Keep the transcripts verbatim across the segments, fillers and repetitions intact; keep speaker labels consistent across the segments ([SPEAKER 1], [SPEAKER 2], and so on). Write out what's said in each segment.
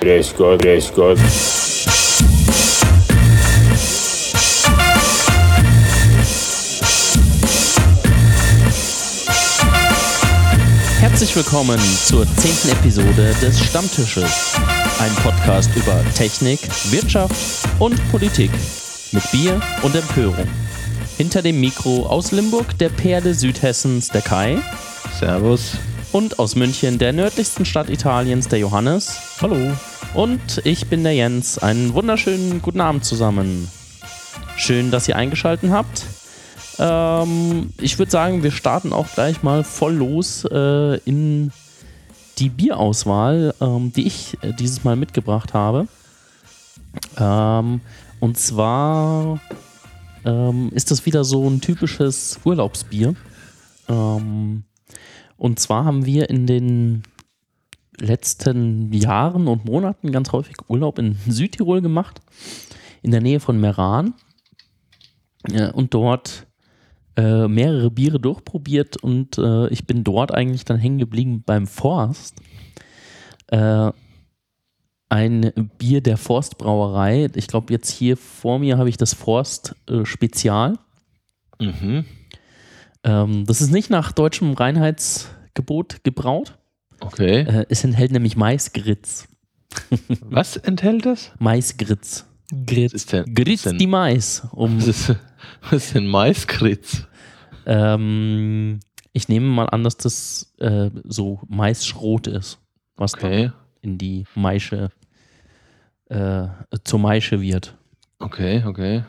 [SPEAKER 1] Grüß Gott, grüß Gott.
[SPEAKER 2] Herzlich willkommen zur zehnten Episode des Stammtisches. Ein Podcast über Technik, Wirtschaft und Politik mit Bier und Empörung. Hinter dem Mikro aus Limburg, der Perle Südhessens, der Kai.
[SPEAKER 3] Servus.
[SPEAKER 2] Und aus München, der nördlichsten Stadt Italiens, der Johannes.
[SPEAKER 3] Hallo.
[SPEAKER 2] Und ich bin der Jens. Einen wunderschönen guten Abend zusammen. Schön, dass ihr eingeschaltet habt. Ähm, ich würde sagen, wir starten auch gleich mal voll los äh, in die Bierauswahl, ähm, die ich äh, dieses Mal mitgebracht habe. Ähm, und zwar ähm, ist das wieder so ein typisches Urlaubsbier. Ähm, und zwar haben wir in den letzten Jahren und Monaten ganz häufig Urlaub in Südtirol gemacht, in der Nähe von Meran. Ja, und dort Äh, mehrere Biere durchprobiert und äh, ich bin dort eigentlich dann hängen geblieben beim Forst. Äh, ein Bier der Forstbrauerei. Ich glaube, jetzt hier vor mir habe ich das Forst äh, Spezial.
[SPEAKER 3] Mhm.
[SPEAKER 2] Ähm, das ist nicht nach deutschem Reinheitsgebot gebraut.
[SPEAKER 3] Okay.
[SPEAKER 2] Äh, es enthält nämlich Maisgritz.
[SPEAKER 3] Was enthält das?
[SPEAKER 2] Maisgritz.
[SPEAKER 3] Gritz. Ist der,
[SPEAKER 2] Gritz
[SPEAKER 3] ist
[SPEAKER 2] die Mais. Um,
[SPEAKER 3] was, ist, was ist denn Maisgritz?
[SPEAKER 2] ähm, ich nehme mal an, dass das äh, so Maisschrot ist, was
[SPEAKER 3] Okay.
[SPEAKER 2] dann in die Maische äh, zur Maische wird.
[SPEAKER 3] Okay, okay.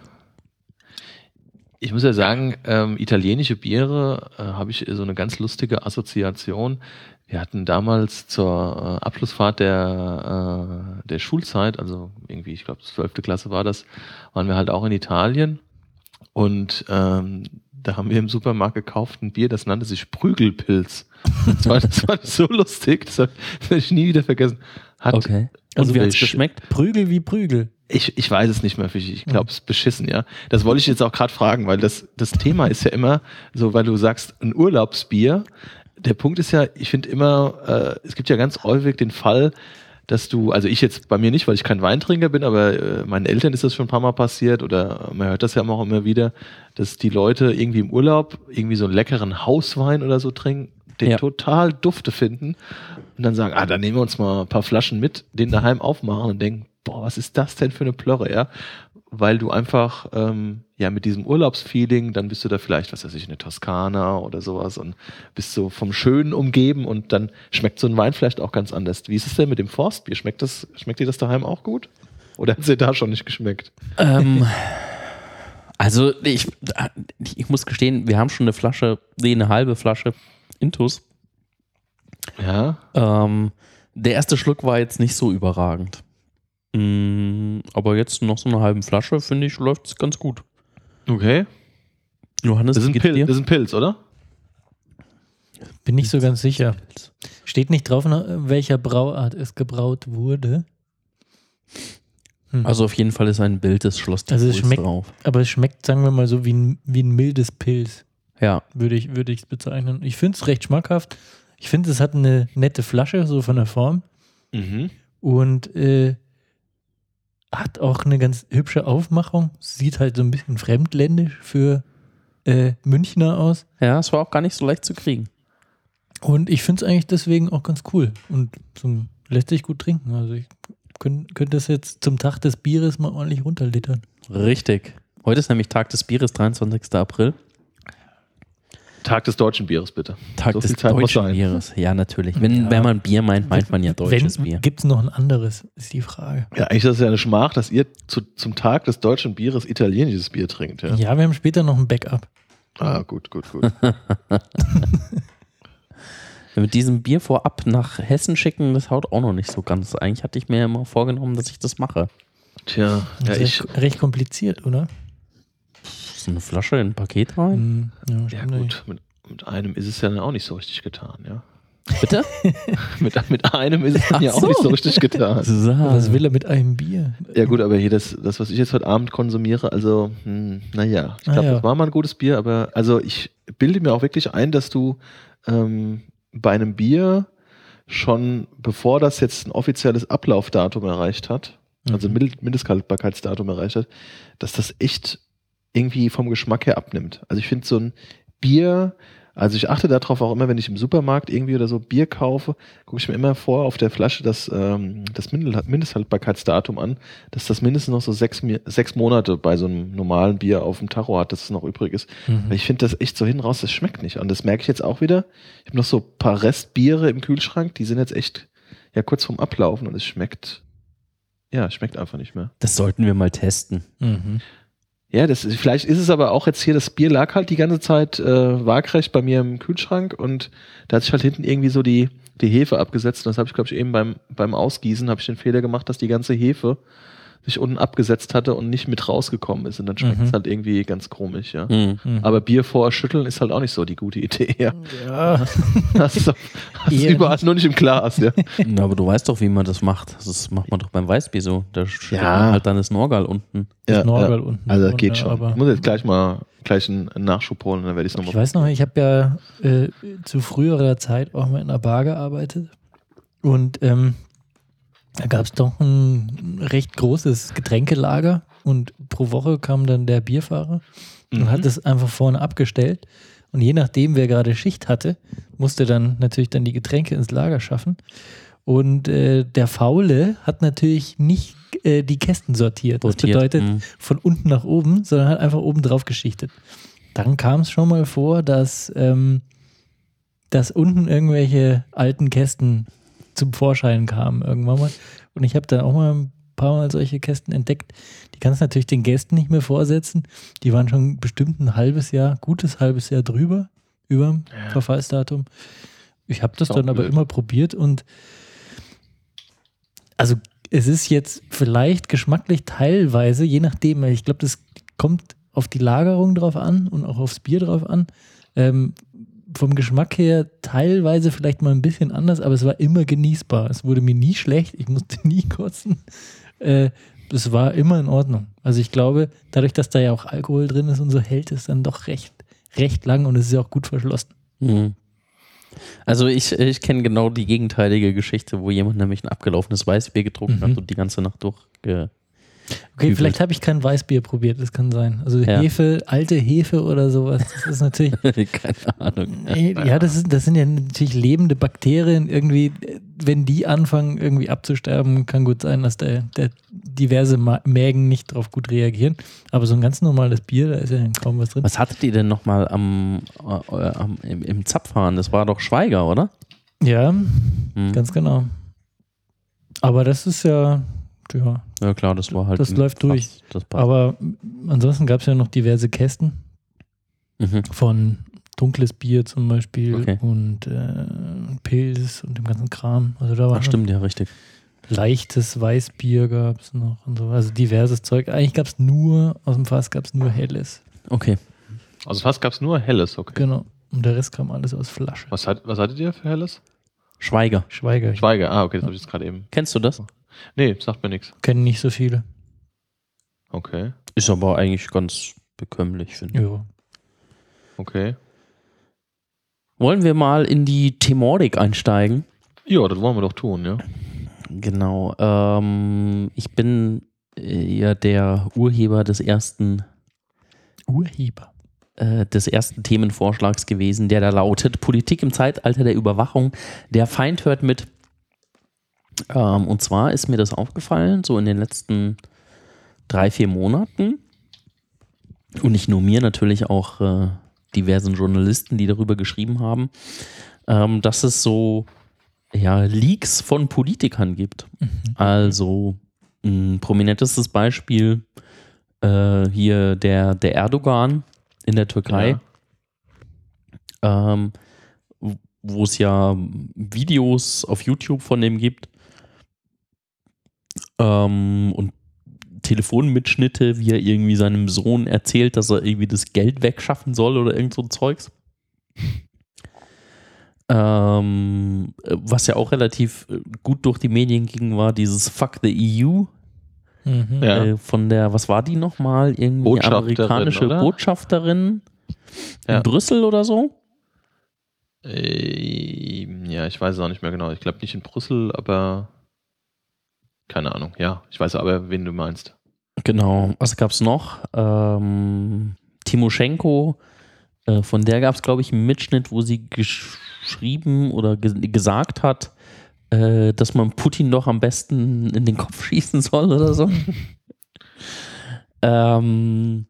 [SPEAKER 3] Ich muss ja sagen, ähm, italienische Biere äh, habe ich so eine ganz lustige Assoziation. Wir hatten damals zur äh, Abschlussfahrt der, äh, der Schulzeit, also irgendwie, ich glaube, zwölfte Klasse war das, waren wir halt auch in Italien und ähm, da haben wir im Supermarkt gekauft ein Bier, das nannte sich Prügelpilz. Das war, das war so lustig, das werde ich nie wieder vergessen. Hat,
[SPEAKER 2] Okay. Und
[SPEAKER 3] und
[SPEAKER 2] wie hat es
[SPEAKER 3] welch-
[SPEAKER 2] geschmeckt?
[SPEAKER 4] Prügel wie Prügel.
[SPEAKER 3] Ich, ich weiß es nicht mehr, Fischi. Ich glaube, es ist beschissen, ja. Das wollte ich jetzt auch gerade fragen, weil das, das Thema ist ja immer so, weil du sagst, ein Urlaubsbier. Der Punkt ist ja, ich finde immer, äh, es gibt ja ganz häufig den Fall, dass du, also ich jetzt bei mir nicht, weil ich kein Weintrinker bin, aber äh, meinen Eltern ist das schon ein paar Mal passiert oder man hört das ja auch immer wieder, dass die Leute irgendwie im Urlaub irgendwie so einen leckeren Hauswein oder so trinken, den
[SPEAKER 2] Ja.
[SPEAKER 3] total dufte finden und dann sagen, ah, dann nehmen wir uns mal ein paar Flaschen mit, den daheim aufmachen und denken, boah, was ist das denn für eine Plörre, ja? Weil du einfach, ähm, ja, mit diesem Urlaubsfeeling, dann bist du da vielleicht, was weiß ich, eine Toskana oder sowas und bist so vom Schönen umgeben und dann schmeckt so ein Wein vielleicht auch ganz anders. Wie ist es denn mit dem Forstbier? Schmeckt das, schmeckt dir das daheim auch gut? Oder hat es dir da schon nicht geschmeckt?
[SPEAKER 2] Ähm, also ich, ich muss gestehen, wir haben schon eine Flasche, nee, eine halbe Flasche Intus.
[SPEAKER 3] Ja.
[SPEAKER 2] Ähm, der erste Schluck war jetzt nicht so überragend. Mm, aber jetzt noch so eine halbe Flasche, finde ich, läuft es ganz gut.
[SPEAKER 3] Okay.
[SPEAKER 2] Johannes,
[SPEAKER 3] Das ist
[SPEAKER 2] wie
[SPEAKER 3] ein,
[SPEAKER 2] geht's
[SPEAKER 3] Pil-
[SPEAKER 2] dir?
[SPEAKER 3] das ist ein Pilz, oder?
[SPEAKER 4] Bin nicht so ganz sicher. Steht nicht drauf, nach welcher Brauart es gebraut wurde. Hm.
[SPEAKER 2] Also auf jeden Fall ist ein Bild des Schloss
[SPEAKER 4] Also es
[SPEAKER 2] Tirols
[SPEAKER 4] schmeckt-
[SPEAKER 2] drauf.
[SPEAKER 4] Aber es schmeckt, sagen wir mal so, wie ein, wie ein mildes Pilz,
[SPEAKER 2] Ja,
[SPEAKER 4] würde ich würde ich es bezeichnen. Ich finde es recht schmackhaft. Ich finde, es hat eine nette Flasche, so von der Form.
[SPEAKER 3] Mhm.
[SPEAKER 4] Und äh, hat auch eine ganz hübsche Aufmachung. Sieht halt so ein bisschen fremdländisch für äh, Münchner aus.
[SPEAKER 2] ja, es war auch gar nicht so leicht zu kriegen.
[SPEAKER 4] Und ich finde es eigentlich deswegen auch ganz cool. Und zum, lässt sich gut trinken. Also ich könnte könnt das jetzt zum Tag des Bieres mal ordentlich runterlittern.
[SPEAKER 2] Richtig. Heute ist nämlich Tag des Bieres, dreiundzwanzigster April.
[SPEAKER 3] Tag des deutschen Bieres, bitte.
[SPEAKER 2] Tag
[SPEAKER 3] So
[SPEAKER 2] des
[SPEAKER 3] viel Zeit muss
[SPEAKER 2] deutschen
[SPEAKER 3] sein.
[SPEAKER 2] Bieres. Ja, natürlich. Wenn,
[SPEAKER 4] Ja.
[SPEAKER 2] wenn man Bier meint, meint man ja deutsches Bier.
[SPEAKER 4] Gibt es noch ein anderes, ist die Frage.
[SPEAKER 3] Ja, eigentlich ist das ja eine Schmach, dass ihr zu, zum Tag des deutschen Bieres italienisches Bier trinkt. Ja,
[SPEAKER 4] Ja, wir haben später noch ein Backup.
[SPEAKER 3] Ah, gut, gut, gut.
[SPEAKER 2] Mit diesem Bier vorab nach Hessen schicken, das haut auch noch nicht so ganz. Eigentlich hatte ich mir ja immer vorgenommen, dass ich das mache.
[SPEAKER 3] Tja, ja,
[SPEAKER 4] Das
[SPEAKER 3] ich.
[SPEAKER 4] ist recht kompliziert, oder?
[SPEAKER 2] So eine Flasche in ein Paket rein?
[SPEAKER 4] Hm, ja,
[SPEAKER 3] Ja,
[SPEAKER 4] stimmt
[SPEAKER 3] gut, mit, mit einem ist es ja dann auch nicht so richtig getan, ja.
[SPEAKER 2] Bitte?
[SPEAKER 3] mit, mit einem ist es dann ja
[SPEAKER 2] Ach
[SPEAKER 3] auch
[SPEAKER 2] so.
[SPEAKER 3] nicht so richtig getan.
[SPEAKER 2] So.
[SPEAKER 4] Was will er mit einem Bier?
[SPEAKER 3] Ja, gut, aber hier das, das was ich jetzt heute Abend konsumiere, also, hm, naja, ich
[SPEAKER 4] Ah,
[SPEAKER 3] glaube,
[SPEAKER 4] ja.
[SPEAKER 3] das war mal ein gutes Bier, aber also ich bilde mir auch wirklich ein, dass du ähm, bei einem Bier schon, bevor das jetzt ein offizielles Ablaufdatum erreicht hat, also ein
[SPEAKER 4] Mhm.
[SPEAKER 3] Mindesthaltbarkeitsdatum erreicht hat, dass das echt irgendwie vom Geschmack her abnimmt. Also ich finde so ein Bier, also ich achte darauf auch immer, wenn ich im Supermarkt irgendwie oder so Bier kaufe, gucke ich mir immer vor auf der Flasche das, ähm, das Mindest- Mindesthaltbarkeitsdatum an, dass das mindestens noch so sechs, Mi- sechs Monate bei so einem normalen Bier auf dem Tacho hat, dass es noch übrig ist.
[SPEAKER 4] Mhm.
[SPEAKER 3] Weil ich finde das echt so hin raus, das schmeckt nicht. Und das merke ich jetzt auch wieder. Ich habe noch so ein paar Restbiere im Kühlschrank, die sind jetzt echt ja kurz vorm Ablaufen und es schmeckt, ja, es schmeckt einfach nicht mehr.
[SPEAKER 2] Das sollten wir mal testen.
[SPEAKER 4] Mhm.
[SPEAKER 3] Ja, das ist, vielleicht ist es aber auch jetzt hier, das Bier lag halt die ganze Zeit äh, waagrecht bei mir im Kühlschrank und da hat sich halt hinten irgendwie so die, die Hefe abgesetzt und das habe ich, glaube ich, eben beim, beim Ausgießen habe ich den Fehler gemacht, dass die ganze Hefe sich unten abgesetzt hatte und nicht mit rausgekommen ist und dann schmeckt es
[SPEAKER 4] Mhm.
[SPEAKER 3] halt irgendwie ganz komisch, ja.
[SPEAKER 2] Mhm.
[SPEAKER 4] Mhm.
[SPEAKER 3] Aber Bier vorher schütteln ist halt auch nicht so die gute Idee, ja.
[SPEAKER 4] Ja.
[SPEAKER 3] Hast du hast
[SPEAKER 4] Eher
[SPEAKER 3] überall
[SPEAKER 4] nicht.
[SPEAKER 3] nur nicht im Glas, ja.
[SPEAKER 2] Na, aber du weißt doch, wie man das macht. Das macht man doch beim Weißbier so. Da schüttet
[SPEAKER 3] Ja.
[SPEAKER 2] man halt dann das Norgal unten.
[SPEAKER 3] ja,
[SPEAKER 4] Norgal
[SPEAKER 3] ja.
[SPEAKER 4] unten
[SPEAKER 3] Also
[SPEAKER 4] drunter,
[SPEAKER 3] geht schon.
[SPEAKER 4] aber-
[SPEAKER 3] Ich muss jetzt gleich mal gleich einen einen Nachschub holen und dann werde ich es
[SPEAKER 4] Ich
[SPEAKER 3] nochmal.
[SPEAKER 4] weiß noch, ich habe ja äh, zu früherer Zeit auch mal in einer Bar gearbeitet und ähm, da gab es doch ein recht großes Getränkelager und pro Woche kam dann der Bierfahrer und
[SPEAKER 3] Mhm.
[SPEAKER 4] hat es einfach vorne abgestellt und je nachdem, wer gerade Schicht hatte, musste dann natürlich dann die Getränke ins Lager schaffen und äh, der Faule hat natürlich nicht äh, die Kästen sortiert. Das
[SPEAKER 2] Rotiert.
[SPEAKER 4] bedeutet,
[SPEAKER 2] Mhm.
[SPEAKER 4] von unten nach oben, sondern halt einfach oben drauf geschichtet. Dann kam es schon mal vor, dass, ähm, dass unten irgendwelche alten Kästen zum Vorschein kamen irgendwann mal. Und ich habe dann auch mal ein paar Mal solche Kästen entdeckt. Die kannst du natürlich den Gästen nicht mehr vorsetzen. Die waren schon bestimmt ein halbes Jahr, gutes halbes Jahr drüber, über dem
[SPEAKER 3] Ja.
[SPEAKER 4] Verfallsdatum. Ich habe das
[SPEAKER 3] Auch
[SPEAKER 4] dann aber
[SPEAKER 3] blöd.
[SPEAKER 4] immer probiert und also es ist jetzt vielleicht geschmacklich teilweise, je nachdem, weil ich glaube, das kommt auf die Lagerung drauf an und auch aufs Bier drauf an. Ähm, vom Geschmack her teilweise vielleicht mal ein bisschen anders, aber es war immer genießbar. Es wurde mir nie schlecht, ich musste nie kotzen. Äh, es war immer in Ordnung. Also ich glaube, dadurch, dass da ja auch Alkohol drin ist und so, hält es dann doch recht, recht lang und es ist ja auch gut verschlossen.
[SPEAKER 2] Mhm. Also ich, ich kenne genau die gegenteilige Geschichte, wo jemand nämlich ein abgelaufenes Weißbier getrunken
[SPEAKER 4] Mhm.
[SPEAKER 2] hat und die ganze Nacht durchge...
[SPEAKER 4] Okay,
[SPEAKER 2] Kübelt.
[SPEAKER 4] vielleicht habe ich kein Weißbier probiert, das kann sein. Also
[SPEAKER 2] Ja.
[SPEAKER 4] Hefe, alte Hefe oder sowas, das ist natürlich,
[SPEAKER 2] Keine Ahnung.
[SPEAKER 4] nee, ja, das, ist, das sind ja natürlich lebende Bakterien irgendwie, wenn die anfangen irgendwie abzusterben, kann gut sein, dass der, der diverse Ma- Mägen nicht drauf gut reagieren. Aber so ein ganz normales Bier, da ist ja kaum was drin.
[SPEAKER 2] Was hattet ihr denn nochmal am, äh, am im, im Zapfhahn? Das war doch Schweiger, oder?
[SPEAKER 4] Ja,
[SPEAKER 2] Mhm.
[SPEAKER 4] ganz genau. Aber das ist ja, ja,
[SPEAKER 2] Ja klar, das war halt...
[SPEAKER 4] Das
[SPEAKER 2] ein
[SPEAKER 4] läuft durch.
[SPEAKER 2] Fass, Das passt.
[SPEAKER 4] aber ansonsten gab es ja noch diverse Kästen
[SPEAKER 2] Mhm.
[SPEAKER 4] von dunkles Bier zum Beispiel
[SPEAKER 2] Okay.
[SPEAKER 4] und äh, Pilz und dem ganzen Kram. Also da war
[SPEAKER 2] Ach, stimmt, ja, richtig.
[SPEAKER 4] leichtes Weißbier gab es noch und so. Also diverses Zeug. Eigentlich gab es nur, aus dem Fass gab es nur Helles.
[SPEAKER 2] Okay.
[SPEAKER 3] Also fast gab es nur Helles, okay.
[SPEAKER 4] Genau. Und der Rest kam alles aus Flasche.
[SPEAKER 3] Was, hat, was hattet ihr für Helles?
[SPEAKER 2] Schweiger.
[SPEAKER 4] Schweiger. Ich
[SPEAKER 3] Schweiger, ah, okay, das habe ich jetzt gerade eben.
[SPEAKER 2] Kennst du das?
[SPEAKER 3] Nee, sagt mir nichts.
[SPEAKER 4] kenne nicht so viele.
[SPEAKER 3] Okay,
[SPEAKER 2] Ist aber eigentlich ganz bekömmlich, finde ich.
[SPEAKER 4] Ja.
[SPEAKER 3] okay.
[SPEAKER 2] Wollen wir mal in die Thematik einsteigen?
[SPEAKER 3] Ja, das wollen wir doch tun, ja.
[SPEAKER 2] Genau. Ähm, ich bin äh, ja der Urheber des ersten,
[SPEAKER 4] Urheber.
[SPEAKER 2] äh, des ersten Themenvorschlags gewesen, der da lautet: Politik im Zeitalter der Überwachung. Der Feind hört mit. Ähm, und zwar ist mir das aufgefallen, so in den letzten drei, vier Monaten. Und nicht nur mir, natürlich auch äh, diversen Journalisten, die darüber geschrieben haben, ähm, dass es so ja, Leaks von Politikern gibt. Also ein prominentestes Beispiel äh, hier der, der Erdogan in der Türkei, ähm, wo es ja Videos auf YouTube von dem gibt ähm, und Telefonmitschnitte, wie er irgendwie seinem Sohn erzählt, dass er irgendwie das Geld wegschaffen soll oder irgend so ein Zeugs. Ähm, was ja auch relativ gut durch die Medien ging, war dieses Fuck the E U
[SPEAKER 4] Mhm.
[SPEAKER 3] Ja.
[SPEAKER 2] äh, von der, was war die nochmal? Irgendwie
[SPEAKER 3] Botschafterin,
[SPEAKER 2] amerikanische
[SPEAKER 3] oder?
[SPEAKER 2] Botschafterin
[SPEAKER 3] Ja.
[SPEAKER 2] in Brüssel oder so.
[SPEAKER 3] Äh, ja, ich weiß es auch nicht mehr genau. Ich glaube nicht in Brüssel, aber keine Ahnung. Ja, ich weiß aber, wen du meinst.
[SPEAKER 2] Genau. Was gab's noch? Ähm, Timoschenko, äh, von der gab es, glaube ich, einen Mitschnitt, wo sie geschrieben oder ge gesagt hat, äh, dass man Putin doch am besten in den Kopf schießen soll oder so. ähm,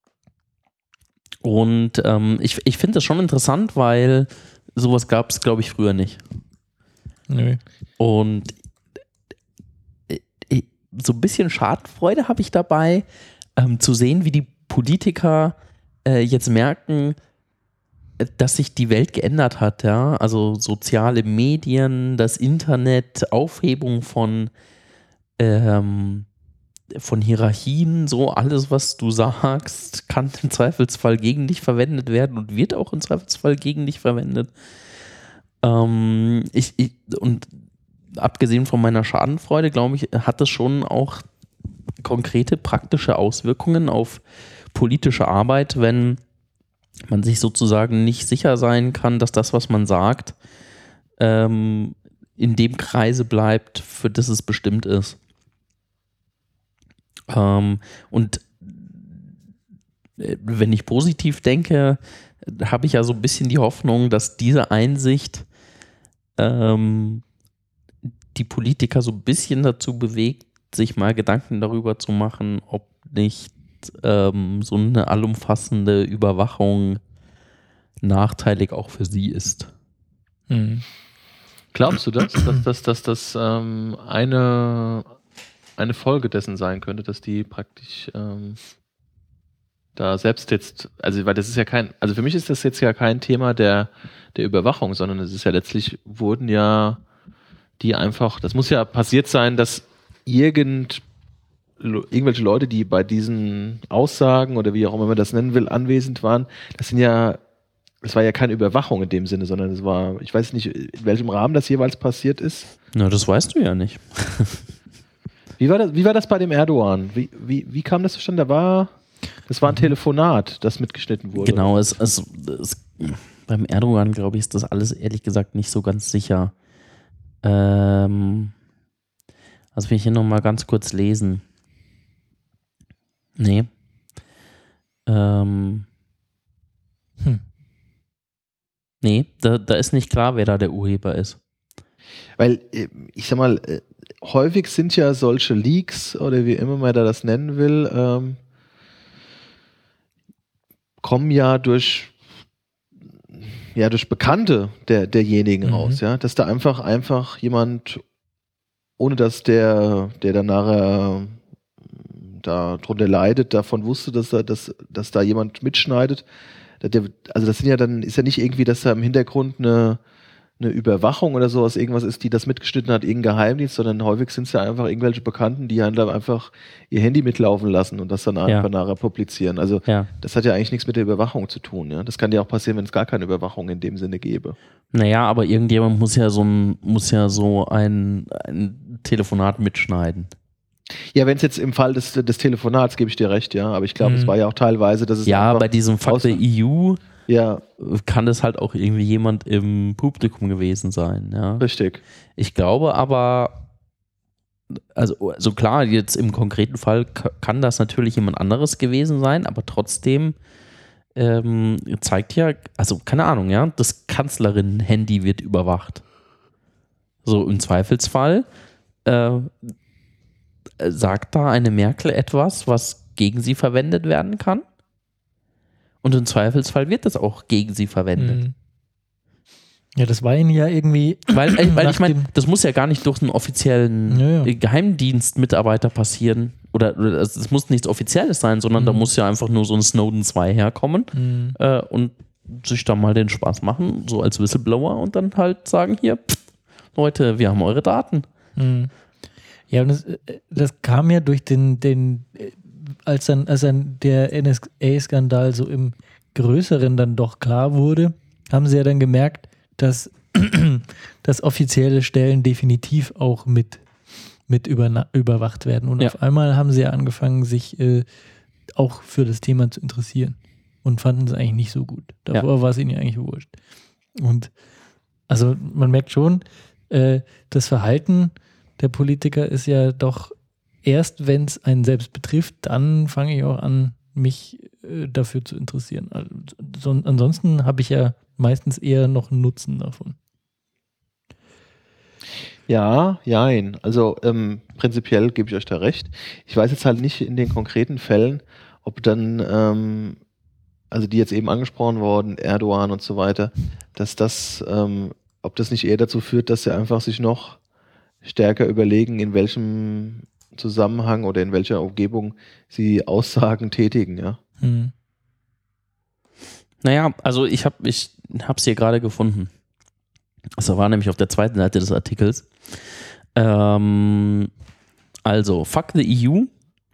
[SPEAKER 2] und ähm, ich, ich finde das schon interessant, weil sowas gab es, glaube ich, früher nicht.
[SPEAKER 4] Nö.
[SPEAKER 2] Und so ein bisschen Schadenfreude habe ich dabei, ähm, zu sehen, wie die Politiker äh, jetzt merken, dass sich die Welt geändert hat. Ja? Also soziale Medien, das Internet, Aufhebung von, ähm, von Hierarchien, so alles, was du sagst, kann im Zweifelsfall gegen dich verwendet werden und wird auch im Zweifelsfall gegen dich verwendet. Ähm, ich, ich, und abgesehen von meiner Schadenfreude, glaube ich, hat das schon auch konkrete praktische Auswirkungen auf politische Arbeit, wenn man sich sozusagen nicht sicher sein kann, dass das, was man sagt, ähm, in dem Kreise bleibt, für das es bestimmt ist. Ähm, und wenn ich positiv denke, habe ich ja so ein bisschen die Hoffnung, dass diese Einsicht ähm, die Politiker so ein bisschen dazu bewegt, sich mal Gedanken darüber zu machen, ob nicht ähm, so eine allumfassende Überwachung nachteilig auch für sie ist.
[SPEAKER 4] Mhm.
[SPEAKER 3] Glaubst du das, dass das, dass das ähm, eine, eine Folge dessen sein könnte, dass die praktisch ähm, da selbst jetzt, also weil das ist ja kein, also für mich ist das jetzt ja kein Thema der, der Überwachung, sondern es ist ja letztlich, wurden ja die einfach, das muss ja passiert sein, dass irgend, irgendwelche Leute, die bei diesen Aussagen oder wie auch immer man das nennen will, anwesend waren, das sind ja, das war ja keine Überwachung in dem Sinne, sondern es war, ich weiß nicht, in welchem Rahmen das jeweils passiert ist.
[SPEAKER 2] Na, das weißt du ja nicht.
[SPEAKER 3] Wie war das, wie war das bei dem Erdogan? Wie, wie, wie kam das zustande? Da war, das war ein Telefonat, das mitgeschnitten wurde.
[SPEAKER 2] Genau, es, es, es, beim Erdogan, glaube ich, ist das alles ehrlich gesagt nicht so ganz sicher. Ähm, also will ich hier nochmal ganz kurz lesen. Nee. Ähm. Hm. Nee, da, da ist nicht klar, wer da der Urheber ist.
[SPEAKER 3] Weil, ich sag mal, häufig sind ja solche Leaks oder wie immer man da das nennen will, ähm, kommen ja durch ja durch Bekannte der, derjenigen mhm. aus, ja, dass da einfach einfach jemand, ohne dass der, der dann nachher da drunter leidet, davon wusste, dass da, dass, dass da jemand mitschneidet. Der, also das sind ja dann, ist ja nicht irgendwie, dass da im Hintergrund eine, eine Überwachung oder sowas irgendwas ist, die das mitgeschnitten hat, irgendein Geheimdienst, sondern häufig sind es ja einfach irgendwelche Bekannten, die dann einfach ihr Handy mitlaufen lassen und das dann einfach ja. nachher publizieren. Also ja. das hat ja eigentlich nichts mit der Überwachung zu tun. Ja? Das kann ja auch passieren, wenn es gar keine Überwachung in dem Sinne gäbe.
[SPEAKER 2] Naja, aber irgendjemand muss ja so ein, muss ja so ein, ein Telefonat mitschneiden.
[SPEAKER 3] Ja, wenn es jetzt im Fall des, des Telefonats, gebe ich dir recht, ja, aber ich glaube, mhm. es war ja auch teilweise, dass es
[SPEAKER 2] ja, bei diesem Fuck the E U
[SPEAKER 3] ja.
[SPEAKER 2] kann das halt auch irgendwie jemand im Publikum gewesen sein, ja.
[SPEAKER 3] Richtig.
[SPEAKER 2] Ich glaube aber, also, also klar, jetzt im konkreten Fall kann das natürlich jemand anderes gewesen sein, aber trotzdem ähm, zeigt ja, also keine Ahnung, ja, das Kanzlerin-Handy wird überwacht. So im Zweifelsfall äh, sagt da eine Merkel etwas, was gegen sie verwendet werden kann? Und im Zweifelsfall wird das auch gegen sie verwendet.
[SPEAKER 4] Ja, das war ihnen ja irgendwie...
[SPEAKER 2] Weil, äh, weil ich meine, das muss ja gar nicht durch einen offiziellen
[SPEAKER 4] ja, ja.
[SPEAKER 2] Geheimdienstmitarbeiter passieren. Oder es muss nichts Offizielles sein, sondern mhm. da muss ja einfach nur so ein Snowden zwei herkommen mhm. äh, und sich da mal den Spaß machen, so als Whistleblower und dann halt sagen, hier, pff, Leute, wir haben eure Daten.
[SPEAKER 4] Mhm. Ja, und das, das kam ja durch den, den als dann, als dann der N S A-Skandal so im Größeren dann doch klar wurde, haben sie ja dann gemerkt, dass, dass offizielle Stellen definitiv auch mit, mit über, überwacht werden. Und ja. auf einmal haben sie ja angefangen, sich äh, auch für das Thema zu interessieren und fanden es eigentlich nicht so gut. Davor ja. war es ihnen ja eigentlich wurscht. Und also man merkt schon, äh, das Verhalten der Politiker ist ja doch erst, wenn es einen selbst betrifft, dann fange ich auch an, mich äh, dafür zu interessieren. Also, so, ansonsten habe ich ja meistens eher noch einen Nutzen davon.
[SPEAKER 3] Ja, jein. Also ähm, prinzipiell gebe ich euch da recht. Ich weiß jetzt halt nicht in den konkreten Fällen, ob dann, ähm, also die jetzt eben angesprochen worden, Erdogan und so weiter, dass das, ähm, ob das nicht eher dazu führt, dass sie einfach sich noch stärker überlegen, in welchem Zusammenhang oder in welcher Umgebung sie Aussagen tätigen, ja.
[SPEAKER 4] Hm.
[SPEAKER 2] Naja, also ich habe ich es hier gerade gefunden. Das war nämlich auf der zweiten Seite des Artikels. Ähm, also, fuck the E U.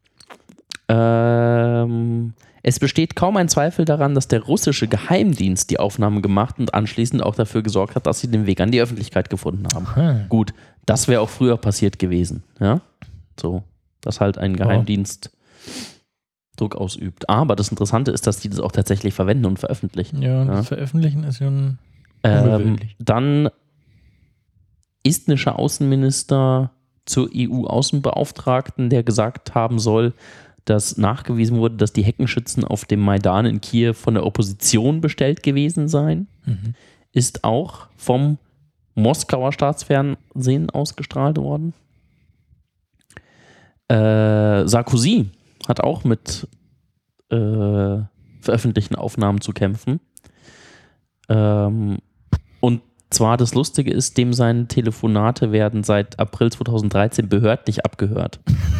[SPEAKER 2] Ähm, es besteht kaum ein Zweifel daran, dass der russische Geheimdienst die Aufnahmen gemacht und anschließend auch dafür gesorgt hat, dass sie den Weg an die Öffentlichkeit gefunden haben.
[SPEAKER 4] Aha.
[SPEAKER 2] Gut, das wäre auch früher passiert gewesen. Ja, so, dass halt ein Geheimdienst Druck ausübt. Aber das Interessante ist, dass die das auch tatsächlich verwenden und veröffentlichen.
[SPEAKER 4] Ja,
[SPEAKER 2] Ja.
[SPEAKER 4] das Veröffentlichen ist schon
[SPEAKER 2] Ähm,
[SPEAKER 4] ungewöhnlich.
[SPEAKER 2] dann estnischer Außenminister zur E U-Außenbeauftragten, der gesagt haben soll, dass nachgewiesen wurde, dass die Heckenschützen auf dem Maidan in Kiew von der Opposition bestellt gewesen seien,
[SPEAKER 4] Mhm.
[SPEAKER 2] ist auch vom Moskauer Staatsfernsehen ausgestrahlt worden. Äh, Sarkozy hat auch mit äh, veröffentlichten Aufnahmen zu kämpfen. Ähm, und zwar das Lustige ist, dem seine Telefonate werden seit April zweitausenddreizehn behördlich abgehört.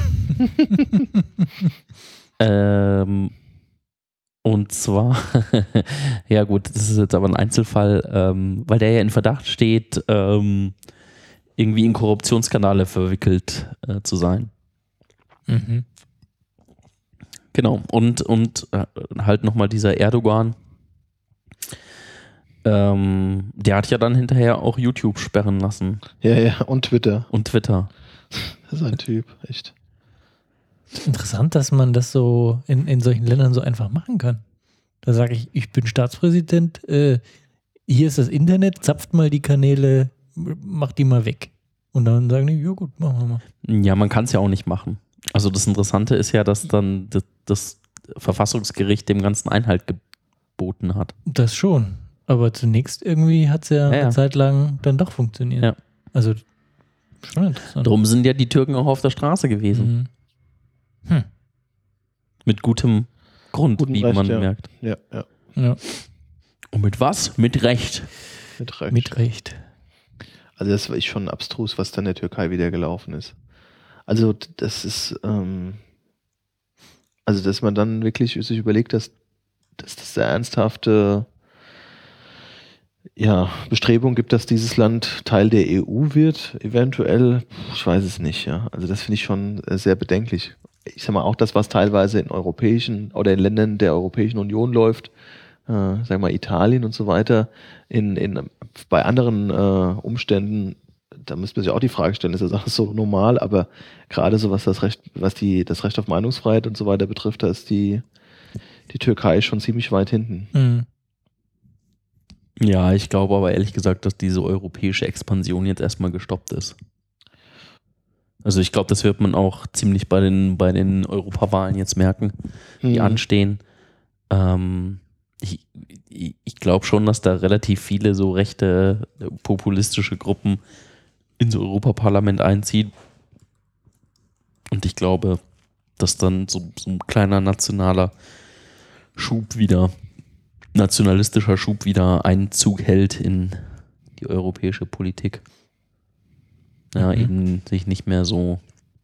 [SPEAKER 2] ähm, und zwar, ja gut, das ist jetzt aber ein Einzelfall, ähm, weil der ja in Verdacht steht, ähm, irgendwie in Korruptionsskandale verwickelt äh, zu sein.
[SPEAKER 4] Mhm.
[SPEAKER 2] Genau, und, und äh, halt nochmal dieser Erdogan, ähm, der hat ja dann hinterher auch YouTube sperren lassen
[SPEAKER 3] Ja, ja, und Twitter.
[SPEAKER 2] und Twitter.
[SPEAKER 3] Das ist ein Typ, echt.
[SPEAKER 4] Interessant, dass man das so in, in solchen Ländern so einfach machen kann. Da sage ich, ich bin Staatspräsident, äh, hier ist das Internet, zapft mal die Kanäle, mach die mal weg. Und dann sagen die, ja gut, machen wir mal.
[SPEAKER 2] Ja, man kann es ja auch nicht machen. Also das Interessante ist ja, dass dann das, das Verfassungsgericht dem Ganzen Einhalt geboten hat.
[SPEAKER 4] Das schon. Aber zunächst irgendwie hat es ja,
[SPEAKER 2] Ja, ja.
[SPEAKER 4] eine Zeit lang dann doch funktioniert.
[SPEAKER 2] Ja.
[SPEAKER 4] Also schon interessant.
[SPEAKER 2] Darum sind ja die Türken auch auf der Straße gewesen.
[SPEAKER 4] Mhm. Hm.
[SPEAKER 2] Mit gutem Grund,
[SPEAKER 3] Gutem
[SPEAKER 2] wie
[SPEAKER 3] Recht,
[SPEAKER 2] man
[SPEAKER 3] ja.
[SPEAKER 2] merkt.
[SPEAKER 3] Ja, ja.
[SPEAKER 4] Ja,
[SPEAKER 2] Und mit was? Mit Recht.
[SPEAKER 3] Mit Recht.
[SPEAKER 4] mit Recht.
[SPEAKER 3] Also das war ich schon abstrus, was da in der Türkei wieder gelaufen ist. Also das ist, ähm, also dass man dann wirklich sich überlegt, dass, dass das eine ernsthafte ja, Bestrebung gibt, dass dieses Land Teil der E U wird, eventuell, ich weiß es nicht, ja. Also das finde ich schon äh, sehr bedenklich. Ich sag mal, auch das, was teilweise in europäischen oder in Ländern der Europäischen Union läuft, äh, sagen wir mal Italien und so weiter, in, in, bei anderen äh, Umständen, da müsste man sich auch die Frage stellen, ist das alles so normal, aber gerade so was das Recht, was die, das Recht auf Meinungsfreiheit und so weiter betrifft, da ist die, die Türkei schon ziemlich weit hinten.
[SPEAKER 4] Mhm.
[SPEAKER 2] Ja, ich glaube aber ehrlich gesagt, dass diese europäische Expansion jetzt erstmal gestoppt ist. Also ich glaube, das wird man auch ziemlich bei den, bei den Europawahlen jetzt merken, die
[SPEAKER 3] Hm.
[SPEAKER 2] anstehen. Ähm, ich ich, ich glaube schon, dass da relativ viele so rechte äh, populistische Gruppen ins Europaparlament einziehen. Und ich glaube, dass dann so, so ein kleiner nationaler Schub wieder, nationalistischer Schub wieder Einzug hält in die europäische Politik. Ja,
[SPEAKER 4] Mhm.
[SPEAKER 2] eben sich nicht mehr so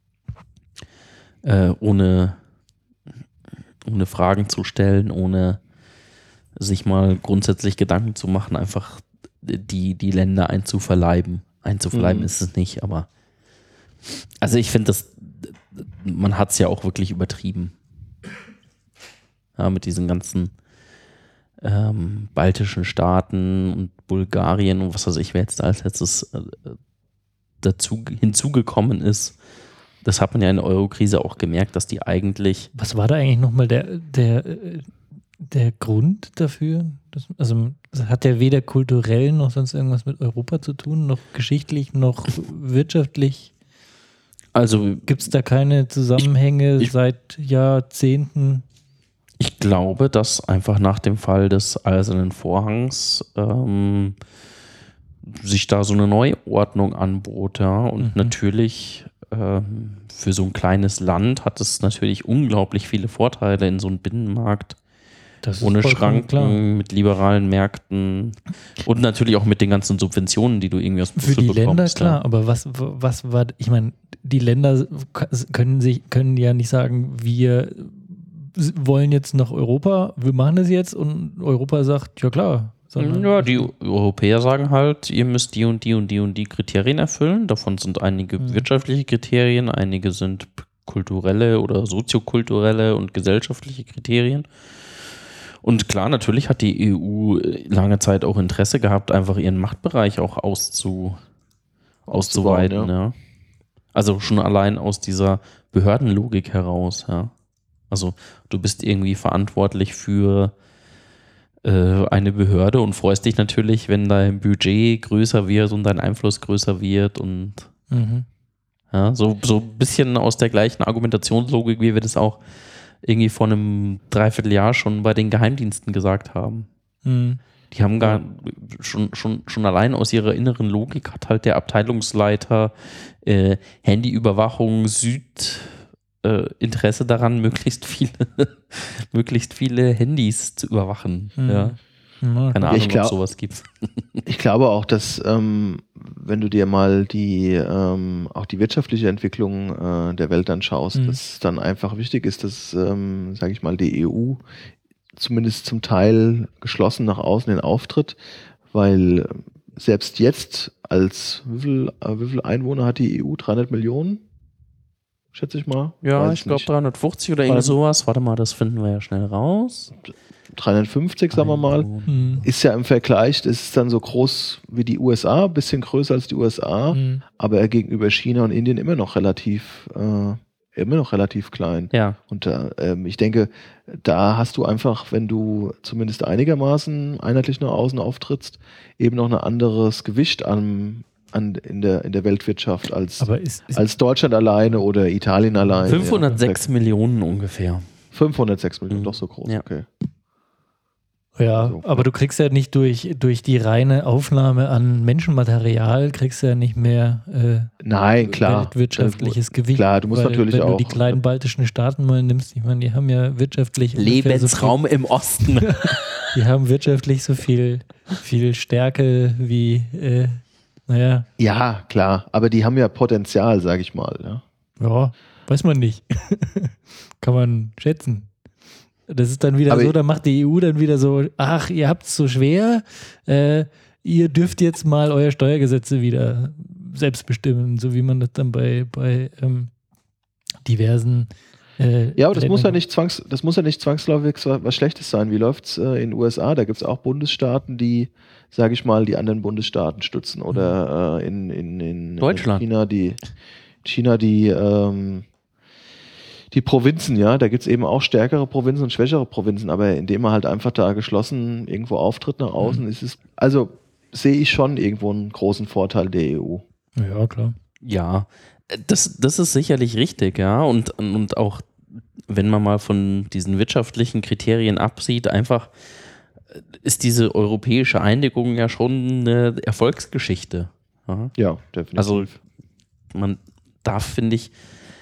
[SPEAKER 2] äh, ohne, ohne Fragen zu stellen, ohne sich mal grundsätzlich Gedanken zu machen, einfach die, die Länder einzuverleiben. Einzuverleiben
[SPEAKER 3] Mhm.
[SPEAKER 2] ist es nicht, aber also ich finde, das man hat es ja auch wirklich übertrieben. Ja, mit diesen ganzen ähm, baltischen Staaten und Bulgarien und was weiß ich, wer jetzt da als letztes äh, dazu hinzugekommen ist. Das hat man ja in der Euro-Krise auch gemerkt, dass die eigentlich
[SPEAKER 4] Was war da eigentlich nochmal der, der, äh, der Grund dafür? Das, also das hat ja weder kulturell noch sonst irgendwas mit Europa zu tun, noch geschichtlich, noch wirtschaftlich.
[SPEAKER 2] Also
[SPEAKER 4] Gibt es da keine Zusammenhänge
[SPEAKER 2] ich, ich,
[SPEAKER 4] seit Jahrzehnten?
[SPEAKER 2] Ich glaube, dass einfach nach dem Fall des Eisernen Vorhangs ähm, sich da so eine Neuordnung anbot. Ja? Und mhm. natürlich ähm, für so ein kleines Land hat es natürlich unglaublich viele Vorteile in so einem Binnenmarkt.
[SPEAKER 4] Das
[SPEAKER 2] ohne
[SPEAKER 4] ist
[SPEAKER 2] Schranken,
[SPEAKER 4] klar.
[SPEAKER 2] mit liberalen Märkten und natürlich auch mit den ganzen Subventionen, die du irgendwie aus
[SPEAKER 4] Brüssel bekommst. Für die Länder, klar, ja. Aber was, was war, ich meine, die Länder können sich, können ja nicht sagen, wir wollen jetzt nach Europa, wir machen das jetzt und Europa sagt, ja klar.
[SPEAKER 2] Ja, die Europäer sagen halt, ihr müsst die und die und die und die Kriterien erfüllen. Davon sind einige mhm. wirtschaftliche Kriterien, einige sind kulturelle oder soziokulturelle und gesellschaftliche Kriterien. Und klar, natürlich hat die E U lange Zeit auch Interesse gehabt, einfach ihren Machtbereich auch auszu, auszuweiten. Ja. Ja. Also schon allein aus dieser Behördenlogik heraus. Ja. Also du bist irgendwie verantwortlich für äh, eine Behörde und freust dich natürlich, wenn dein Budget größer wird und dein Einfluss größer wird. Und mhm. ja, so, so ein bisschen aus der gleichen Argumentationslogik, wie wir das auch irgendwie vor einem Dreivierteljahr schon bei den Geheimdiensten gesagt haben. Mhm. Die haben gar schon, schon, schon allein aus ihrer inneren Logik hat halt der Abteilungsleiter äh, Handyüberwachung Süd äh, Interesse daran, möglichst viele, möglichst viele Handys zu überwachen. Mhm. Ja. Keine Ahnung,
[SPEAKER 1] glaub,
[SPEAKER 2] ob es sowas gibt.
[SPEAKER 1] Ich glaube auch, dass ähm, wenn du dir mal die ähm, auch die wirtschaftliche Entwicklung äh, der Welt anschaust, mhm. dass dann einfach wichtig ist, dass, ähm, sage ich mal, die E U zumindest zum Teil geschlossen nach außen hin auftritt, weil selbst jetzt als wie viel, äh, wie viel Einwohner hat die E U? dreihundert Millionen? Schätze ich mal.
[SPEAKER 2] Ja, Weiß ich glaube dreihundertfünfzig oder irgendwie sowas. Warte mal, das finden wir ja schnell raus.
[SPEAKER 1] dreihundertfünfzig, sagen wir mal, mhm. ist ja im Vergleich, das ist dann so groß wie die U S A, ein bisschen größer als die U S A, mhm. aber gegenüber China und Indien immer noch relativ, äh, immer noch relativ klein.
[SPEAKER 2] Ja.
[SPEAKER 1] Und äh, ich denke, da hast du einfach, wenn du zumindest einigermaßen einheitlich nach außen auftrittst, eben noch ein anderes Gewicht an, an in der in der Weltwirtschaft als,
[SPEAKER 4] ist, ist
[SPEAKER 1] als Deutschland alleine oder Italien alleine.
[SPEAKER 2] fünfhundertsechs ja. Millionen ungefähr.
[SPEAKER 1] fünfhundertsechs Millionen, mhm. doch so groß,
[SPEAKER 2] ja.
[SPEAKER 1] okay.
[SPEAKER 4] Ja, also, aber du kriegst ja nicht durch, durch die reine Aufnahme an Menschenmaterial, kriegst du ja nicht mehr äh,
[SPEAKER 1] Nein, klar.
[SPEAKER 4] wirtschaftliches Gewicht.
[SPEAKER 1] Klar, du musst
[SPEAKER 4] weil,
[SPEAKER 1] natürlich
[SPEAKER 4] wenn
[SPEAKER 1] auch.
[SPEAKER 4] Wenn du die kleinen baltischen Staaten mal nimmst, ich meine, die haben ja wirtschaftlich
[SPEAKER 2] Lebensraum
[SPEAKER 4] so viel,
[SPEAKER 2] im Osten.
[SPEAKER 4] Die haben wirtschaftlich so viel, viel Stärke wie, äh, naja.
[SPEAKER 1] Ja, klar, aber die haben ja Potenzial, sag ich mal. Ja,
[SPEAKER 4] ja weiß man nicht. Kann man schätzen. Das ist dann wieder
[SPEAKER 1] aber
[SPEAKER 4] so, da macht die E U dann wieder so, ach, ihr habt es so schwer, äh, ihr dürft jetzt mal eure Steuergesetze wieder selbst bestimmen, so wie man das dann bei, bei ähm, diversen äh,
[SPEAKER 1] Ja, aber das muss ja nicht zwangs, das muss ja nicht zwangsläufig was, was Schlechtes sein. Wie läuft es äh, in den U S A? Da gibt es auch Bundesstaaten, die, sage ich mal, die anderen Bundesstaaten stützen. Oder äh, in, in, in
[SPEAKER 2] Deutschland.
[SPEAKER 1] China die, China die ähm, Die Provinzen, ja, da gibt es eben auch stärkere Provinzen und schwächere Provinzen, aber indem man halt einfach da geschlossen irgendwo auftritt nach außen, mhm. ist es, also sehe ich schon irgendwo einen großen Vorteil der E U.
[SPEAKER 4] Ja, klar.
[SPEAKER 2] Ja, das, das ist sicherlich richtig, ja, und, und auch wenn man mal von diesen wirtschaftlichen Kriterien absieht, einfach ist diese europäische Einigung ja schon eine Erfolgsgeschichte. Ja,
[SPEAKER 1] ja definitiv.
[SPEAKER 2] Also man darf, finde ich,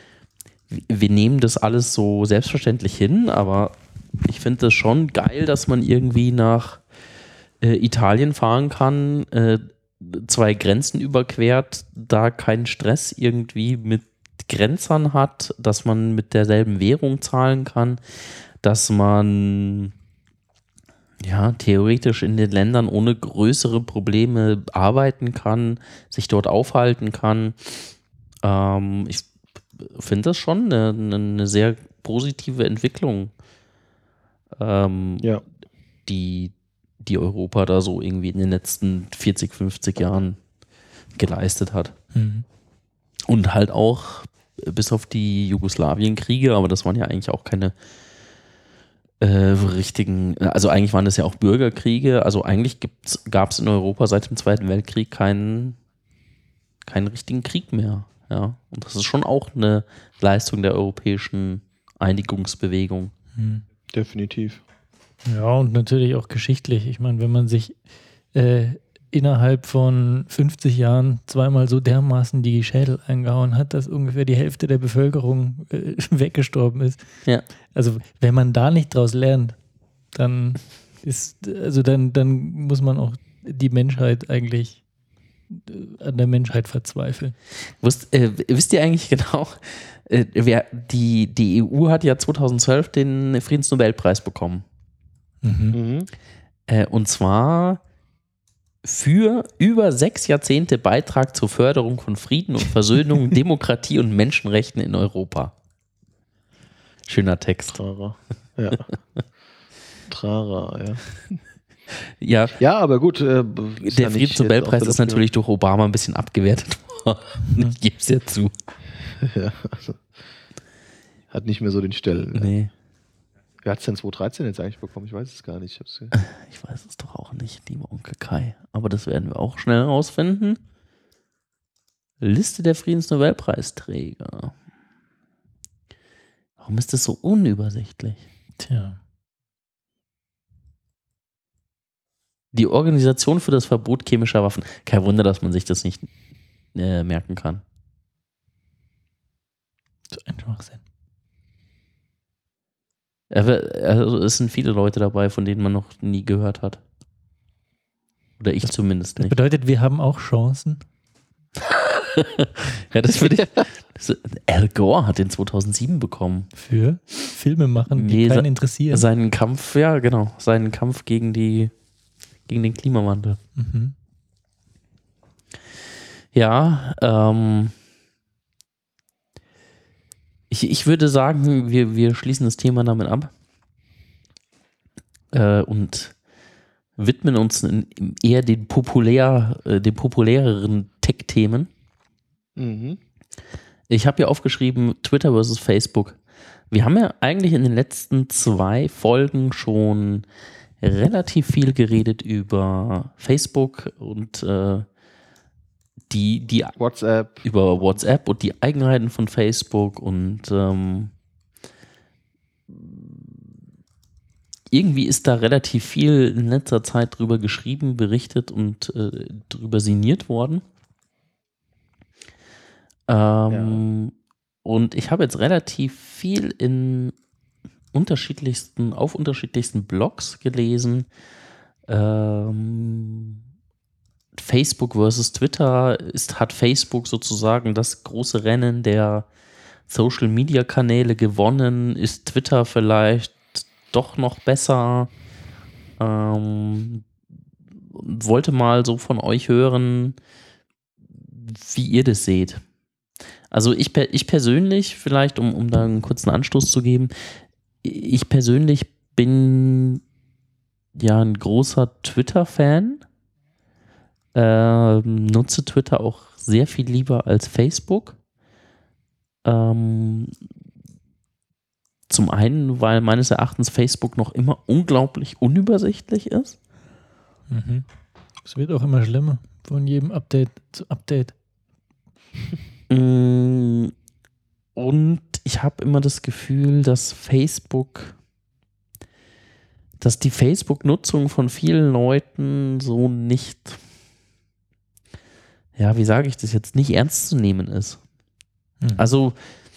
[SPEAKER 2] wir nehmen das alles so selbstverständlich hin, aber ich finde es schon geil, dass man irgendwie nach äh, Italien fahren kann, äh, zwei Grenzen überquert, da keinen Stress irgendwie mit Grenzern hat, dass man mit derselben Währung zahlen kann, dass man ja theoretisch in den Ländern ohne größere Probleme arbeiten kann, sich dort aufhalten kann. Ähm, ich finde das schon eine, eine sehr positive Entwicklung, ähm,
[SPEAKER 1] ja.
[SPEAKER 2] die, die Europa da so irgendwie in den letzten vierzig, fünfzig Jahren geleistet hat.
[SPEAKER 4] Mhm.
[SPEAKER 2] Und halt auch bis auf die Jugoslawienkriege, aber das waren ja eigentlich auch keine äh, richtigen, also eigentlich waren das ja auch Bürgerkriege, also eigentlich gab es in Europa seit dem Zweiten Weltkrieg keinen, keinen richtigen Krieg mehr. Ja. Und das ist schon auch eine Leistung der europäischen Einigungsbewegung.
[SPEAKER 1] Hm. Definitiv.
[SPEAKER 4] Ja, und natürlich auch geschichtlich. Ich meine, wenn man sich äh, innerhalb von fünfzig Jahren zweimal so dermaßen die Schädel eingehauen hat, dass ungefähr die Hälfte der Bevölkerung äh, weggestorben ist.
[SPEAKER 2] Ja.
[SPEAKER 4] Also wenn man da nicht draus lernt, dann ist, also dann, dann muss man auch die Menschheit eigentlich äh, an der Menschheit verzweifeln.
[SPEAKER 2] Wisst, äh, wisst ihr eigentlich genau, äh, wer, die, die E U hat ja zweitausendzwölf den Friedensnobelpreis bekommen.
[SPEAKER 4] Mhm.
[SPEAKER 1] Mhm.
[SPEAKER 2] Äh, und zwar für über sechs Jahrzehnte Beitrag zur Förderung von Frieden und Versöhnung, Demokratie und Menschenrechten in Europa. Schöner Text.
[SPEAKER 1] Trara. Ja. Trara, ja.
[SPEAKER 2] Ja,
[SPEAKER 1] Ja, aber gut. Äh,
[SPEAKER 2] der Friedensnobelpreis ist natürlich durch Obama ein bisschen abgewertet worden. Ich gebe es ja zu.
[SPEAKER 1] Ja, also hat nicht mehr so den Stellen.
[SPEAKER 2] Nee.
[SPEAKER 1] Wer hat es denn zweitausenddreizehn jetzt eigentlich bekommen? Ich weiß es gar nicht. Ich,
[SPEAKER 2] ich weiß es doch auch nicht, lieber Onkel Kai. Aber das werden wir auch schnell herausfinden. Liste der Friedensnobelpreisträger. Warum ist das so unübersichtlich?
[SPEAKER 4] Tja.
[SPEAKER 2] Die Organisation für das Verbot chemischer Waffen. Kein Wunder, dass man sich das nicht äh, merken kann.
[SPEAKER 4] So ein Schwachsinn.
[SPEAKER 2] Also es sind viele Leute dabei, von denen man noch nie gehört hat. Oder ich
[SPEAKER 4] das,
[SPEAKER 2] zumindest
[SPEAKER 4] das
[SPEAKER 2] nicht.
[SPEAKER 4] Das bedeutet, wir haben auch Chancen.
[SPEAKER 2] Ja, das würde ich. Das, Al Gore hat den zweitausendsieben bekommen.
[SPEAKER 4] Für Filme machen, die
[SPEAKER 2] Nee,
[SPEAKER 4] keinen
[SPEAKER 2] se-
[SPEAKER 4] interessieren.
[SPEAKER 2] Seinen Kampf, ja genau, seinen Kampf gegen die, gegen den Klimawandel.
[SPEAKER 4] Mhm.
[SPEAKER 2] Ja, ähm, ich, ich würde sagen, wir, wir schließen das Thema damit ab äh, und widmen uns in, in eher den, populär, äh, den populäreren Tech-Themen.
[SPEAKER 1] Mhm.
[SPEAKER 2] Ich habe hier aufgeschrieben, Twitter versus Facebook. Wir haben ja eigentlich in den letzten zwei Folgen schon relativ viel geredet über Facebook und äh, die, die
[SPEAKER 1] WhatsApp.
[SPEAKER 2] über WhatsApp und die Eigenheiten von Facebook und ähm, irgendwie ist da relativ viel in letzter Zeit drüber geschrieben, berichtet und äh, drüber sinniert worden. Ähm, ja. Und ich habe jetzt relativ viel in unterschiedlichsten, auf unterschiedlichsten Blogs gelesen. Ähm, Facebook versus Twitter ist, hat Facebook sozusagen das große Rennen der Social-Media-Kanäle gewonnen. Ist Twitter vielleicht doch noch besser? Ähm, wollte mal so von euch hören, wie ihr das seht. Also ich, ich persönlich, vielleicht um, um da einen kurzen Anstoß zu geben, ich persönlich bin ja ein großer Twitter-Fan. Ähm, nutze Twitter auch sehr viel lieber als Facebook. Ähm, zum einen, weil meines Erachtens Facebook noch immer unglaublich unübersichtlich ist.
[SPEAKER 4] Mhm. Es wird auch immer schlimmer, von jedem Update zu Update.
[SPEAKER 2] Und ich habe immer das Gefühl, dass Facebook, dass die Facebook-Nutzung von vielen Leuten so nicht, ja, wie sage ich das jetzt, nicht ernst zu nehmen ist.
[SPEAKER 4] Mhm.
[SPEAKER 2] Also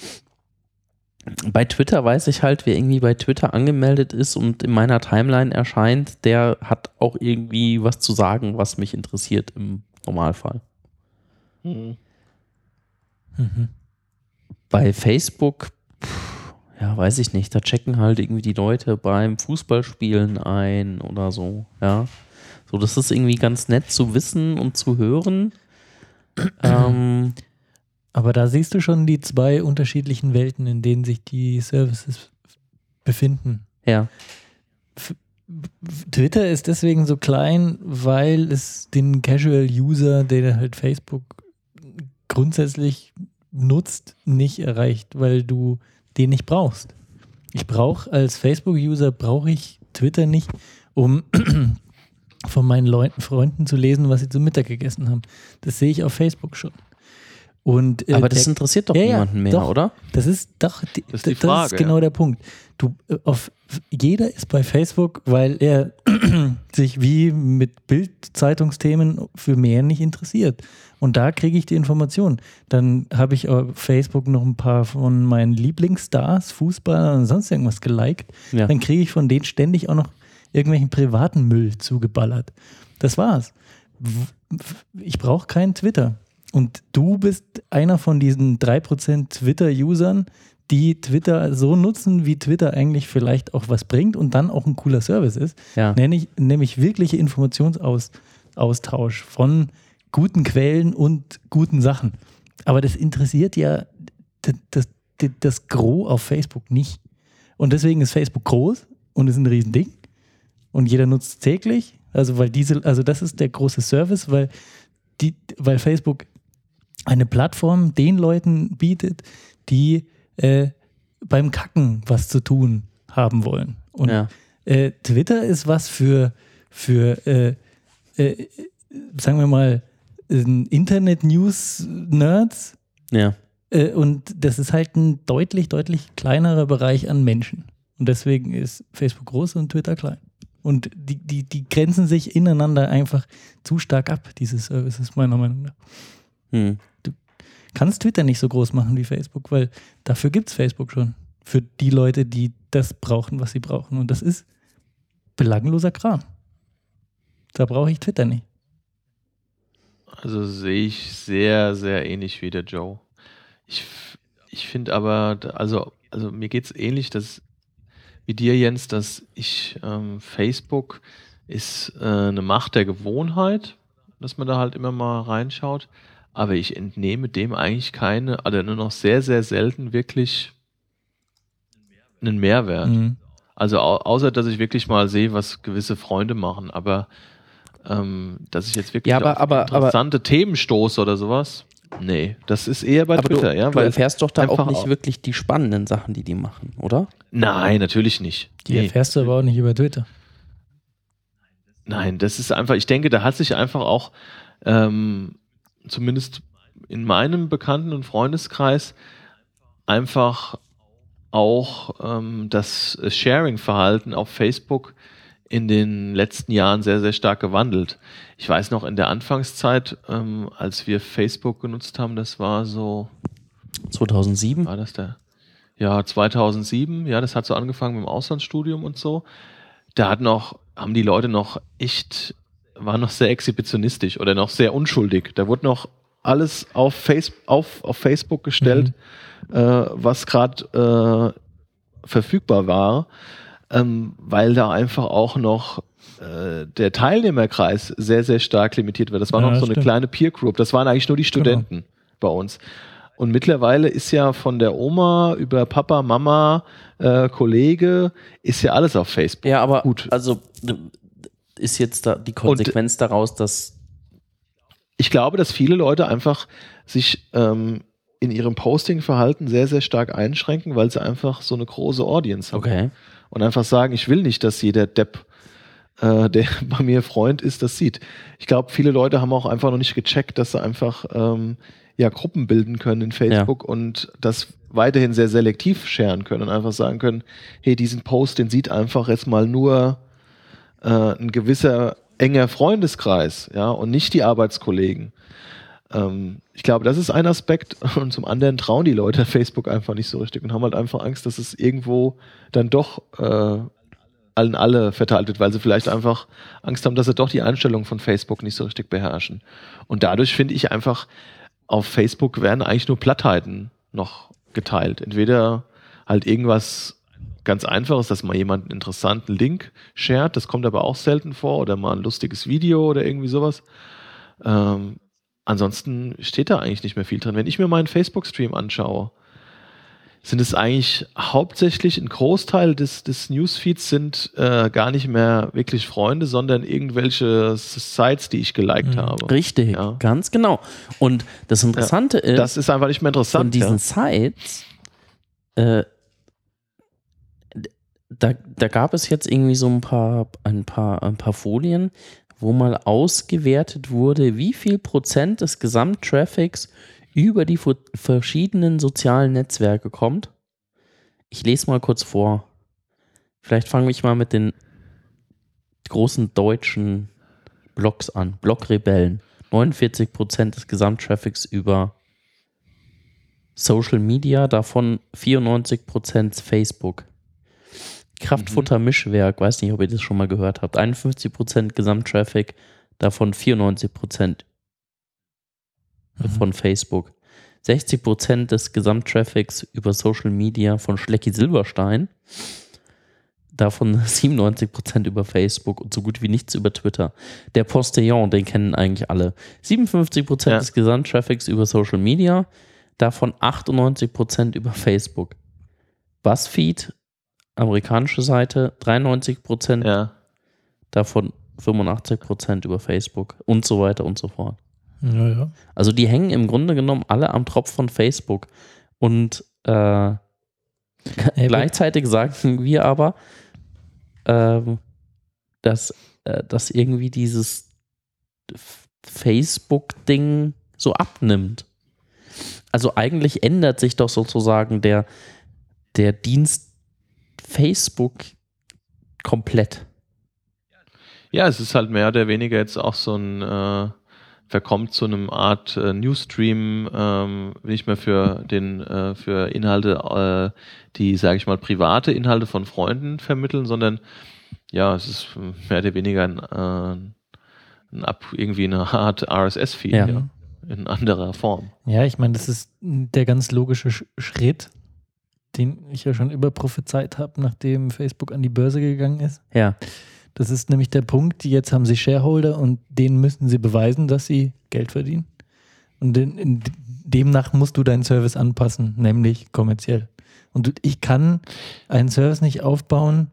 [SPEAKER 2] bei Twitter weiß ich halt, wer irgendwie bei Twitter angemeldet ist und in meiner Timeline erscheint, der hat auch irgendwie was zu sagen, was mich interessiert im Normalfall.
[SPEAKER 1] Mhm.
[SPEAKER 4] Mhm.
[SPEAKER 2] Bei Facebook, pff, ja, weiß ich nicht, da checken halt irgendwie die Leute beim Fußballspielen ein oder so, ja. So, das ist irgendwie ganz nett zu wissen und zu hören. ähm,
[SPEAKER 4] Aber da siehst du schon die zwei unterschiedlichen Welten, in denen sich die Services befinden.
[SPEAKER 2] ja.
[SPEAKER 4] F- Twitter ist deswegen so klein, weil es den Casual-User, der halt Facebook grundsätzlich nutzt, nicht erreicht, weil du den nicht brauchst. Ich brauche als Facebook-User, brauche ich Twitter nicht, um von meinen Leuten, Freunden zu lesen, was sie zum Mittag gegessen haben. Das sehe ich auf Facebook schon. Und, äh,
[SPEAKER 2] Aber das
[SPEAKER 4] der,
[SPEAKER 2] interessiert doch
[SPEAKER 4] ja,
[SPEAKER 2] niemanden
[SPEAKER 4] ja,
[SPEAKER 2] mehr,
[SPEAKER 4] doch,
[SPEAKER 2] oder?
[SPEAKER 4] Das ist doch die,
[SPEAKER 3] das ist, die
[SPEAKER 4] das
[SPEAKER 3] Frage,
[SPEAKER 4] ist genau
[SPEAKER 3] ja.
[SPEAKER 4] der Punkt. Du, auf, jeder ist bei Facebook, weil er sich wie mit Bild-Zeitungsthemen für mehr nicht interessiert. Und da kriege ich die Information. Dann habe ich auf Facebook noch ein paar von meinen Lieblingsstars, Fußballern und sonst irgendwas geliked.
[SPEAKER 2] Ja.
[SPEAKER 4] Dann kriege ich von denen ständig auch noch irgendwelchen privaten Müll zugeballert. Das war's. Ich brauche keinen Twitter. Und du bist einer von diesen drei Prozent Twitter-Usern, die Twitter so nutzen, wie Twitter eigentlich vielleicht auch was bringt und dann auch ein cooler Service ist.
[SPEAKER 2] Ja.
[SPEAKER 4] Nämlich, nämlich wirkliche Informationsaustausch von guten Quellen und guten Sachen. Aber das interessiert ja das, das, das Gros auf Facebook nicht. Und deswegen ist Facebook groß und ist ein Riesending. Und jeder nutzt es täglich. Also, weil diese, also das ist der große Service, weil, die, weil Facebook eine Plattform den Leuten bietet, die äh, beim Kacken was zu tun haben wollen. Und
[SPEAKER 2] Ja.
[SPEAKER 4] äh, Twitter ist was für, für äh, äh, sagen wir mal, Internet-News-Nerds.
[SPEAKER 2] Ja.
[SPEAKER 4] Äh, und das ist halt ein deutlich, deutlich kleinerer Bereich an Menschen. Und deswegen ist Facebook groß und Twitter klein. Und die, die, die grenzen sich ineinander einfach zu stark ab, diese Services, meiner Meinung nach.
[SPEAKER 2] Hm.
[SPEAKER 4] Du kannst Twitter nicht so groß machen wie Facebook, weil dafür gibt es Facebook schon. Für die Leute, die das brauchen, was sie brauchen. Und das ist belangloser Kram. Da brauche ich Twitter nicht.
[SPEAKER 3] Also sehe ich sehr, sehr ähnlich wie der Joe. Ich, ich finde aber, also, also mir geht es ähnlich, dass wie dir, Jens, dass ich ähm, Facebook ist äh, eine Macht der Gewohnheit, dass man da halt immer mal reinschaut, aber ich entnehme dem eigentlich keine, oder nur noch sehr, sehr selten wirklich einen Mehrwert.
[SPEAKER 4] Mhm.
[SPEAKER 3] Also au außer, dass ich wirklich mal sehe, was gewisse Freunde machen, aber ähm, dass ich jetzt wirklich
[SPEAKER 2] Ja, aber-
[SPEAKER 3] auf
[SPEAKER 2] aber-
[SPEAKER 3] interessante Themen stoße oder sowas, nee, das ist eher bei
[SPEAKER 2] Aber
[SPEAKER 3] Twitter,
[SPEAKER 2] du,
[SPEAKER 3] ja,
[SPEAKER 2] du
[SPEAKER 3] weil
[SPEAKER 2] erfährst doch da auch
[SPEAKER 3] einfach
[SPEAKER 2] nicht wirklich die spannenden Sachen, die die machen, oder?
[SPEAKER 3] Nein, natürlich nicht.
[SPEAKER 4] Die
[SPEAKER 3] Nee.
[SPEAKER 4] erfährst du aber auch nicht über Twitter.
[SPEAKER 3] Nein, das ist einfach, ich denke, da hat sich einfach auch, ähm, zumindest in meinem Bekannten- und Freundeskreis, einfach auch ähm, das Sharing-Verhalten auf Facebook in den letzten Jahren sehr, sehr stark gewandelt. Ich weiß noch, in der Anfangszeit, ähm, als wir Facebook genutzt haben, das war so,
[SPEAKER 2] zweitausendsieben?
[SPEAKER 3] war das der? Ja, zweitausendsieben, ja, das hat so angefangen mit dem Auslandsstudium und so. Da hat noch, haben die Leute noch echt, waren noch sehr exhibitionistisch oder noch sehr unschuldig. Da wurde noch alles auf, Face, auf, auf Facebook gestellt, mhm. äh, was gerade äh, verfügbar war, ähm, weil da einfach auch noch äh, der Teilnehmerkreis sehr, sehr stark limitiert wird. Das war
[SPEAKER 4] Ja,
[SPEAKER 3] noch so
[SPEAKER 4] stimmt.
[SPEAKER 3] eine kleine Peer Group. Das waren eigentlich nur die Studenten
[SPEAKER 4] Genau.
[SPEAKER 3] bei uns. Und mittlerweile ist ja von der Oma über Papa, Mama, äh, Kollege, ist ja alles auf Facebook.
[SPEAKER 2] Ja, aber
[SPEAKER 3] Gut.
[SPEAKER 2] also ist jetzt da die Konsequenz Und, daraus, dass
[SPEAKER 3] ich glaube, dass viele Leute einfach sich ähm, in ihrem Posting-Verhalten sehr, sehr stark einschränken, weil sie einfach so eine große Audience haben.
[SPEAKER 2] Okay.
[SPEAKER 3] Und einfach sagen, ich will nicht, dass jeder Depp, äh, der bei mir Freund ist, das sieht. Ich glaube, viele Leute haben auch einfach noch nicht gecheckt, dass sie einfach ähm, ja, Gruppen bilden können in Facebook ja. und das weiterhin sehr selektiv sharen können und einfach sagen können, hey, diesen Post, den sieht einfach jetzt mal nur äh, ein gewisser enger Freundeskreis, ja, und nicht die Arbeitskollegen. Ähm, ich glaube, das ist ein Aspekt und zum anderen trauen die Leute Facebook einfach nicht so richtig und haben halt einfach Angst, dass es irgendwo dann doch äh, allen alle verteilt wird, weil sie vielleicht einfach Angst haben, dass sie doch die Einstellungen von Facebook nicht so richtig beherrschen. Und dadurch finde ich einfach, auf Facebook werden eigentlich nur Plattheiten noch geteilt. Entweder halt irgendwas ganz Einfaches, dass mal jemand einen interessanten Link shared, das kommt aber auch selten vor, oder mal ein lustiges Video oder irgendwie sowas. Ähm, ansonsten steht da eigentlich nicht mehr viel drin. Wenn ich mir meinen Facebook-Stream anschaue, sind es eigentlich hauptsächlich ein Großteil des, des Newsfeeds sind äh, gar nicht mehr wirklich Freunde, sondern irgendwelche Sites, die ich geliked mhm. habe.
[SPEAKER 2] Richtig, ja. Ganz genau. Und das Interessante
[SPEAKER 3] ja,
[SPEAKER 2] ist,
[SPEAKER 3] das ist einfach nicht mehr interessant.
[SPEAKER 2] Von diesen
[SPEAKER 3] ja.
[SPEAKER 2] Sites, äh, da, da gab es jetzt irgendwie so ein paar, ein paar, ein paar Folien, wo mal ausgewertet wurde, wie viel Prozent des Gesamttraffics über die fu- verschiedenen sozialen Netzwerke kommt. Ich lese mal kurz vor. Vielleicht fange ich mal mit den großen deutschen Blogs an. Blogrebellen. neunundvierzig Prozent des Gesamttraffics über Social Media, davon vierundneunzig Prozent Facebook. Kraftfutter Mischwerk, weiß nicht, ob ihr das schon mal gehört habt. einundfünfzig Prozent Gesamttraffic, davon vierundneunzig Prozent mhm. von Facebook. sechzig Prozent des Gesamttraffics über Social Media von Schlecki Silberstein, davon siebenundneunzig Prozent über Facebook und so gut wie nichts über Twitter. Der Postillon, den kennen eigentlich alle. siebenundfünfzig Prozent ja. des Gesamttraffics über Social Media, davon achtundneunzig Prozent über Facebook. BuzzFeed, amerikanische Seite, dreiundneunzig Prozent, ja. davon fünfundachtzig Prozent über Facebook und so weiter und so fort.
[SPEAKER 4] Ja, ja.
[SPEAKER 2] Also die hängen im Grunde genommen alle am Tropf von Facebook und äh, gleichzeitig sagen wir aber, äh, dass, äh, dass irgendwie dieses Facebook-Ding so abnimmt. Also eigentlich ändert sich doch sozusagen der, der Dienst Facebook komplett.
[SPEAKER 3] Ja, es ist halt mehr oder weniger jetzt auch so ein äh, verkommt zu einem Art äh, Newsstream, ähm, nicht mehr für den äh, für Inhalte, äh, die, sage ich mal, private Inhalte von Freunden vermitteln, sondern ja, es ist mehr oder weniger ein, äh, ein Ab, irgendwie eine Art R S S-Feed, ja. ja, in anderer Form.
[SPEAKER 4] Ja, ich meine, das ist der ganz logische Sch- Schritt, den ich ja schon überprophezeit habe, nachdem Facebook an die Börse gegangen ist.
[SPEAKER 2] Ja.
[SPEAKER 4] Das ist nämlich der Punkt, jetzt haben sie Shareholder und denen müssen sie beweisen, dass sie Geld verdienen. Und in, in, demnach musst du deinen Service anpassen, nämlich kommerziell. Und du, ich kann einen Service nicht aufbauen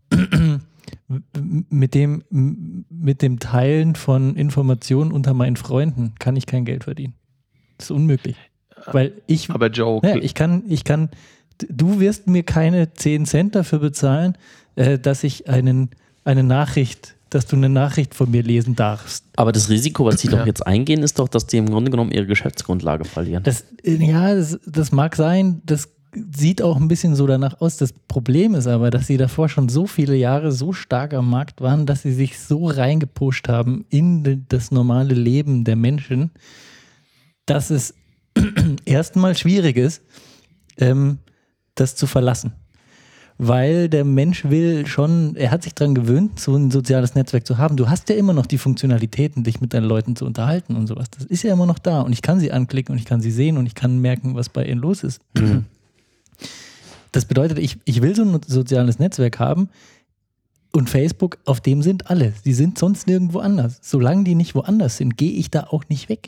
[SPEAKER 4] mit dem, mit dem Teilen von Informationen unter meinen Freunden, kann ich kein Geld verdienen. Das ist unmöglich. Weil ich,
[SPEAKER 3] Aber Joe,
[SPEAKER 4] ja, ich kann, ich kann, du wirst mir keine zehn Cent dafür bezahlen, äh, dass ich einen eine Nachricht, dass du eine Nachricht von mir lesen darfst.
[SPEAKER 2] Aber das Risiko, was sie ja. doch jetzt eingehen, ist doch, dass die im Grunde genommen ihre Geschäftsgrundlage verlieren.
[SPEAKER 4] Das, ja, das, das mag sein, das sieht auch ein bisschen so danach aus. Das Problem ist aber, dass sie davor schon so viele Jahre so stark am Markt waren, dass sie sich so reingepusht haben in das normale Leben der Menschen, dass es erstmal schwierig ist, ähm, das zu verlassen. Weil der Mensch will schon, er hat sich daran gewöhnt, so ein soziales Netzwerk zu haben. Du hast ja immer noch die Funktionalitäten, dich mit deinen Leuten zu unterhalten und sowas. Das ist ja immer noch da und ich kann sie anklicken und ich kann sie sehen und ich kann merken, was bei ihnen los ist. Mhm. Das bedeutet, ich, ich will so ein soziales Netzwerk haben und Facebook, auf dem sind alle. Die sind sonst nirgendwo anders. Solange die nicht woanders sind, gehe ich da auch nicht weg.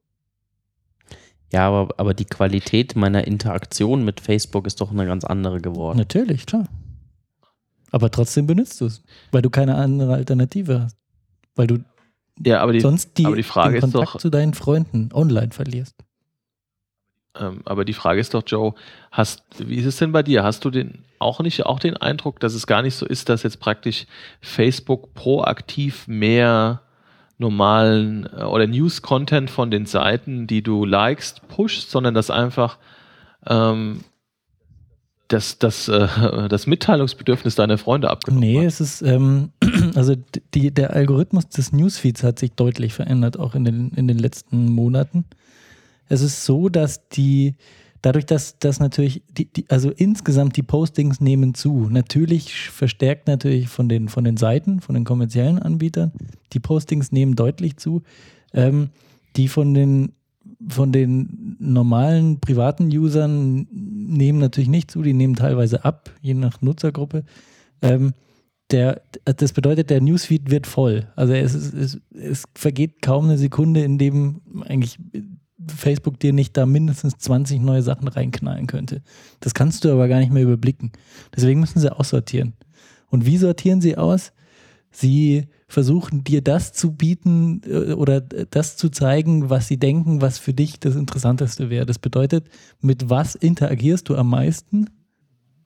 [SPEAKER 2] Ja, aber, aber die Qualität meiner Interaktion mit Facebook ist doch eine ganz andere geworden.
[SPEAKER 4] Natürlich, klar. Aber trotzdem benutzt du es, weil du keine andere Alternative hast. Weil du
[SPEAKER 3] ja, aber die,
[SPEAKER 4] sonst die,
[SPEAKER 3] aber die Frage
[SPEAKER 4] den Kontakt
[SPEAKER 3] ist doch,
[SPEAKER 4] zu deinen Freunden online verlierst.
[SPEAKER 3] Ähm, aber die Frage ist doch, Joe, hast, wie ist es denn bei dir? Hast du den auch nicht auch den Eindruck, dass es gar nicht so ist, dass jetzt praktisch Facebook proaktiv mehr normalen äh, oder News-Content von den Seiten, die du likest, pusht, sondern dass einfach ähm, das, das, äh, das Mitteilungsbedürfnis deiner Freunde abgenommen
[SPEAKER 4] Nee,
[SPEAKER 3] hat?
[SPEAKER 4] es ist, ähm, also die, der Algorithmus des Newsfeeds hat sich deutlich verändert, auch in den, in den letzten Monaten. Es ist so, dass die, dadurch, dass, dass natürlich, die, die, also insgesamt die Postings nehmen zu. Natürlich verstärkt natürlich von den, von den Seiten, von den kommerziellen Anbietern, die Postings nehmen deutlich zu. Ähm, die von den, von den normalen privaten Usern nehmen natürlich nicht zu, die nehmen teilweise ab, je nach Nutzergruppe. Ähm, der, das bedeutet, der Newsfeed wird voll. Also es, ist, es, es vergeht kaum eine Sekunde, in dem eigentlich Facebook dir nicht da mindestens zwanzig neue Sachen reinknallen könnte. Das kannst du aber gar nicht mehr überblicken. Deswegen müssen sie aussortieren. Und wie sortieren sie aus? Sie versuchen dir das zu bieten oder das zu zeigen, was sie denken, was für dich das Interessanteste wäre. Das bedeutet, mit was interagierst du am meisten?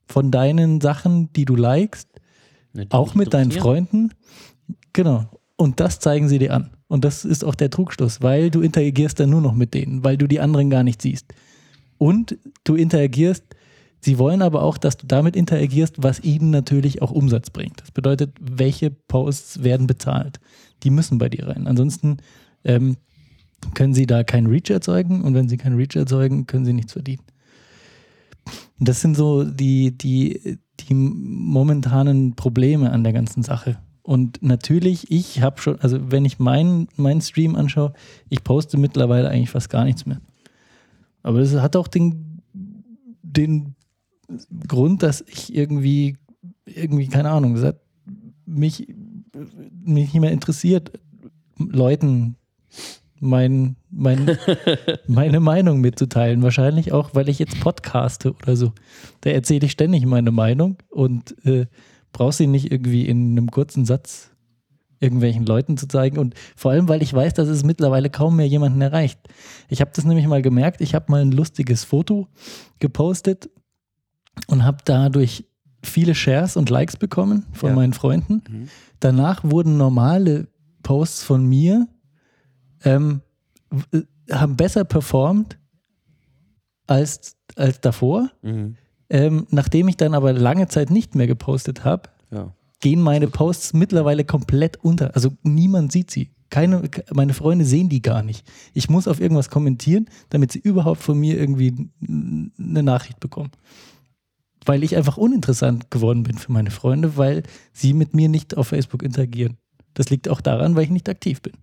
[SPEAKER 4] von deinen Sachen, die du likest,
[SPEAKER 2] Ja, die
[SPEAKER 4] auch mit deinen
[SPEAKER 2] interessieren.
[SPEAKER 4] Freunden. Genau. Und das zeigen sie dir an. Und das ist auch der Trugschluss, weil du interagierst dann nur noch mit denen, weil du die anderen gar nicht siehst. Und du interagierst, sie wollen aber auch, dass du damit interagierst, was ihnen natürlich auch Umsatz bringt. Das bedeutet, welche Posts werden bezahlt. Die müssen bei dir rein. Ansonsten ähm, können sie da keinen Reach erzeugen und wenn sie keinen Reach erzeugen, können sie nichts verdienen. Und das sind so die, die, die momentanen Probleme an der ganzen Sache. Und natürlich, ich habe schon, also wenn ich meinen meinen Stream anschaue, ich poste mittlerweile eigentlich fast gar nichts mehr. Aber das hat auch den, den Grund, dass ich irgendwie, irgendwie, keine Ahnung, das hat mich, mich nicht mehr interessiert, Leuten mein, mein, meine Meinung mitzuteilen. Wahrscheinlich auch, weil ich jetzt podcaste oder so. Da erzähle ich ständig meine Meinung und äh, brauchst sie nicht irgendwie in einem kurzen Satz irgendwelchen Leuten zu zeigen. Und vor allem, weil ich weiß, dass es mittlerweile kaum mehr jemanden erreicht. Ich habe das nämlich mal gemerkt, ich habe mal ein lustiges Foto gepostet und habe dadurch viele Shares und Likes bekommen von
[SPEAKER 2] Ja.
[SPEAKER 4] meinen Freunden.
[SPEAKER 2] Mhm.
[SPEAKER 4] Danach wurden normale Posts von mir ähm, w- haben besser performt als, als davor.
[SPEAKER 2] Mhm.
[SPEAKER 4] Ähm, nachdem ich dann aber lange Zeit nicht mehr gepostet habe,
[SPEAKER 2] Ja.
[SPEAKER 4] gehen meine Posts mittlerweile komplett unter. Also niemand sieht sie. Keine, meine Freunde sehen die gar nicht. Ich muss auf irgendwas kommentieren, damit sie überhaupt von mir irgendwie n- eine Nachricht bekommen. Weil ich einfach uninteressant geworden bin für meine Freunde, weil sie mit mir nicht auf Facebook interagieren. Das liegt auch daran, weil ich nicht aktiv bin.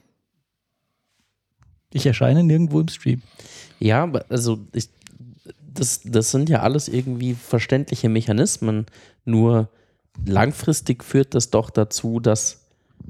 [SPEAKER 4] Ich erscheine nirgendwo im Stream.
[SPEAKER 2] Ja, aber also ich, das, das sind ja alles irgendwie verständliche Mechanismen, nur langfristig führt das doch dazu, dass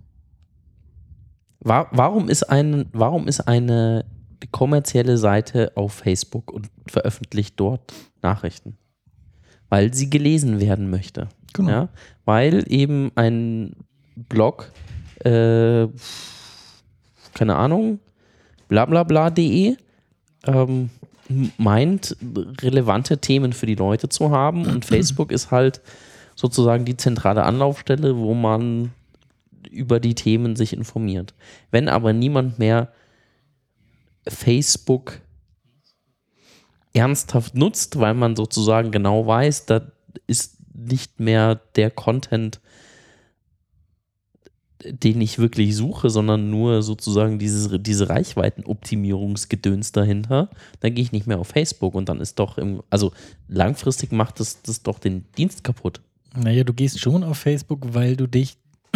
[SPEAKER 2] wa warum ist ein, warum ist eine kommerzielle Seite auf Facebook und veröffentlicht dort Nachrichten? Weil sie gelesen werden möchte.
[SPEAKER 4] Genau.
[SPEAKER 2] Ja? Weil eben ein Blog, äh, keine Ahnung, blablabla punkt de ähm, meint, relevante Themen für die Leute zu haben und Facebook ist halt sozusagen die zentrale Anlaufstelle, wo man über die Themen sich informiert. Wenn aber niemand mehr Facebook ernsthaft nutzt, weil man sozusagen genau weiß, da ist nicht mehr der Content, den ich wirklich suche, sondern nur sozusagen dieses, diese Reichweitenoptimierungsgedöns dahinter, dann gehe ich nicht mehr auf Facebook und dann ist doch, im, also langfristig macht das, das doch den Dienst kaputt.
[SPEAKER 4] Naja, du gehst schon auf Facebook, weil du dich,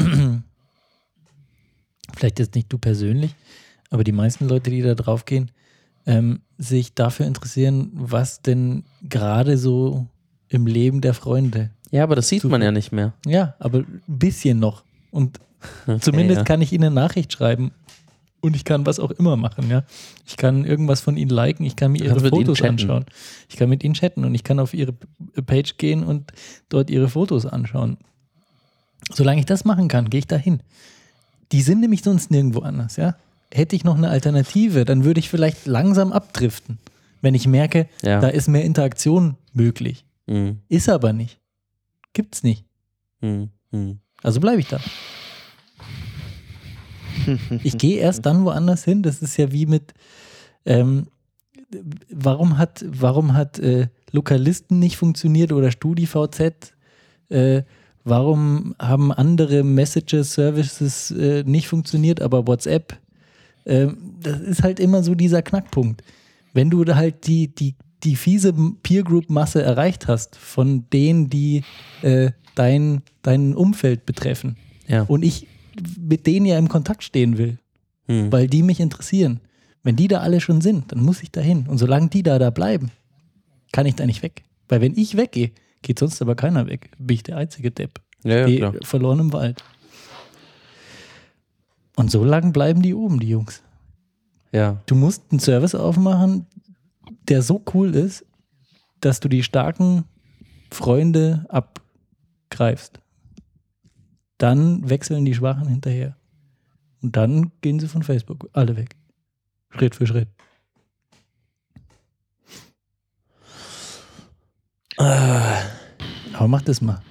[SPEAKER 4] vielleicht jetzt nicht du persönlich, aber die meisten Leute, die da drauf gehen, ähm, sich dafür interessieren, was denn gerade so im Leben der Freunde.
[SPEAKER 2] Ja, aber das sieht
[SPEAKER 4] Super.
[SPEAKER 2] man ja nicht mehr.
[SPEAKER 4] Ja, aber ein bisschen noch. Und zumindest
[SPEAKER 2] ja.
[SPEAKER 4] kann ich ihnen eine Nachricht schreiben und ich kann was auch immer machen, ja. Ich kann irgendwas von ihnen liken, ich kann mir
[SPEAKER 2] Du
[SPEAKER 4] ihre
[SPEAKER 2] kannst mit ihnen
[SPEAKER 4] Fotos
[SPEAKER 2] chatten.
[SPEAKER 4] anschauen. Ich kann mit ihnen chatten und ich kann auf ihre Page gehen und dort ihre Fotos anschauen. Solange ich das machen kann, gehe ich da hin. Die sind nämlich sonst nirgendwo anders, ja. Hätte ich noch eine Alternative, dann würde ich vielleicht langsam abdriften, wenn ich merke,
[SPEAKER 2] Ja.
[SPEAKER 4] da ist mehr Interaktion möglich.
[SPEAKER 2] Mhm.
[SPEAKER 4] Ist aber nicht. Gibt's nicht.
[SPEAKER 2] Mhm. Mhm.
[SPEAKER 4] Also bleibe ich da. Ich gehe erst dann woanders hin. Das ist ja wie mit, ähm, warum hat, warum hat äh, Lokalisten nicht funktioniert oder StudiVZ? Äh, warum haben andere Messages-Services äh, nicht funktioniert, aber WhatsApp? Ähm, das ist halt immer so dieser Knackpunkt. Wenn du da halt die, die, die fiese Peer-Group-Masse erreicht hast von denen, die äh, dein, dein Umfeld betreffen
[SPEAKER 2] Ja.
[SPEAKER 4] und ich mit denen ja im Kontakt stehen will,
[SPEAKER 2] Mhm.
[SPEAKER 4] weil die mich interessieren. Wenn die da alle schon sind, dann muss ich da hin. Und solange die da da bleiben, kann ich da nicht weg. Weil wenn ich weggehe, geht sonst aber keiner weg. Bin ich der einzige Depp.
[SPEAKER 2] Ja, ja,
[SPEAKER 4] Geh
[SPEAKER 2] klar.
[SPEAKER 4] verloren im Wald. Und so lange bleiben die oben, die Jungs.
[SPEAKER 2] Ja.
[SPEAKER 4] Du musst einen Service aufmachen, der so cool ist, dass du die starken Freunde abgreifst. Dann wechseln die Schwachen hinterher. Und dann gehen sie von Facebook alle weg. Schritt für Schritt.
[SPEAKER 2] Äh,
[SPEAKER 4] Aber mach das mal.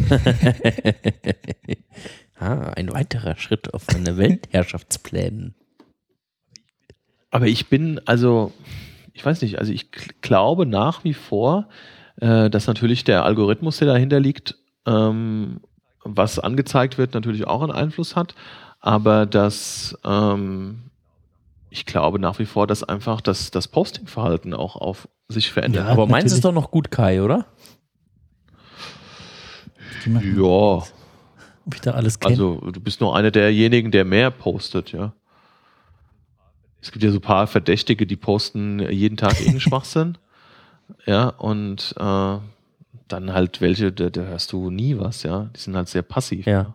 [SPEAKER 2] Ah, ein weiterer Schritt auf meine Weltherrschaftsplänen.
[SPEAKER 3] Aber ich bin, also, ich weiß nicht, also ich k- glaube nach wie vor, äh, dass natürlich der Algorithmus, der dahinter liegt, ähm, was angezeigt wird, natürlich auch einen Einfluss hat. Aber dass ähm, ich glaube nach wie vor, dass einfach das, das Posting-Verhalten auch auf sich verändert.
[SPEAKER 4] Ja,
[SPEAKER 2] Aber meins ist
[SPEAKER 4] natürlich.
[SPEAKER 2] doch noch gut, Kai, oder?
[SPEAKER 4] Die machen-
[SPEAKER 3] Ja,
[SPEAKER 4] Ob ich da alles kenne.
[SPEAKER 3] also du bist nur einer derjenigen, der mehr postet, ja. Es gibt ja so ein paar Verdächtige, die posten jeden Tag irgendeinen Schwachsinn. Ja, und äh, dann halt welche, da, da hörst du nie was, ja. Die sind halt sehr passiv.
[SPEAKER 2] Ja.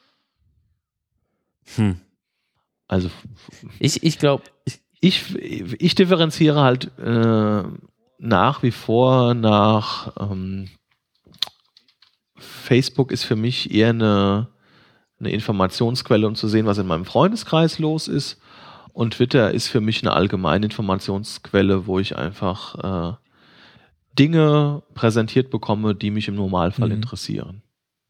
[SPEAKER 2] Hm.
[SPEAKER 3] Also
[SPEAKER 2] Ich, ich glaube, ich,
[SPEAKER 3] ich, ich differenziere halt äh, nach wie vor nach ähm, Facebook ist für mich eher eine, eine Informationsquelle, um zu sehen, was in meinem Freundeskreis los ist. Und Twitter ist für mich eine allgemeine Informationsquelle, wo ich einfach äh, Dinge präsentiert bekomme, die mich im Normalfall
[SPEAKER 4] Mhm.
[SPEAKER 3] interessieren.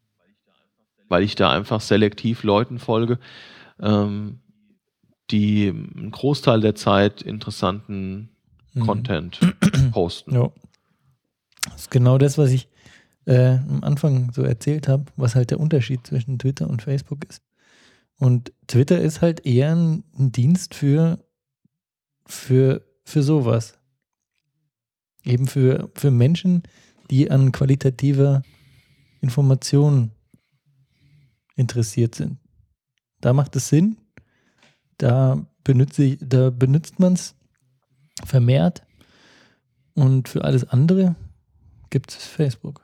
[SPEAKER 3] Weil ich da einfach selektiv Leuten folge, ähm, die einen Großteil der Zeit interessanten
[SPEAKER 4] Mhm.
[SPEAKER 3] Content posten.
[SPEAKER 4] Ja. Das ist genau das, was ich äh, am Anfang so erzählt habe, was halt der Unterschied zwischen Twitter und Facebook ist. Und Twitter ist halt eher ein, ein Dienst für, für, für sowas. Eben für, für Menschen, die an qualitativer Information interessiert sind. Da macht es Sinn. Da benutze ich, da benutzt man es vermehrt. Und für alles andere gibt es Facebook.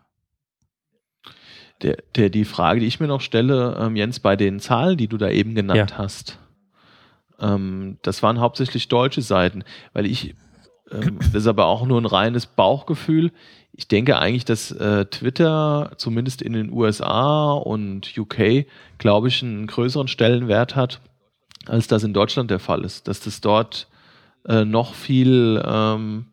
[SPEAKER 3] Der, der, die Frage, die ich mir noch stelle, ähm, Jens, bei den Zahlen, die du da eben genannt
[SPEAKER 2] Ja.
[SPEAKER 3] hast, ähm, das waren hauptsächlich deutsche Seiten, weil ich, ähm, das ist aber auch nur ein reines Bauchgefühl, ich denke eigentlich, dass äh, Twitter zumindest in den U S A und U K, glaube ich, einen größeren Stellenwert hat, als das in Deutschland der Fall ist. Dass das dort äh, noch viel ähm,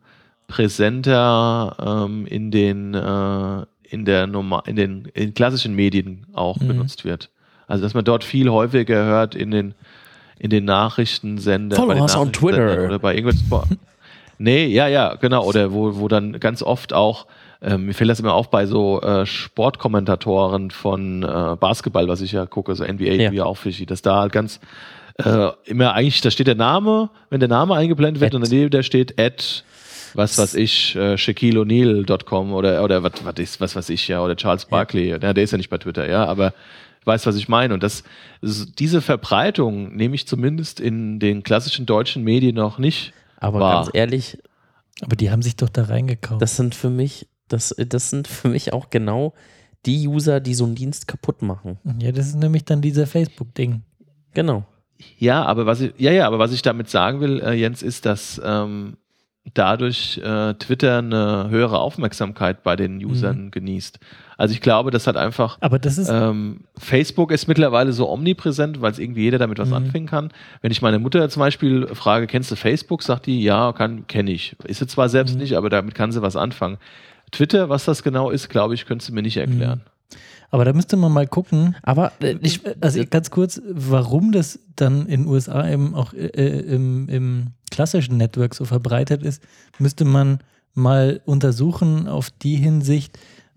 [SPEAKER 3] präsenter ähm, in den äh, in der Norma- in den in klassischen Medien auch
[SPEAKER 4] Mhm.
[SPEAKER 3] benutzt wird. Also dass man dort viel häufiger hört in den in den Nachrichtensendern,
[SPEAKER 2] Follow
[SPEAKER 3] bei den
[SPEAKER 2] us on
[SPEAKER 3] Nachrichtensendern
[SPEAKER 2] Twitter.
[SPEAKER 3] oder bei irgendwelchen Sport. Nee, ja, ja, genau. Oder wo, wo dann ganz oft auch, ähm, mir fällt das immer auf bei so äh, Sportkommentatoren von äh, Basketball, was ich ja gucke, so N B A,
[SPEAKER 2] Ja.
[SPEAKER 3] wie ja auch Fischi, dass da halt ganz äh, immer eigentlich, da steht der Name, wenn der Name eingeblendet wird
[SPEAKER 2] At.
[SPEAKER 3] und daneben der steht at, was weiß ich, äh, Shaquille O'Neal Punkt com oder, oder was, was ist, was weiß ich, ja, oder Charles Barkley, ja. der ist ja nicht bei Twitter, ja, aber weiß, was ich meine. Und das, das diese Verbreitung nehme ich zumindest in den klassischen deutschen Medien noch nicht.
[SPEAKER 2] aber
[SPEAKER 3] Wahr.
[SPEAKER 2] ganz ehrlich,
[SPEAKER 4] Aber die haben sich doch da reingekauft.
[SPEAKER 2] das sind für mich, das, das sind für mich auch genau die User, die so einen Dienst kaputt machen.
[SPEAKER 4] Ja, das ist nämlich dann dieser Facebook-Ding.
[SPEAKER 2] Genau.
[SPEAKER 3] Ja, aber was ich, ja, ja, aber was ich damit sagen will, äh, Jens, ist, dass ähm, dadurch äh, Twitter eine höhere Aufmerksamkeit bei den Usern
[SPEAKER 4] Mhm.
[SPEAKER 3] genießt. Also ich glaube, das hat einfach
[SPEAKER 4] Aber das ist,
[SPEAKER 3] ähm, Facebook ist mittlerweile so omnipräsent, weil es irgendwie jeder damit was
[SPEAKER 4] Mhm.
[SPEAKER 3] anfangen kann. Wenn ich meine Mutter zum Beispiel frage, kennst du Facebook? Sagt die, ja, kann, kenne ich. Ist sie zwar selbst
[SPEAKER 4] Mhm.
[SPEAKER 3] nicht, aber damit kann sie was anfangen. Twitter, was das genau ist, glaube ich, könntest du mir nicht erklären.
[SPEAKER 4] aber da müsste man mal gucken,
[SPEAKER 2] Aber äh, ich,
[SPEAKER 4] also ganz kurz, warum das dann in den U S A eben auch äh, im, im klassischen Network so verbreitet ist, müsste man mal untersuchen auf die Hinsicht,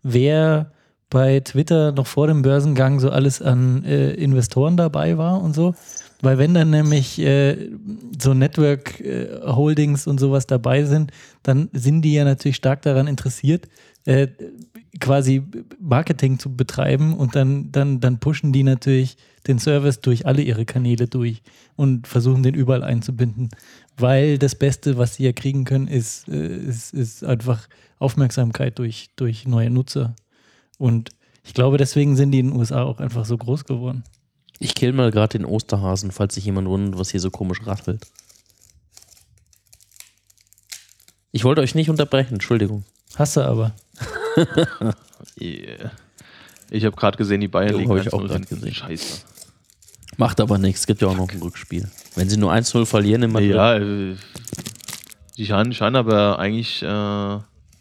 [SPEAKER 4] wer bei Twitter noch vor dem Börsengang so alles an äh, Investoren dabei war und so. Weil wenn dann nämlich äh, so Network-Holdings und sowas dabei sind, dann sind die ja natürlich stark daran interessiert, äh, quasi Marketing zu betreiben und dann, dann, dann pushen die natürlich den Service durch alle ihre Kanäle durch und versuchen den überall einzubinden. Weil das Beste, was sie ja kriegen können, ist, äh, ist, ist einfach Aufmerksamkeit durch, durch neue Nutzer. Und ich glaube, deswegen sind die in den U S A auch einfach so groß geworden.
[SPEAKER 2] ich kill mal gerade den Osterhasen, falls sich jemand wundert, was hier so komisch rattelt. Ich wollte euch nicht unterbrechen, Entschuldigung.
[SPEAKER 4] Hast du aber.
[SPEAKER 3] Yeah. Ich habe gerade gesehen, die Bayern
[SPEAKER 2] Jo,
[SPEAKER 3] liegen
[SPEAKER 2] hab ich
[SPEAKER 3] eins null
[SPEAKER 2] auch grad
[SPEAKER 3] hinten.
[SPEAKER 2] gesehen.
[SPEAKER 3] Scheiße.
[SPEAKER 2] Macht aber nichts, es gibt ja auch noch ein Rückspiel. Wenn sie nur eins null verlieren, immer
[SPEAKER 3] Ja, äh, die scheinen, scheinen aber eigentlich äh,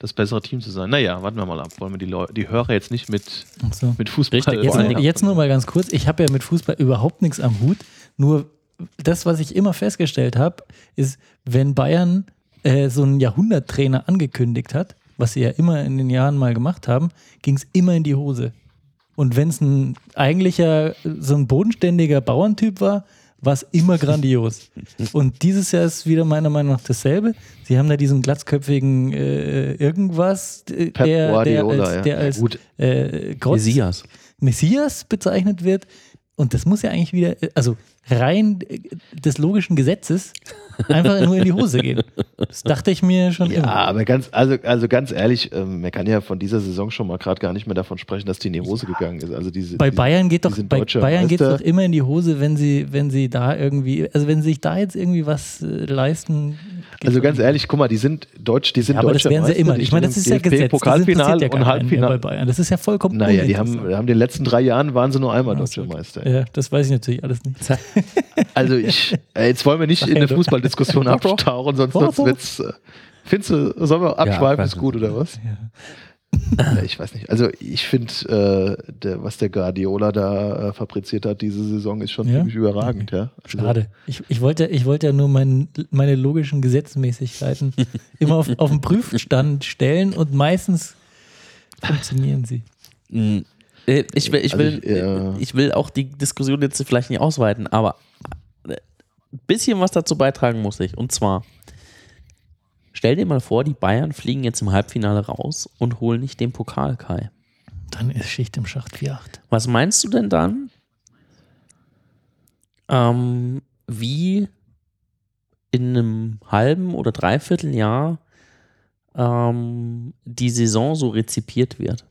[SPEAKER 3] das bessere Team zu sein. Naja, warten wir mal ab. Wollen wir die, Leu- die Hörer jetzt nicht mit,
[SPEAKER 4] so.
[SPEAKER 3] mit Fußball...
[SPEAKER 2] Richtig,
[SPEAKER 4] Jetzt,
[SPEAKER 2] Ja,
[SPEAKER 4] nur, jetzt nur mal ganz kurz. Ich habe ja mit Fußball überhaupt nichts am Hut. Nur das, was ich immer festgestellt habe, ist, wenn Bayern äh, so einen Jahrhunderttrainer angekündigt hat, was sie ja immer in den Jahren mal gemacht haben, ging es immer in die Hose. Und wenn es ein eigentlicher, so ein bodenständiger Bauerntyp war, war es immer grandios. Und dieses Jahr ist wieder meiner Meinung nach dasselbe. Sie haben da diesen glatzköpfigen äh, irgendwas, äh,
[SPEAKER 1] Pep
[SPEAKER 4] der, der
[SPEAKER 1] Guardiola,
[SPEAKER 4] als,
[SPEAKER 1] ja.
[SPEAKER 4] der als
[SPEAKER 1] Gut.
[SPEAKER 4] äh, Gott,
[SPEAKER 2] Messias.
[SPEAKER 4] Messias bezeichnet wird. Und das muss ja eigentlich wieder, also rein des logischen Gesetzes, einfach nur in die Hose gehen. Das dachte ich mir schon
[SPEAKER 1] Ja,
[SPEAKER 4] immer.
[SPEAKER 1] aber ganz, also, also ganz ehrlich, ähm, man kann ja von dieser Saison schon mal gerade gar nicht mehr davon sprechen, dass die in die Hose ja. gegangen ist. Also diese,
[SPEAKER 4] Bei
[SPEAKER 1] die,
[SPEAKER 4] Bayern geht doch,
[SPEAKER 1] die sind
[SPEAKER 4] bei
[SPEAKER 1] deutsche
[SPEAKER 4] Bayern geht es
[SPEAKER 1] Meister.
[SPEAKER 4] doch immer in die Hose, wenn sie, wenn sie da irgendwie, also wenn sie sich da jetzt irgendwie was äh, leisten. geht
[SPEAKER 1] Also
[SPEAKER 4] doch
[SPEAKER 1] ganz
[SPEAKER 4] nicht.
[SPEAKER 1] ehrlich, guck mal, die sind deutsch, die sind
[SPEAKER 4] Ja, aber das
[SPEAKER 1] deutsche
[SPEAKER 4] wären sie
[SPEAKER 1] Meister,
[SPEAKER 4] immer.
[SPEAKER 1] die
[SPEAKER 4] Ich meine, das
[SPEAKER 1] stehen
[SPEAKER 4] ist ja
[SPEAKER 1] im
[SPEAKER 4] Gesetz. Das
[SPEAKER 1] Pokalfinale
[SPEAKER 4] interessiert ja
[SPEAKER 1] und
[SPEAKER 4] keinen mehr bei
[SPEAKER 1] Halbfinale.
[SPEAKER 4] Bayern. Das ist ja vollkommen
[SPEAKER 1] Naja, die haben,
[SPEAKER 4] uninteressant.
[SPEAKER 1] haben in den letzten drei Jahren waren sie nur einmal
[SPEAKER 4] Ach
[SPEAKER 1] deutsche
[SPEAKER 4] so.
[SPEAKER 1] Meister.
[SPEAKER 4] Ja, das weiß ich natürlich alles nicht.
[SPEAKER 1] Also ich, äh, jetzt wollen wir nicht in eine Fußballdiskussion abtauchen, sonst, sonst wird's. Äh, findest du, sollen wir abschweifen,
[SPEAKER 2] Ja,
[SPEAKER 1] ist gut oder was?
[SPEAKER 4] Ja.
[SPEAKER 1] Ja, ich weiß nicht. Also ich finde, äh, der, was der Guardiola da äh, fabriziert hat diese Saison, ist schon
[SPEAKER 4] Ja?
[SPEAKER 1] ziemlich überragend. Ja? Also,
[SPEAKER 4] Schade. Ich, ich wollte ich wollte ja nur mein, meine logischen Gesetzmäßigkeiten immer auf, auf den Prüfstand stellen und meistens funktionieren sie.
[SPEAKER 2] Mhm. Äh, Ich will, ich,
[SPEAKER 1] Also
[SPEAKER 2] will,
[SPEAKER 1] ich, äh,
[SPEAKER 2] ich will auch die Diskussion jetzt vielleicht nicht ausweiten, aber ein bisschen was dazu beitragen muss ich. Und zwar, stell dir mal vor, die Bayern fliegen jetzt im Halbfinale raus und holen nicht den Pokal, Kai.
[SPEAKER 4] Dann ist Schicht im Schacht vier acht.
[SPEAKER 2] Was meinst du denn dann, ähm, wie in einem halben oder dreiviertel Jahr ähm, die Saison so rezipiert wird?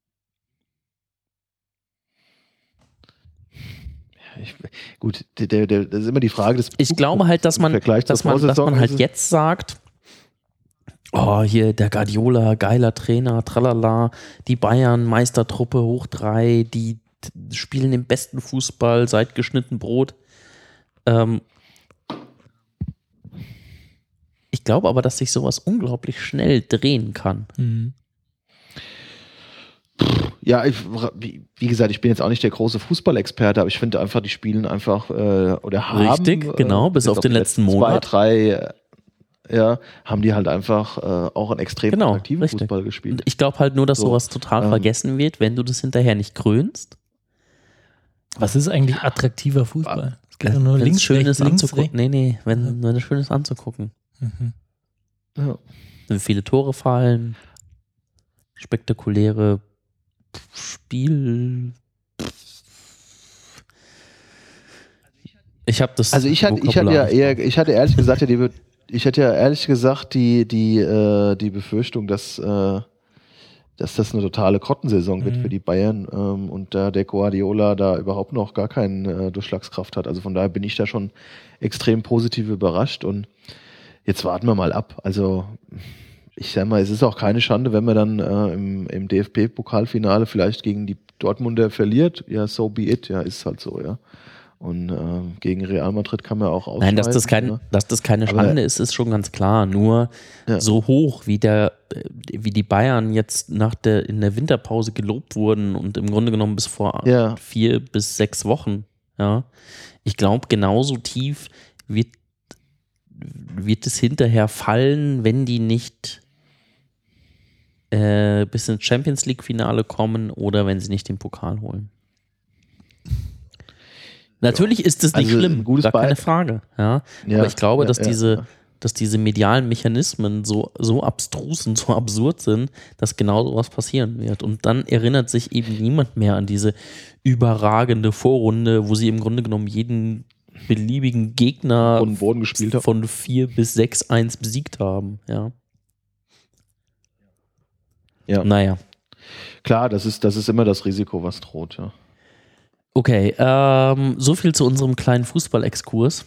[SPEAKER 1] ich, gut, der, der, der, das ist immer die Frage des
[SPEAKER 2] Ich glaube halt, dass man,
[SPEAKER 1] Vergleich zur
[SPEAKER 2] dass man, dass
[SPEAKER 1] Vorsaison
[SPEAKER 2] man halt
[SPEAKER 1] ist es-
[SPEAKER 2] jetzt sagt, oh, hier der Guardiola, geiler Trainer, tralala, die Bayern, Meistertruppe, hoch drei, die t- spielen den besten Fußball seit geschnitten Brot. Ähm ich glaube aber, dass sich sowas unglaublich schnell drehen kann.
[SPEAKER 4] Mhm.
[SPEAKER 1] Ja, ich, wie, wie gesagt, ich bin jetzt auch nicht der große Fußballexperte, aber ich finde einfach, die spielen einfach äh, oder haben
[SPEAKER 2] Richtig, genau, bis
[SPEAKER 1] jetzt
[SPEAKER 2] auf den
[SPEAKER 1] die
[SPEAKER 2] letzten
[SPEAKER 1] zwei,
[SPEAKER 2] Monat.
[SPEAKER 1] drei, äh, ja, haben die halt einfach äh, auch einen extrem
[SPEAKER 2] Genau,
[SPEAKER 1] attraktiven
[SPEAKER 2] richtig.
[SPEAKER 1] Fußball
[SPEAKER 2] Und
[SPEAKER 1] gespielt.
[SPEAKER 2] ich glaube halt nur, dass
[SPEAKER 1] So,
[SPEAKER 2] sowas total
[SPEAKER 1] ähm,
[SPEAKER 2] vergessen wird, wenn du das hinterher nicht krönst.
[SPEAKER 4] Was ist eigentlich attraktiver Fußball? Es geht doch nur
[SPEAKER 2] Wenn
[SPEAKER 4] links,
[SPEAKER 2] es schön
[SPEAKER 4] rechts,
[SPEAKER 2] ist
[SPEAKER 4] links,
[SPEAKER 2] anzugucken.
[SPEAKER 4] rechts.
[SPEAKER 2] Nee, nee, wenn, wenn es schön ist anzugucken.
[SPEAKER 4] Mhm.
[SPEAKER 1] Ja.
[SPEAKER 2] Wenn viele Tore fallen, spektakuläre Spiel. Ich habe das.
[SPEAKER 1] Also ich hatte, ich hatte ja
[SPEAKER 2] Vokabular nicht
[SPEAKER 1] eher,
[SPEAKER 2] drauf.
[SPEAKER 1] ich hatte ehrlich gesagt ja die, Be- ich hatte ja ehrlich gesagt die, die, äh, die Befürchtung, dass, äh, dass das eine totale Grottensaison wird
[SPEAKER 4] Mhm.
[SPEAKER 1] für die Bayern ähm, und da der Guardiola da überhaupt noch gar keine äh, Durchschlagskraft hat. Also von daher bin ich da schon extrem positiv überrascht und jetzt warten wir mal ab. Also ich sag mal, es ist auch keine Schande, wenn man dann äh, im, im D F B-Pokalfinale vielleicht gegen die Dortmunder verliert. Ja, so be it. Ja, ist halt so, ja. Und äh, gegen Real Madrid kann man auch ausscheiden.
[SPEAKER 2] Nein, dass das, kein,
[SPEAKER 1] ne?
[SPEAKER 2] dass das keine
[SPEAKER 1] Aber-
[SPEAKER 2] Schande ist, ist schon ganz klar. Nur
[SPEAKER 1] Ja.
[SPEAKER 2] so hoch, wie, der, wie die Bayern jetzt nach der, in der Winterpause gelobt wurden und im Grunde genommen bis vor
[SPEAKER 1] Ja.
[SPEAKER 2] vier bis sechs Wochen. Ja, ich glaube, genauso tief wird, wird es hinterher fallen, wenn die nicht äh, bis ins Champions League-Finale kommen oder wenn sie nicht den Pokal holen. Natürlich ist das nicht
[SPEAKER 1] Also
[SPEAKER 2] schlimm,
[SPEAKER 1] ein gutes
[SPEAKER 2] gar keine
[SPEAKER 1] Be-
[SPEAKER 2] Frage. Ja?
[SPEAKER 1] Ja,
[SPEAKER 2] Aber ich glaube,
[SPEAKER 1] ja,
[SPEAKER 2] dass
[SPEAKER 1] ja,
[SPEAKER 2] diese,
[SPEAKER 1] ja.
[SPEAKER 2] dass diese medialen Mechanismen so, so abstrus und so absurd sind, dass genau sowas passieren wird. Und dann erinnert sich eben niemand mehr an diese überragende Vorrunde, wo sie im Grunde genommen jeden beliebigen Gegner
[SPEAKER 1] Boden, Boden gespielt haben.
[SPEAKER 2] von vier bis sechs eins besiegt haben. Ja.
[SPEAKER 1] Ja.
[SPEAKER 2] Naja.
[SPEAKER 1] Klar, das ist, das ist immer das Risiko, was droht, ja.
[SPEAKER 2] Okay, ähm, so viel zu unserem kleinen Fußball-Exkurs.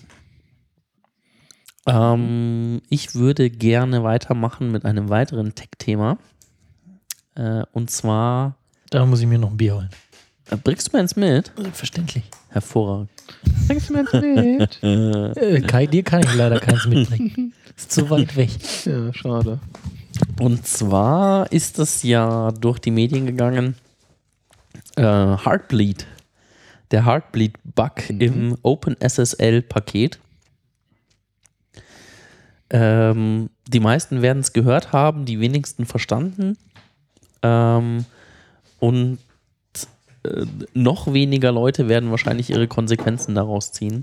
[SPEAKER 2] Ähm, ich würde gerne weitermachen mit einem weiteren Tech-Thema. Äh, und zwar,
[SPEAKER 4] Da muss ich mir noch ein Bier holen.
[SPEAKER 2] äh, bringst du mir eins mit?
[SPEAKER 4] Selbstverständlich.
[SPEAKER 2] Hervorragend.
[SPEAKER 1] Bringst du mir jetzt mit?
[SPEAKER 4] Äh, Kai, dir kann ich leider keins mitbringen. Ist zu weit weg.
[SPEAKER 1] Ja, schade.
[SPEAKER 2] Und zwar ist es ja durch die Medien gegangen, äh, Heartbleed. Der Heartbleed-Bug mhm. im OpenSSL-Paket. Ähm, die meisten werden es gehört haben, die wenigsten verstanden. Ähm, und äh, noch weniger Leute werden wahrscheinlich ihre Konsequenzen daraus ziehen.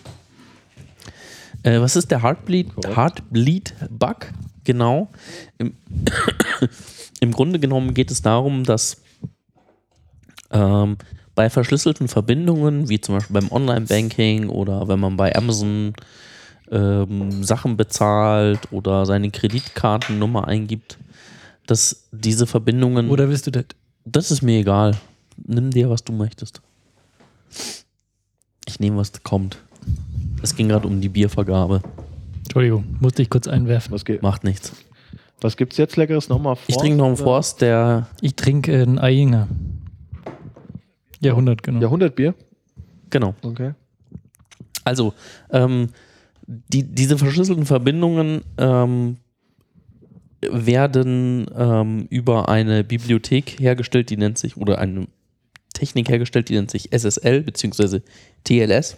[SPEAKER 2] Äh, was ist der Heartbleed, Heartbleed-Bug? Genau. Im, Im Grunde genommen geht es darum, dass ähm, bei verschlüsselten Verbindungen, wie zum Beispiel beim Online-Banking oder wenn man bei Amazon ähm, Sachen bezahlt oder seine Kreditkartennummer eingibt, dass diese Verbindungen...
[SPEAKER 4] Oder willst du das?
[SPEAKER 2] Das ist mir egal. Nimm dir, was du möchtest. Ich nehme, was kommt. Es ging gerade um die Biervergabe.
[SPEAKER 4] Entschuldigung, musste ich kurz einwerfen.
[SPEAKER 1] Was geht?
[SPEAKER 2] Macht nichts.
[SPEAKER 1] Was gibt's jetzt Leckeres? Nochmal Forst?
[SPEAKER 2] Ich trinke noch einen
[SPEAKER 1] oder?
[SPEAKER 2] Forst, der...
[SPEAKER 4] Ich trinke äh, einen Eyinger. Jahrhundert, genau.
[SPEAKER 1] Jahrhundert Bier?
[SPEAKER 2] Genau.
[SPEAKER 1] Okay.
[SPEAKER 2] Also, ähm, die, diese verschlüsselten Verbindungen ähm, werden ähm, über eine Bibliothek hergestellt, die nennt sich, oder eine Technik hergestellt, die nennt sich S S L bzw. T L S.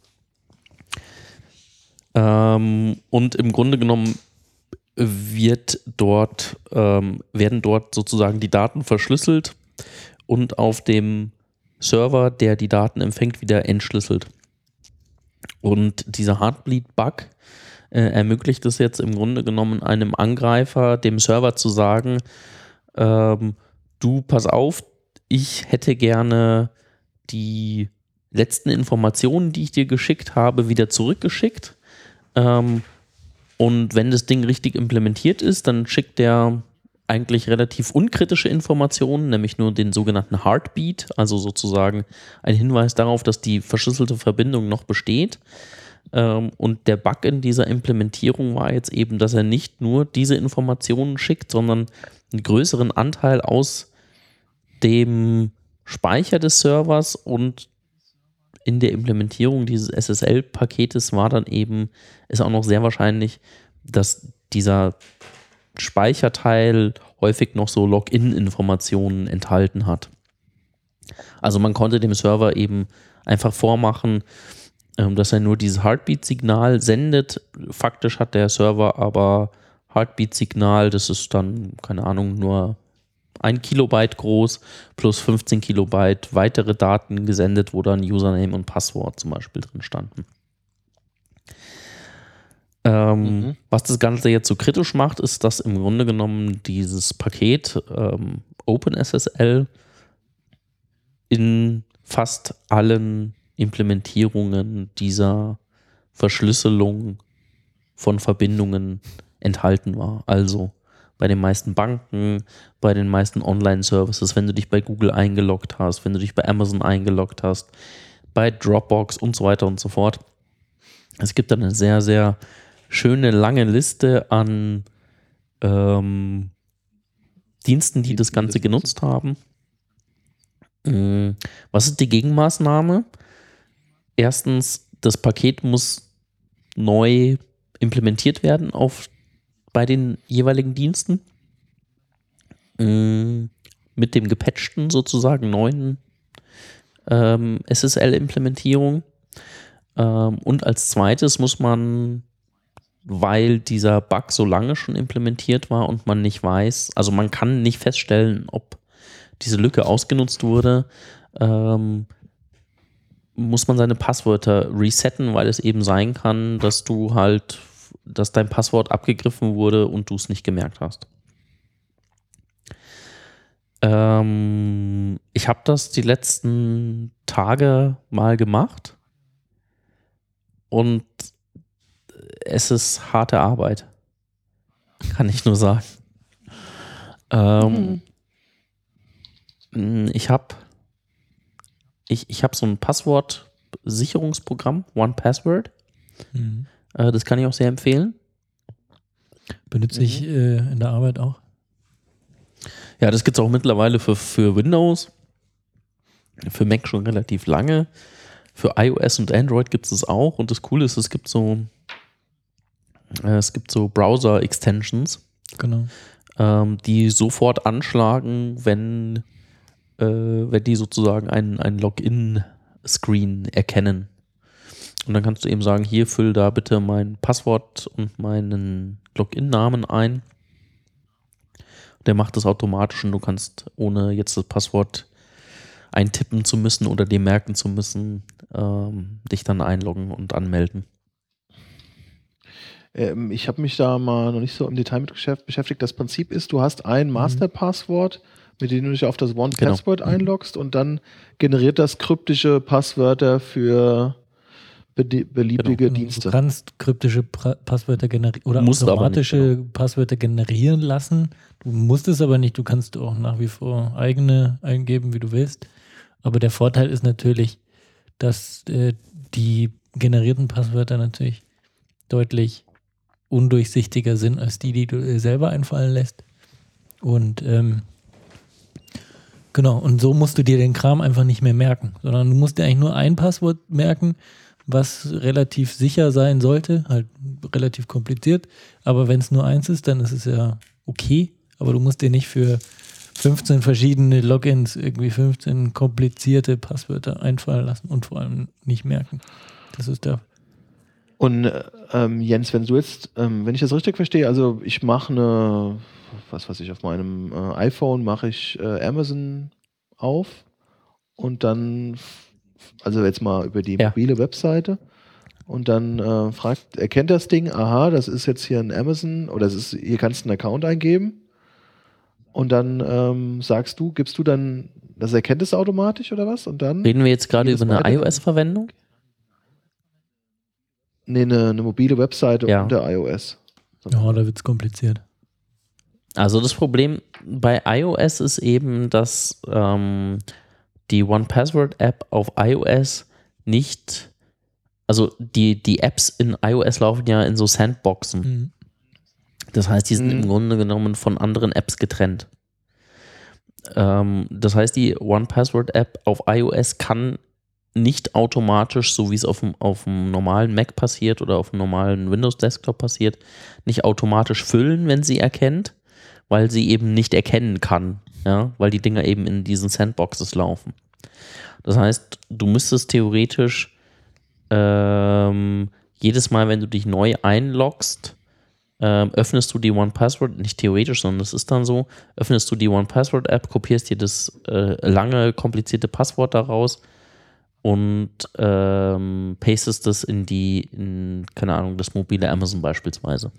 [SPEAKER 2] Ähm, und im Grunde genommen wird dort, ähm, werden dort sozusagen die Daten verschlüsselt und auf dem Server, der die Daten empfängt, wieder entschlüsselt. Und dieser Heartbleed-Bug äh, ermöglicht es jetzt im Grunde genommen einem Angreifer, dem Server zu sagen, ähm, du, pass auf, ich hätte gerne die letzten Informationen, die ich dir geschickt habe, wieder zurückgeschickt. Ähm, und wenn das Ding richtig implementiert ist, dann schickt der eigentlich relativ unkritische Informationen, nämlich nur den sogenannten Heartbeat, also sozusagen ein Hinweis darauf, dass die verschlüsselte Verbindung noch besteht. Ähm, und der Bug in dieser Implementierung war jetzt eben, dass er nicht nur diese Informationen schickt, sondern einen größeren Anteil aus dem Speicher des Servers, und in der Implementierung dieses S S L-Paketes war dann eben, ist auch noch sehr wahrscheinlich, dass dieser Speicherteil häufig noch so Login-Informationen enthalten hat. Also man konnte dem Server eben einfach vormachen, dass er nur dieses Heartbeat-Signal sendet. Faktisch hat der Server aber Heartbeat-Signal, das ist dann, keine Ahnung, nur ein Kilobyte groß, plus fünfzehn Kilobyte weitere Daten gesendet, wo dann Username und Passwort zum Beispiel drin standen. Ähm, mhm. Was das Ganze jetzt so kritisch macht, ist, dass im Grunde genommen dieses Paket ähm, OpenSSL in fast allen Implementierungen dieser Verschlüsselung von Verbindungen enthalten war. Also bei den meisten Banken, bei den meisten Online-Services, wenn du dich bei Google eingeloggt hast, wenn du dich bei Amazon eingeloggt hast, bei Dropbox und so weiter und so fort. Es gibt dann eine sehr, sehr schöne lange Liste an ähm, Diensten, die das Ganze genutzt haben. Ähm, was ist die Gegenmaßnahme? Erstens, das Paket muss neu implementiert werden auf, bei den jeweiligen Diensten. Ähm, mit dem gepatchten sozusagen neuen ähm, S S L-Implementierung. Ähm, und als zweites muss man, weil dieser Bug so lange schon implementiert war und man nicht weiß, also man kann nicht feststellen, ob diese Lücke ausgenutzt wurde, ähm, muss man seine Passwörter resetten, weil es eben sein kann, dass du halt, dass dein Passwort abgegriffen wurde und du es nicht gemerkt hast. Ähm, ich habe das die letzten Tage mal gemacht und es ist harte Arbeit. Kann ich nur sagen. Ähm, mhm. Ich habe ich, ich hab so ein Passwortsicherungsprogramm, One Password. Mhm. Äh, das kann ich auch sehr empfehlen.
[SPEAKER 4] Benutze ich äh, in der Arbeit auch.
[SPEAKER 2] Ja, das gibt es auch mittlerweile für, für Windows. Für Mac schon relativ lange. Für iOS und Android gibt es es auch. Und das Coole ist, es gibt so, äh, es gibt so Browser-Extensions.
[SPEAKER 4] Genau.
[SPEAKER 2] ähm, die sofort anschlagen, wenn, äh, wenn die sozusagen einen, einen Login-Screen erkennen. Und dann kannst du eben sagen, hier füll da bitte mein Passwort und meinen Login-Namen ein. Der macht das automatisch und du kannst, ohne jetzt das Passwort eintippen zu müssen oder dir merken zu müssen, ähm, dich dann einloggen und anmelden.
[SPEAKER 1] Ähm, ich habe mich da mal noch nicht so im Detail mit beschäftigt. Das Prinzip ist, du hast ein Masterpasswort, mit dem du dich auf das One-Password genau. einloggst und dann generiert das kryptische Passwörter für beliebige genau. Dienste.
[SPEAKER 4] Du kannst kryptische pra- Passwörter generieren oder musst automatische nicht, genau. Passwörter generieren lassen. Du musst es aber nicht. Du kannst auch nach wie vor eigene eingeben, wie du willst. Aber der Vorteil ist natürlich, dass äh, die generierten Passwörter natürlich deutlich undurchsichtiger sind als die, die du äh, selber einfallen lässt. Und ähm, genau, und so musst du dir den Kram einfach nicht mehr merken, sondern du musst dir eigentlich nur ein Passwort merken, was relativ sicher sein sollte, halt relativ kompliziert. Aber wenn es nur eins ist, dann ist es ja okay. Aber du musst dir nicht für fünfzehn verschiedene Logins irgendwie fünfzehn komplizierte Passwörter einfallen lassen und vor allem nicht merken. Das ist der.
[SPEAKER 1] Und ähm, Jens, wenn du jetzt, ähm, wenn ich das richtig verstehe, also ich mache eine, was weiß ich, auf meinem äh, iPhone mache ich äh, Amazon auf und dann also jetzt mal über die
[SPEAKER 2] ja.
[SPEAKER 1] mobile Webseite und dann äh, fragt, erkennt das Ding, aha, das ist jetzt hier ein Amazon oder es ist, hier kannst du einen Account eingeben und dann ähm, sagst du, gibst du dann, das erkennt es automatisch oder was? Und dann
[SPEAKER 2] reden wir jetzt gerade über eine iOS-Verwendung?
[SPEAKER 1] Nee, eine, eine mobile Webseite
[SPEAKER 2] ja.
[SPEAKER 1] unter iOS.
[SPEAKER 4] Ja, da wird es kompliziert.
[SPEAKER 2] Also das Problem bei iOS ist eben, dass ähm, die One-Password-App auf iOS nicht, also die, die Apps in iOS laufen ja in so Sandboxen. Mhm. Das heißt, die sind mhm. im Grunde genommen von anderen Apps getrennt. Ähm, das heißt, die One-Password-App auf iOS kann nicht automatisch, so wie es auf dem, auf dem normalen Mac passiert oder auf dem normalen Windows-Desktop passiert, nicht automatisch füllen, wenn sie erkennt, weil sie eben nicht erkennen kann, ja, weil die Dinger eben in diesen Sandboxes laufen. Das heißt, du müsstest theoretisch ähm, jedes Mal, wenn du dich neu einloggst, ähm, öffnest du die One-Password, nicht theoretisch, sondern das ist dann so, öffnest du die One-Password-App, kopierst dir das äh, lange, komplizierte Passwort daraus und ähm, pastest das in die, in, keine Ahnung, das mobile Amazon beispielsweise.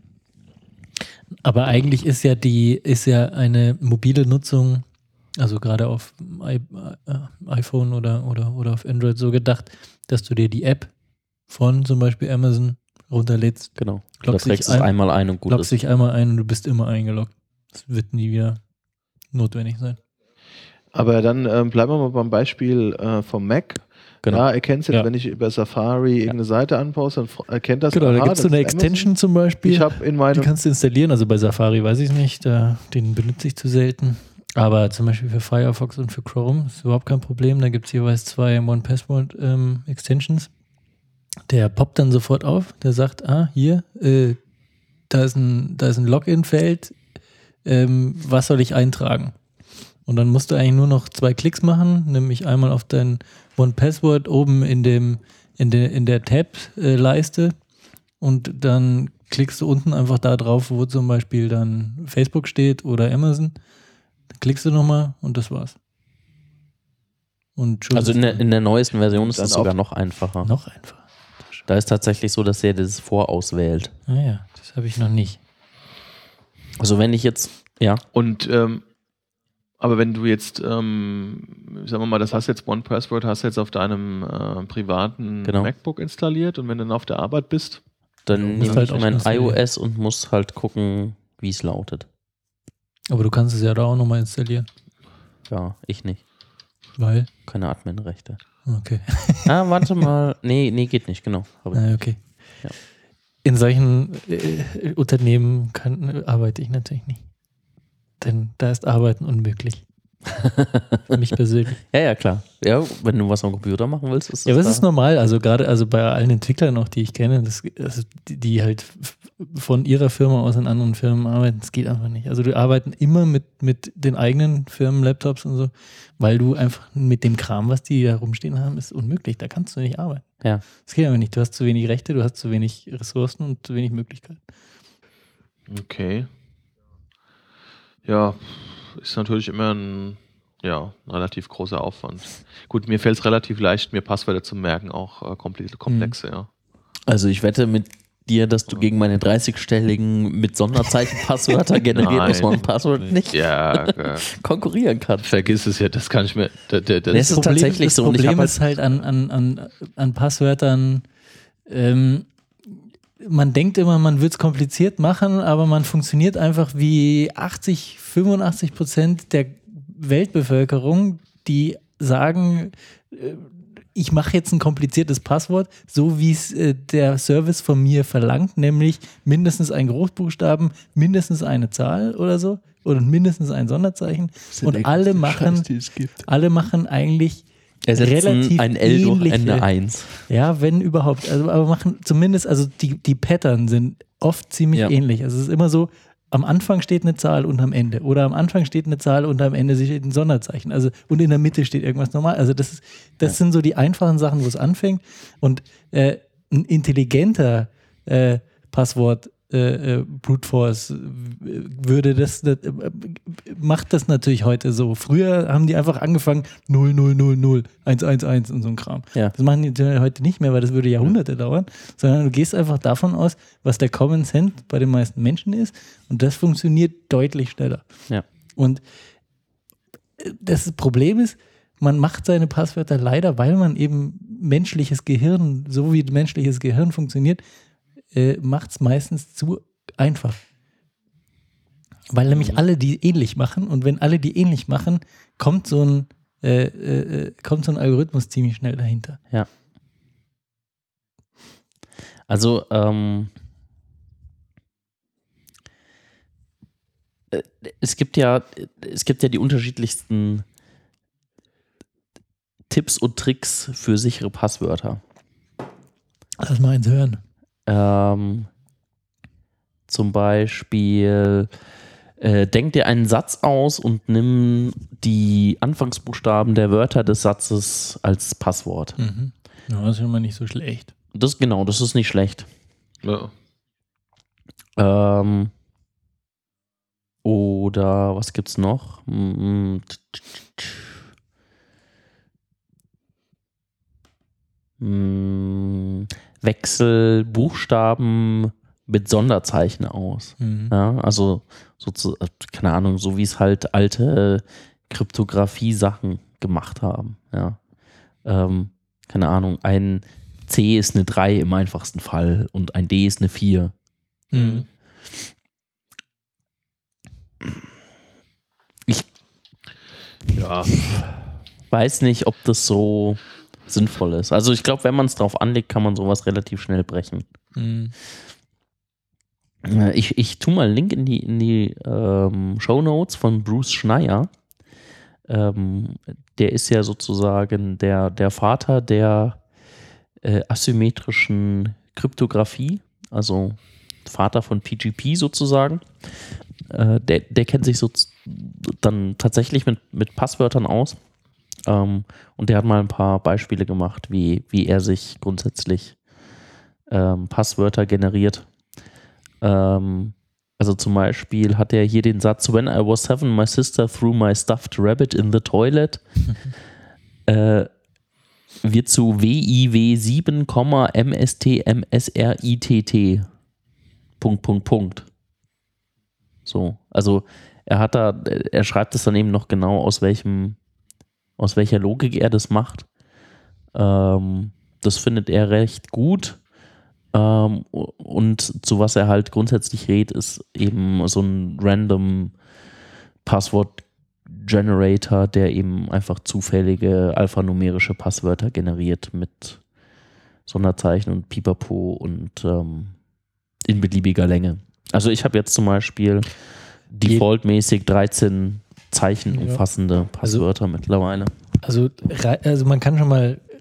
[SPEAKER 4] Aber eigentlich ist ja die, ist ja eine mobile Nutzung, also gerade auf I, äh, iPhone oder, oder, oder auf Android so gedacht, dass du dir die App von zum Beispiel Amazon runterlädst.
[SPEAKER 2] Genau. Du trägst es ein, einmal ein und gut
[SPEAKER 4] loggst dich einmal ein und du bist immer eingeloggt. Das wird nie wieder notwendig sein.
[SPEAKER 1] Aber dann ähm, bleiben wir mal beim Beispiel äh, vom Mac. Genau. Ja, erkennt es jetzt, ja. wenn ich über Safari irgendeine ja. Seite anposte, dann erkennt das.
[SPEAKER 4] Genau,
[SPEAKER 1] aha,
[SPEAKER 4] da gibt es so eine Extension Amazon. Zum Beispiel.
[SPEAKER 1] Ich habe in meinem.
[SPEAKER 4] Die kannst du installieren, also bei Safari weiß ich nicht, da, den benutze ich zu selten. Aber zum Beispiel für Firefox und für Chrome ist überhaupt kein Problem. Da gibt es jeweils zwei One-Password-Extensions. Ähm, der poppt dann sofort auf, der sagt, ah, hier, äh, da ist ein, da ist ein Login-Feld, ähm, was soll ich eintragen? Und dann musst du eigentlich nur noch zwei Klicks machen, nämlich einmal auf dein One-Password oben in dem, in der, in der Tab-Leiste und dann klickst du unten einfach da drauf, wo zum Beispiel dann Facebook steht oder Amazon. Dann klickst du nochmal und das war's. Und schon
[SPEAKER 2] also in der, in der neuesten Version ist es sogar noch einfacher.
[SPEAKER 4] Noch einfacher.
[SPEAKER 2] Da ist tatsächlich so, dass er das vorauswählt.
[SPEAKER 4] Ah ja, das habe ich noch nicht.
[SPEAKER 2] Also wenn ich jetzt, ja.
[SPEAKER 1] Und ähm, aber wenn du jetzt, ähm, sagen wir mal, das hast jetzt One-Password, hast jetzt auf deinem äh, privaten genau. MacBook installiert und wenn du dann auf der Arbeit bist,
[SPEAKER 2] dann nehme halt ich mein iOS und muss halt gucken, wie es lautet.
[SPEAKER 4] Aber du kannst es ja da auch nochmal installieren.
[SPEAKER 2] Ja, ich nicht.
[SPEAKER 4] Weil?
[SPEAKER 2] Keine Admin-Rechte.
[SPEAKER 4] Okay.
[SPEAKER 2] Ah, warte mal. Nee, nee, geht nicht, genau.
[SPEAKER 4] Ah, okay. Ja. In solchen äh, Unternehmen kann, arbeite ich natürlich nicht. Denn da ist Arbeiten unmöglich. Für mich persönlich.
[SPEAKER 2] Ja, ja, klar. Ja, wenn du was am Computer machen willst, ist das
[SPEAKER 4] ja, aber es
[SPEAKER 2] da.
[SPEAKER 4] ist normal. Also gerade also bei allen Entwicklern auch, die ich kenne, das, also die, die halt von ihrer Firma aus in anderen Firmen arbeiten. Das geht einfach nicht. Also du arbeiten immer mit, mit den eigenen Firmen-Laptops und so, weil du einfach mit dem Kram, was die da rumstehen haben, ist unmöglich. Da kannst du nicht arbeiten.
[SPEAKER 2] Ja.
[SPEAKER 4] Das geht aber nicht. Du hast zu wenig Rechte, du hast zu wenig Ressourcen und zu wenig Möglichkeiten.
[SPEAKER 3] Okay. Ja, ist natürlich immer ein, ja, ein relativ großer Aufwand. Gut, mir fällt es relativ leicht, mir Passwörter zu merken, auch äh, komplexe, mhm. ja.
[SPEAKER 2] Also ich wette mit dir, dass du gegen meine dreißigstelligen mit Sonderzeichen Passwörter generiert aus meinem Passwort nicht
[SPEAKER 3] ja, äh,
[SPEAKER 2] konkurrieren kann.
[SPEAKER 3] Vergiss es ja, das kann ich mir. Da, da, das,
[SPEAKER 2] das ist
[SPEAKER 4] Problem,
[SPEAKER 2] tatsächlich
[SPEAKER 4] das
[SPEAKER 2] so.
[SPEAKER 4] Das Problem
[SPEAKER 2] und ich
[SPEAKER 4] ist halt an, an, an, an Passwörtern, ähm, man denkt immer, man wird es kompliziert machen, aber man funktioniert einfach wie achtzig, fünfundachtzig Prozent der Weltbevölkerung, die sagen, äh, ich mache jetzt ein kompliziertes Passwort, so wie es äh, der Service von mir verlangt, nämlich mindestens ein Großbuchstaben, mindestens eine Zahl oder so oder mindestens ein Sonderzeichen. Und alle machen, Scheiß, alle machen eigentlich relativ
[SPEAKER 2] ein L durch
[SPEAKER 4] ähnliche,
[SPEAKER 2] Ende eins.
[SPEAKER 4] Ja, wenn überhaupt. Also, aber machen zumindest, also die, die Pattern sind oft ziemlich ja. ähnlich. Also es ist immer so, am Anfang steht eine Zahl und am Ende. Oder am Anfang steht eine Zahl und am Ende steht ein Sonderzeichen. Also, und in der Mitte steht irgendwas normal. Also das, ist, das ja. sind so die einfachen Sachen, wo es anfängt. Und äh, ein intelligenter äh, Passwort äh, äh, Brute Force würde das, das äh, macht das natürlich heute so. Früher haben die einfach angefangen null null null null eins eins eins und so ein Kram.
[SPEAKER 2] Ja.
[SPEAKER 4] Das machen die heute nicht mehr, weil das würde Jahrhunderte ja. dauern, sondern du gehst einfach davon aus, was der Common Sense bei den meisten Menschen ist und das funktioniert deutlich schneller.
[SPEAKER 2] Ja.
[SPEAKER 4] Und das Problem ist, man macht seine Passwörter leider, weil man eben menschliches Gehirn, so wie menschliches Gehirn funktioniert, äh, macht es meistens zu einfach. Weil nämlich alle die ähnlich machen und wenn alle die ähnlich machen, kommt so ein, äh, äh, kommt so ein Algorithmus ziemlich schnell dahinter.
[SPEAKER 2] Ja. Also, ähm, äh, es gibt ja, es gibt ja die unterschiedlichsten Tipps und Tricks für sichere Passwörter.
[SPEAKER 4] Lass mal eins hören.
[SPEAKER 2] Ähm, zum Beispiel äh, denk dir einen Satz aus und nimm die Anfangsbuchstaben der Wörter des Satzes als Passwort.
[SPEAKER 4] Mhm. Ja, das ist immer nicht so schlecht.
[SPEAKER 2] Das genau, das ist nicht schlecht.
[SPEAKER 3] Ja.
[SPEAKER 2] Ähm, oder was gibt's noch? Hm, hm, Wechsel Buchstaben mit Sonderzeichen aus.
[SPEAKER 4] Mhm.
[SPEAKER 2] Ja, also so zu, keine Ahnung, so wie es halt alte Kryptographie-Sachen gemacht haben. Ja. Ähm, keine Ahnung, ein C ist eine drei im einfachsten Fall und ein D ist eine vier.
[SPEAKER 4] Mhm.
[SPEAKER 2] Ich
[SPEAKER 3] ja.
[SPEAKER 2] weiß nicht, ob das so sinnvoll ist. Also ich glaube, wenn man es drauf anlegt, kann man sowas relativ schnell brechen.
[SPEAKER 4] Mhm.
[SPEAKER 2] Ich, ich tue mal einen Link in die, in die ähm, Shownotes von Bruce Schneier. Ähm, der ist ja sozusagen der, der Vater der äh, asymmetrischen Kryptographie, also Vater von P G P sozusagen. Äh, der, der kennt sich so dann tatsächlich mit, mit Passwörtern aus. Ähm, und der hat mal ein paar Beispiele gemacht, wie, wie er sich grundsätzlich ähm, Passwörter generiert. Ähm, also zum Beispiel hat er hier den Satz: When I was seven, my sister threw my stuffed rabbit in the toilet. äh, wird zu W I W sieben, M S T M S R I T T. Punkt, Punkt, Punkt. So, also er hat da, er schreibt es dann eben noch genau, aus welchem, aus welcher Logik er das macht. Ähm, das findet er recht gut. Ähm, und zu was er halt grundsätzlich redet, ist eben so ein random Passwort-Generator, der eben einfach zufällige alphanumerische Passwörter generiert mit Sonderzeichen und Pipapo und ähm, in beliebiger Länge. Also ich habe jetzt zum Beispiel defaultmäßig dreizehn Zeichen umfassende Passwörter also, mittlerweile.
[SPEAKER 4] Also, also man kann schon mal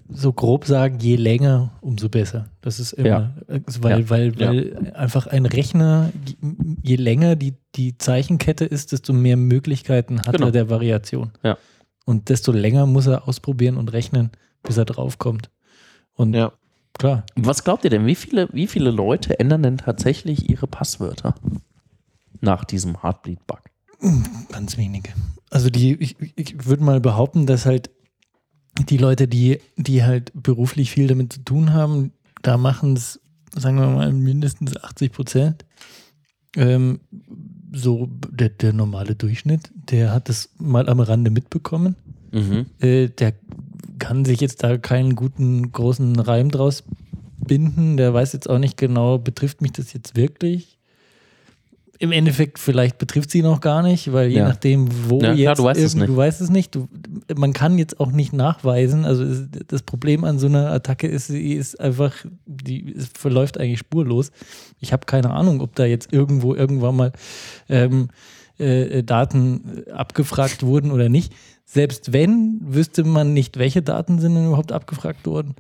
[SPEAKER 4] so grob sagen, je länger, umso besser. Das ist immer,
[SPEAKER 2] Ja.
[SPEAKER 4] weil,
[SPEAKER 2] Ja.
[SPEAKER 4] weil, weil ja. einfach ein Rechner, je länger die, die Zeichenkette ist, desto mehr Möglichkeiten hat
[SPEAKER 2] Genau.
[SPEAKER 4] er der Variation.
[SPEAKER 2] Ja.
[SPEAKER 4] Und desto länger muss er ausprobieren und rechnen, bis er draufkommt. Und
[SPEAKER 3] Ja.
[SPEAKER 4] klar.
[SPEAKER 2] Was glaubt ihr denn, wie viele, wie viele Leute ändern denn tatsächlich ihre Passwörter nach diesem Heartbleed-Bug?
[SPEAKER 4] Ganz wenige. Also die, ich, ich würde mal behaupten, dass halt die Leute, die, die halt beruflich viel damit zu tun haben, da machen es, sagen wir mal, mindestens achtzig Prozent. Ähm, so der, der normale Durchschnitt, der hat es mal am Rande mitbekommen.
[SPEAKER 2] Mhm.
[SPEAKER 4] Äh, der kann sich jetzt da keinen guten, großen Reim draus binden. Der weiß jetzt auch nicht genau, betrifft mich das jetzt wirklich? Im Endeffekt, vielleicht betrifft sie noch gar nicht, weil je
[SPEAKER 2] Ja.
[SPEAKER 4] nachdem, wo
[SPEAKER 2] Ja, klar,
[SPEAKER 4] jetzt,
[SPEAKER 2] du weißt es
[SPEAKER 4] irgend-
[SPEAKER 2] nicht.
[SPEAKER 4] du weißt es nicht. Du, man kann jetzt auch nicht nachweisen. Also es, das Problem an so einer Attacke ist, sie ist einfach, die es verläuft eigentlich spurlos. Ich habe keine Ahnung, ob da jetzt irgendwo irgendwann mal ähm, äh, Daten abgefragt wurden oder nicht. Selbst wenn, wüsste man nicht, welche Daten sind denn überhaupt abgefragt worden.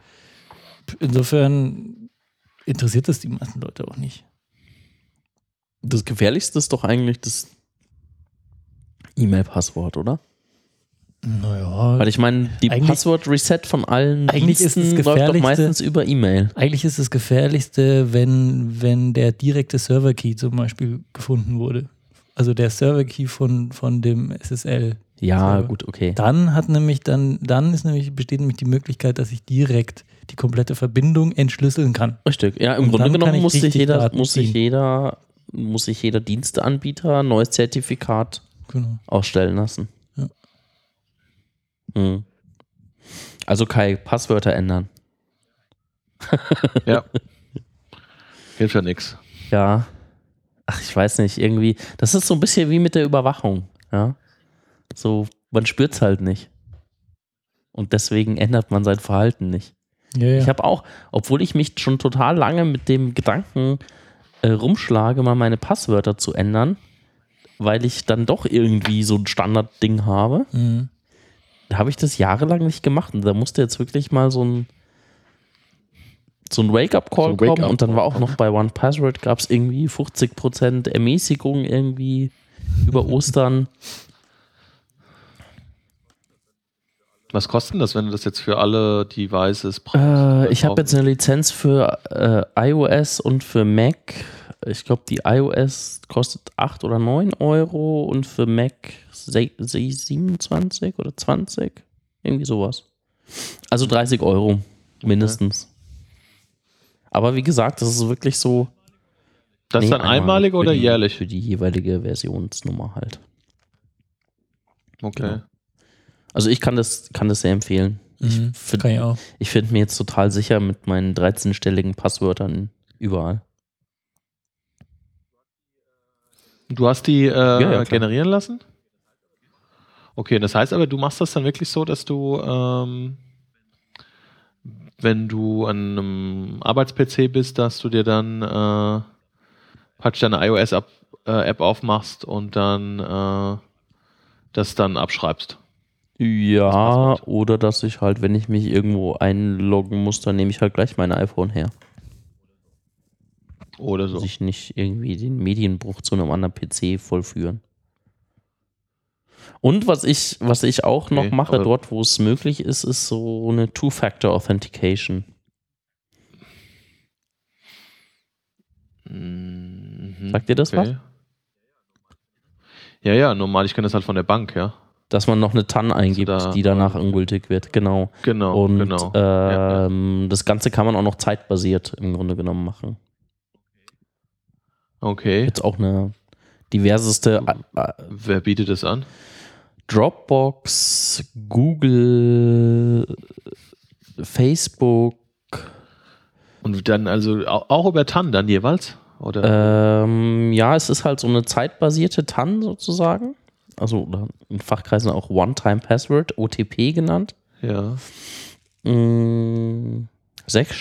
[SPEAKER 4] Insofern interessiert das die meisten Leute auch nicht.
[SPEAKER 2] Das Gefährlichste ist doch eigentlich das E-Mail-Passwort, oder?
[SPEAKER 4] Naja,
[SPEAKER 2] Weil ich meine, die
[SPEAKER 4] Eigentlich-
[SPEAKER 2] Passwort-Reset von allen
[SPEAKER 4] Eigentlich ist
[SPEAKER 2] Diensten
[SPEAKER 4] das
[SPEAKER 2] läuft doch
[SPEAKER 4] Gefährlichste-
[SPEAKER 2] meistens über E-Mail.
[SPEAKER 4] eigentlich ist das Gefährlichste, wenn, wenn der direkte Server-Key zum Beispiel gefunden wurde. Also der Server-Key von, von dem S S L.
[SPEAKER 2] Ja,
[SPEAKER 4] So.
[SPEAKER 2] gut, okay.
[SPEAKER 4] Dann hat nämlich dann, dann ist nämlich, besteht nämlich die Möglichkeit, dass ich direkt die komplette Verbindung entschlüsseln kann.
[SPEAKER 2] Richtig. Ja, im
[SPEAKER 4] Und
[SPEAKER 2] Grunde
[SPEAKER 4] dann kann
[SPEAKER 2] genommen
[SPEAKER 4] ich
[SPEAKER 2] muss sich
[SPEAKER 4] richtig
[SPEAKER 2] jeder,
[SPEAKER 4] Daten
[SPEAKER 2] muss sich
[SPEAKER 4] ziehen.
[SPEAKER 2] jeder, muss sich jeder Diensteanbieter ein neues Zertifikat
[SPEAKER 4] Genau.
[SPEAKER 2] ausstellen lassen.
[SPEAKER 4] Ja.
[SPEAKER 2] Hm. Also Kai, Passwörter ändern.
[SPEAKER 3] Ja. Hilft ja nichts.
[SPEAKER 2] Ja. Ach, ich weiß nicht, irgendwie. Das ist so ein bisschen wie mit der Überwachung. Ja. So, man spürt es halt nicht. Und deswegen ändert man sein Verhalten nicht.
[SPEAKER 4] Ja, ja.
[SPEAKER 2] Ich habe auch, obwohl ich mich schon total lange mit dem Gedanken äh, rumschlage, mal meine Passwörter zu ändern, weil ich dann doch irgendwie so ein Standardding habe,
[SPEAKER 4] Mhm.
[SPEAKER 2] habe ich das jahrelang nicht gemacht. Und da musste jetzt wirklich mal so ein so ein Wake-up-Call
[SPEAKER 3] So ein Wake-up
[SPEAKER 2] kommen und dann war auch
[SPEAKER 3] Call.
[SPEAKER 2] noch bei One Password gab es irgendwie fünfzig Prozent Ermäßigung irgendwie über Ostern.
[SPEAKER 3] Was kostet denn das, wenn du das jetzt für alle Devices brauchst?
[SPEAKER 2] Äh, ich habe jetzt eine Lizenz für äh, iOS und für Mac. Ich glaube, die iOS kostet acht oder neun Euro und für Mac se- se- siebenundzwanzig oder zwanzig. Irgendwie sowas. Also dreißig Euro mindestens. Aber wie gesagt, das ist wirklich so.
[SPEAKER 3] Das ist
[SPEAKER 2] Nee,
[SPEAKER 3] dann einmalig
[SPEAKER 2] für
[SPEAKER 3] oder
[SPEAKER 2] die,
[SPEAKER 3] jährlich?
[SPEAKER 2] Für die jeweilige Versionsnummer halt.
[SPEAKER 3] Okay.
[SPEAKER 2] Genau. Also ich kann das, kann das sehr empfehlen. Ich
[SPEAKER 4] Mhm.
[SPEAKER 2] find-
[SPEAKER 4] Kann ich auch.
[SPEAKER 2] Ich finde mir jetzt total sicher mit meinen dreizehnstelligen Passwörtern überall.
[SPEAKER 3] Du hast die äh,
[SPEAKER 2] ja, klar.
[SPEAKER 3] generieren lassen? Okay, das heißt aber, du machst das dann wirklich so, dass du, ähm, wenn du an einem Arbeits-P C bist, dass du dir dann äh, praktisch deine iOS-App äh, App aufmachst und dann äh, das dann abschreibst.
[SPEAKER 2] Ja,
[SPEAKER 3] Passwort.
[SPEAKER 2] oder dass ich halt, wenn ich mich irgendwo einloggen muss, dann nehme ich halt gleich mein iPhone her.
[SPEAKER 3] Oder so.
[SPEAKER 2] Dass ich nicht irgendwie den Medienbruch zu einem anderen P C vollführen. Und was ich, was ich auch noch
[SPEAKER 3] Okay,
[SPEAKER 2] mache,
[SPEAKER 3] aber-
[SPEAKER 2] dort wo es möglich ist, ist so eine Two-Factor Authentication.
[SPEAKER 3] Mhm,
[SPEAKER 2] Sagt dir das was?
[SPEAKER 3] Ja, ja, normal, ich kenne das halt von der Bank, ja.
[SPEAKER 2] Dass man noch eine T A N eingibt,
[SPEAKER 3] da-
[SPEAKER 2] die danach ungültig wird. Genau.
[SPEAKER 3] Genau,
[SPEAKER 2] Und
[SPEAKER 3] genau. Ja, ja.
[SPEAKER 2] ähm, das Ganze kann man auch noch zeitbasiert im Grunde genommen machen.
[SPEAKER 3] Okay.
[SPEAKER 2] Jetzt auch eine diverseste äh, äh,
[SPEAKER 3] Wer bietet das an?
[SPEAKER 2] Dropbox, Google, Facebook.
[SPEAKER 3] Und dann also au- auch über T A N dann jeweils? Oder?
[SPEAKER 2] Ähm, ja, es ist halt so eine zeitbasierte T A N sozusagen. Also oder in Fachkreisen auch One-Time-Password, O T P genannt.
[SPEAKER 3] Ja.
[SPEAKER 2] Mm,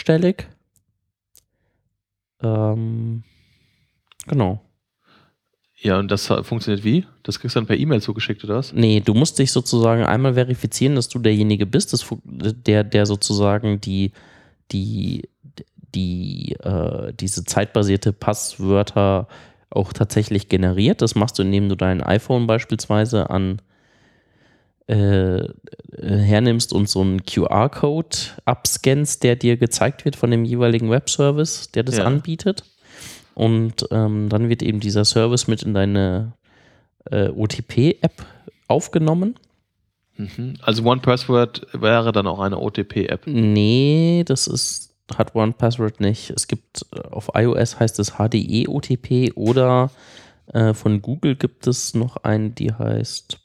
[SPEAKER 2] sechsstellig. Ähm, genau.
[SPEAKER 3] Ja, und das funktioniert wie? Das kriegst du dann per E-Mail zugeschickt, oder was?
[SPEAKER 2] Nee, du musst dich sozusagen einmal verifizieren, dass du derjenige bist, das, der, der sozusagen die, die, die, äh, diese zeitbasierte Passwörter auch tatsächlich generiert. Das machst du, indem du dein iPhone beispielsweise an äh, hernimmst und so einen Q R-Code abscannst, der dir gezeigt wird von dem jeweiligen Webservice, der das
[SPEAKER 3] Ja.
[SPEAKER 2] anbietet. Und ähm, dann wird eben dieser Service mit in deine äh, O T P-App aufgenommen.
[SPEAKER 3] Mhm. Also OnePassword wäre dann auch eine O T P-App.
[SPEAKER 2] Nee, das ist, hat OnePassword nicht. Es gibt, auf iOS heißt es H D E-O T P oder äh, von Google gibt es noch eine, die heißt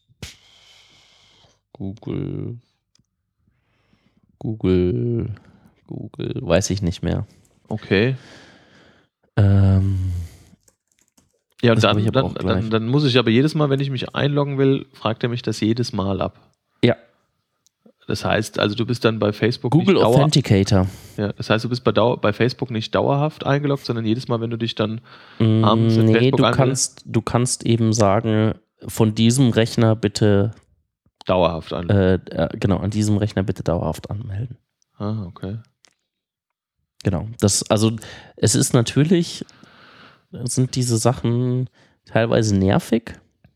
[SPEAKER 2] Google, Google, Google, weiß ich nicht mehr.
[SPEAKER 3] Okay.
[SPEAKER 2] Ähm,
[SPEAKER 3] Ja, und
[SPEAKER 2] Das hab
[SPEAKER 3] dann,
[SPEAKER 2] ich aber
[SPEAKER 3] dann,
[SPEAKER 2] auch gleich.
[SPEAKER 3] dann, dann muss ich aber jedes Mal, wenn ich mich einloggen will, fragt er mich das jedes Mal ab.
[SPEAKER 2] ja,
[SPEAKER 3] Das heißt, also du bist dann bei Facebook
[SPEAKER 2] Google
[SPEAKER 3] nicht dauer,
[SPEAKER 2] Authenticator.
[SPEAKER 3] ja, das heißt, du bist bei, Dauer, bei Facebook nicht dauerhaft eingeloggt, sondern jedes Mal, wenn du dich dann abends in
[SPEAKER 2] Nee,
[SPEAKER 3] Facebook
[SPEAKER 2] du
[SPEAKER 3] anmeldest,
[SPEAKER 2] kannst, du kannst eben sagen, von diesem Rechner bitte,
[SPEAKER 3] dauerhaft einloggen.
[SPEAKER 2] äh, äh, genau, an diesem Rechner bitte dauerhaft anmelden.
[SPEAKER 3] Ah, okay.
[SPEAKER 2] Genau. Das, also es ist natürlich, sind diese Sachen teilweise nervig.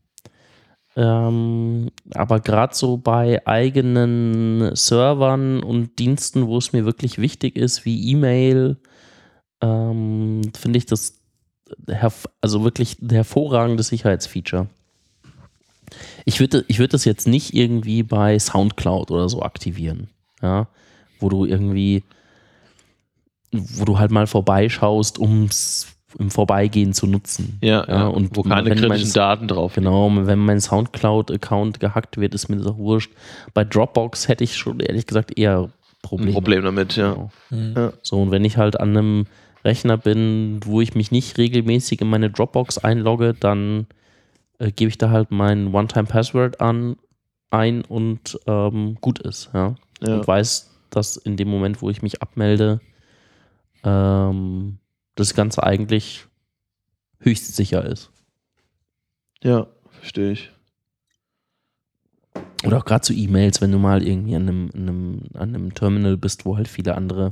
[SPEAKER 2] Ähm, aber gerade so bei eigenen Servern und Diensten, wo es mir wirklich wichtig ist, wie E-Mail, ähm, finde ich das herv- also wirklich ein hervorragendes Sicherheitsfeature. Ich würde ich würd das jetzt nicht irgendwie bei SoundCloud oder so aktivieren, ja, wo du irgendwie, wo du halt mal vorbeischaust, um es im Vorbeigehen zu nutzen.
[SPEAKER 3] Ja, ja,
[SPEAKER 2] und
[SPEAKER 3] wo keine
[SPEAKER 2] wenn
[SPEAKER 3] kritischen
[SPEAKER 2] mein-
[SPEAKER 3] Daten drauf liegen.
[SPEAKER 2] Genau, wenn mein SoundCloud-Account gehackt wird, ist mir das auch wurscht. Bei Dropbox hätte ich schon ehrlich gesagt eher
[SPEAKER 3] Ein
[SPEAKER 2] Probleme.
[SPEAKER 3] Problem damit, ja.
[SPEAKER 2] Genau.
[SPEAKER 4] Mhm.
[SPEAKER 3] Ja.
[SPEAKER 2] So, und wenn ich halt an einem Rechner bin, wo ich mich nicht regelmäßig in meine Dropbox einlogge, dann äh, gebe ich da halt mein One-Time-Password an ein und ähm, gut ist, ja.
[SPEAKER 3] Ja.
[SPEAKER 2] Und weiß, dass in dem Moment, wo ich mich abmelde, ähm, das Ganze eigentlich höchst sicher ist.
[SPEAKER 3] Ja, verstehe ich.
[SPEAKER 2] Oder auch gerade zu E-Mails, wenn du mal irgendwie an einem, an, einem, an einem Terminal bist, wo halt viele andere.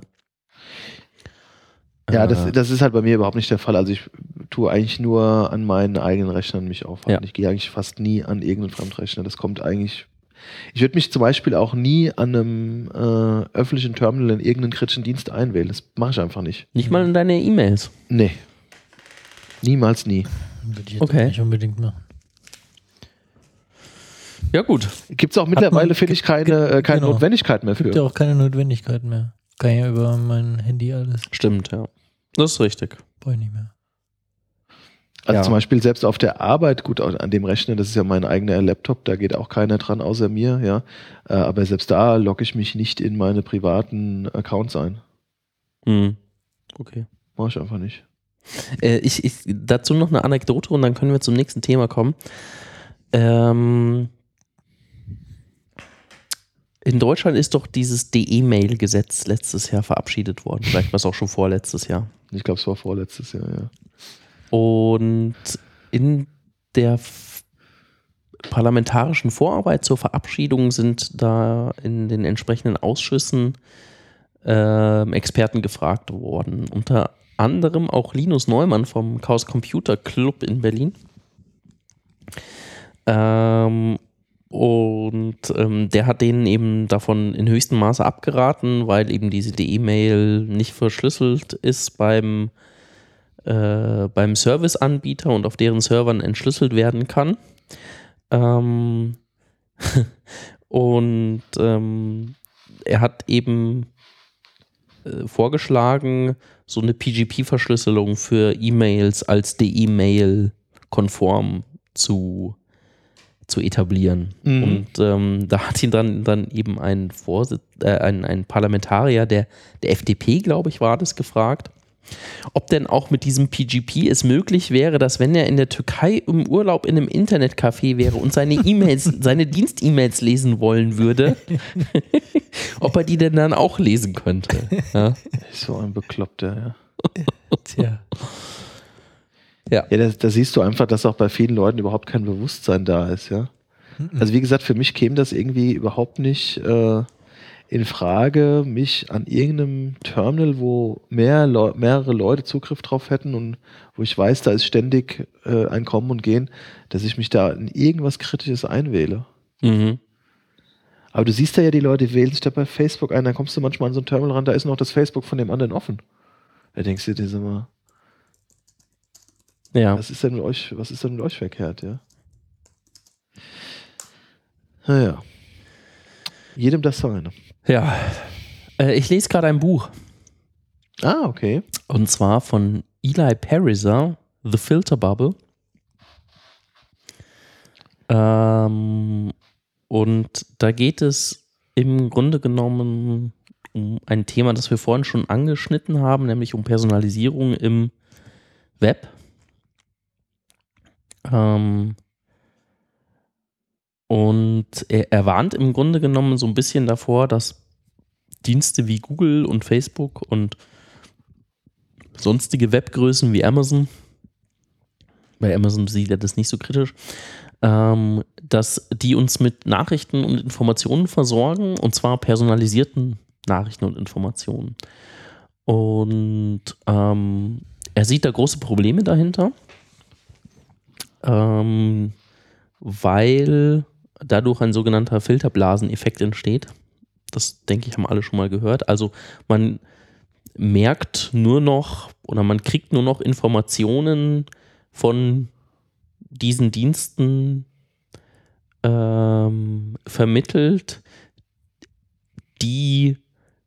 [SPEAKER 1] Ja,
[SPEAKER 2] äh,
[SPEAKER 1] das, das ist halt bei mir überhaupt nicht der Fall. Also ich tue eigentlich nur an meinen eigenen Rechnern mich aufhalten.
[SPEAKER 2] Ja.
[SPEAKER 1] Ich gehe eigentlich fast nie an irgendeinen Fremdrechner. Das kommt eigentlich. Ich würde mich zum Beispiel auch nie an einem äh, öffentlichen Terminal in irgendeinen kritischen Dienst einwählen. Das mache ich einfach nicht.
[SPEAKER 2] Nicht mal in deine E-Mails.
[SPEAKER 1] Nee. Niemals nie.
[SPEAKER 4] Würde ich jetzt
[SPEAKER 2] Okay.
[SPEAKER 4] nicht unbedingt machen.
[SPEAKER 2] Ja, gut.
[SPEAKER 1] Gibt es auch mittlerweile, finde ich, keine, äh, keine
[SPEAKER 4] genau.
[SPEAKER 1] Notwendigkeit mehr
[SPEAKER 4] Gibt
[SPEAKER 1] für.
[SPEAKER 4] ja auch keine Notwendigkeit mehr. Kann ja über mein Handy alles.
[SPEAKER 2] Stimmt, ja. Das ist richtig.
[SPEAKER 4] Brauche ich nicht mehr.
[SPEAKER 1] Also
[SPEAKER 2] Ja.
[SPEAKER 1] zum Beispiel selbst auf der Arbeit, gut, an dem Rechner, das ist ja mein eigener Laptop, da geht auch keiner dran außer mir, ja. Äh, Aber selbst da logge ich mich nicht in meine privaten Accounts ein.
[SPEAKER 2] Hm. Okay.
[SPEAKER 1] Mach ich einfach nicht.
[SPEAKER 2] Äh, ich, ich, dazu noch eine Anekdote und dann können wir zum nächsten Thema kommen. Ähm, in Deutschland ist doch dieses D E-Mail-Gesetz letztes Jahr verabschiedet worden. Vielleicht war es auch schon vorletztes Jahr.
[SPEAKER 1] Ich glaube, es war vorletztes Jahr, ja.
[SPEAKER 2] Und in der f- parlamentarischen Vorarbeit zur Verabschiedung sind da in den entsprechenden Ausschüssen ähm, Experten gefragt worden. Unter anderem auch Linus Neumann vom Chaos Computer Club in Berlin. Ähm, und ähm, der hat denen eben davon in höchstem Maße abgeraten, weil eben diese D E-Mail nicht verschlüsselt ist beim Äh, beim Serviceanbieter und auf deren Servern entschlüsselt werden kann. Ähm und ähm, er hat eben äh, vorgeschlagen, so eine P G P-Verschlüsselung für E-Mails als D E-Mail konform zu, zu etablieren.
[SPEAKER 1] Mhm.
[SPEAKER 2] Und ähm, da hat ihn dann, dann eben ein, Vorsitz, äh, ein, ein Parlamentarier der, der F D P, glaube ich, war das, gefragt, ob denn auch mit diesem P G P es möglich wäre, dass wenn er in der Türkei im Urlaub in einem Internetcafé wäre und seine E-Mails, seine Dienst-E-Mails lesen wollen würde, ob er die denn dann auch lesen könnte. Ja?
[SPEAKER 3] So ein Bekloppter, ja.
[SPEAKER 4] Tja.
[SPEAKER 2] Ja,
[SPEAKER 1] ja da, da siehst du einfach, dass auch bei vielen Leuten überhaupt kein Bewusstsein da ist, ja. Mhm. Also wie gesagt, für mich käme das irgendwie überhaupt nicht äh, in Frage, mich an irgendeinem Terminal, wo mehr Leu- mehrere Leute Zugriff drauf hätten und wo ich weiß, da ist ständig äh, ein Kommen und Gehen, dass ich mich da in irgendwas Kritisches einwähle.
[SPEAKER 2] Mhm.
[SPEAKER 1] Aber du siehst da ja, die Leute wählen sich da bei Facebook ein, dann kommst du manchmal an so ein Terminal ran, da ist noch das Facebook von dem anderen offen. Da denkst du dir so mal,
[SPEAKER 2] Ja.
[SPEAKER 1] was ist denn mit euch, was ist denn mit euch verkehrt, ja? Naja. Jedem das seine.
[SPEAKER 2] Ja. Äh, ich lese gerade ein Buch.
[SPEAKER 1] Ah, okay.
[SPEAKER 2] Und zwar von Eli Pariser, The Filter Bubble. Ähm, und da geht es im Grunde genommen um ein Thema, das wir vorhin schon angeschnitten haben, nämlich um Personalisierung im Web. Ähm, und er, er warnt im Grunde genommen so ein bisschen davor, dass Dienste wie Google und Facebook und sonstige Webgrößen wie Amazon, bei Amazon sieht er das nicht so kritisch, ähm, dass die uns mit Nachrichten und Informationen versorgen, und zwar personalisierten Nachrichten und Informationen. Und ähm, er sieht da große Probleme dahinter, ähm, weil dadurch ein sogenannter Filterblaseneffekt entsteht. Das, denke ich, haben alle schon mal gehört. Also man merkt nur noch oder man kriegt nur noch Informationen von diesen Diensten ähm, vermittelt, die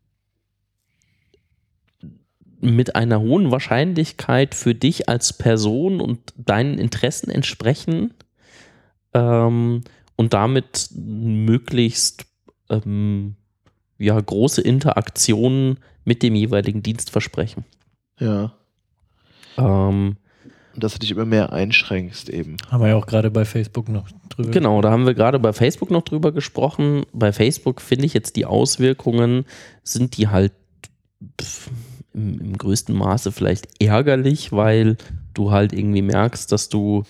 [SPEAKER 2] mit einer hohen Wahrscheinlichkeit für dich als Person und deinen Interessen entsprechen ähm, und damit möglichst ähm, ja, große Interaktionen mit dem jeweiligen Dienst versprechen.
[SPEAKER 1] Ja.
[SPEAKER 2] Ähm,
[SPEAKER 1] Und dass du dich immer mehr einschränkst eben.
[SPEAKER 4] Haben wir ja auch gerade bei Facebook noch drüber
[SPEAKER 2] Genau, gesprochen. Da haben wir gerade bei Facebook noch drüber gesprochen. Bei Facebook finde ich jetzt die Auswirkungen, sind die halt pf, im, im größten Maße vielleicht ärgerlich, weil du halt irgendwie merkst, dass du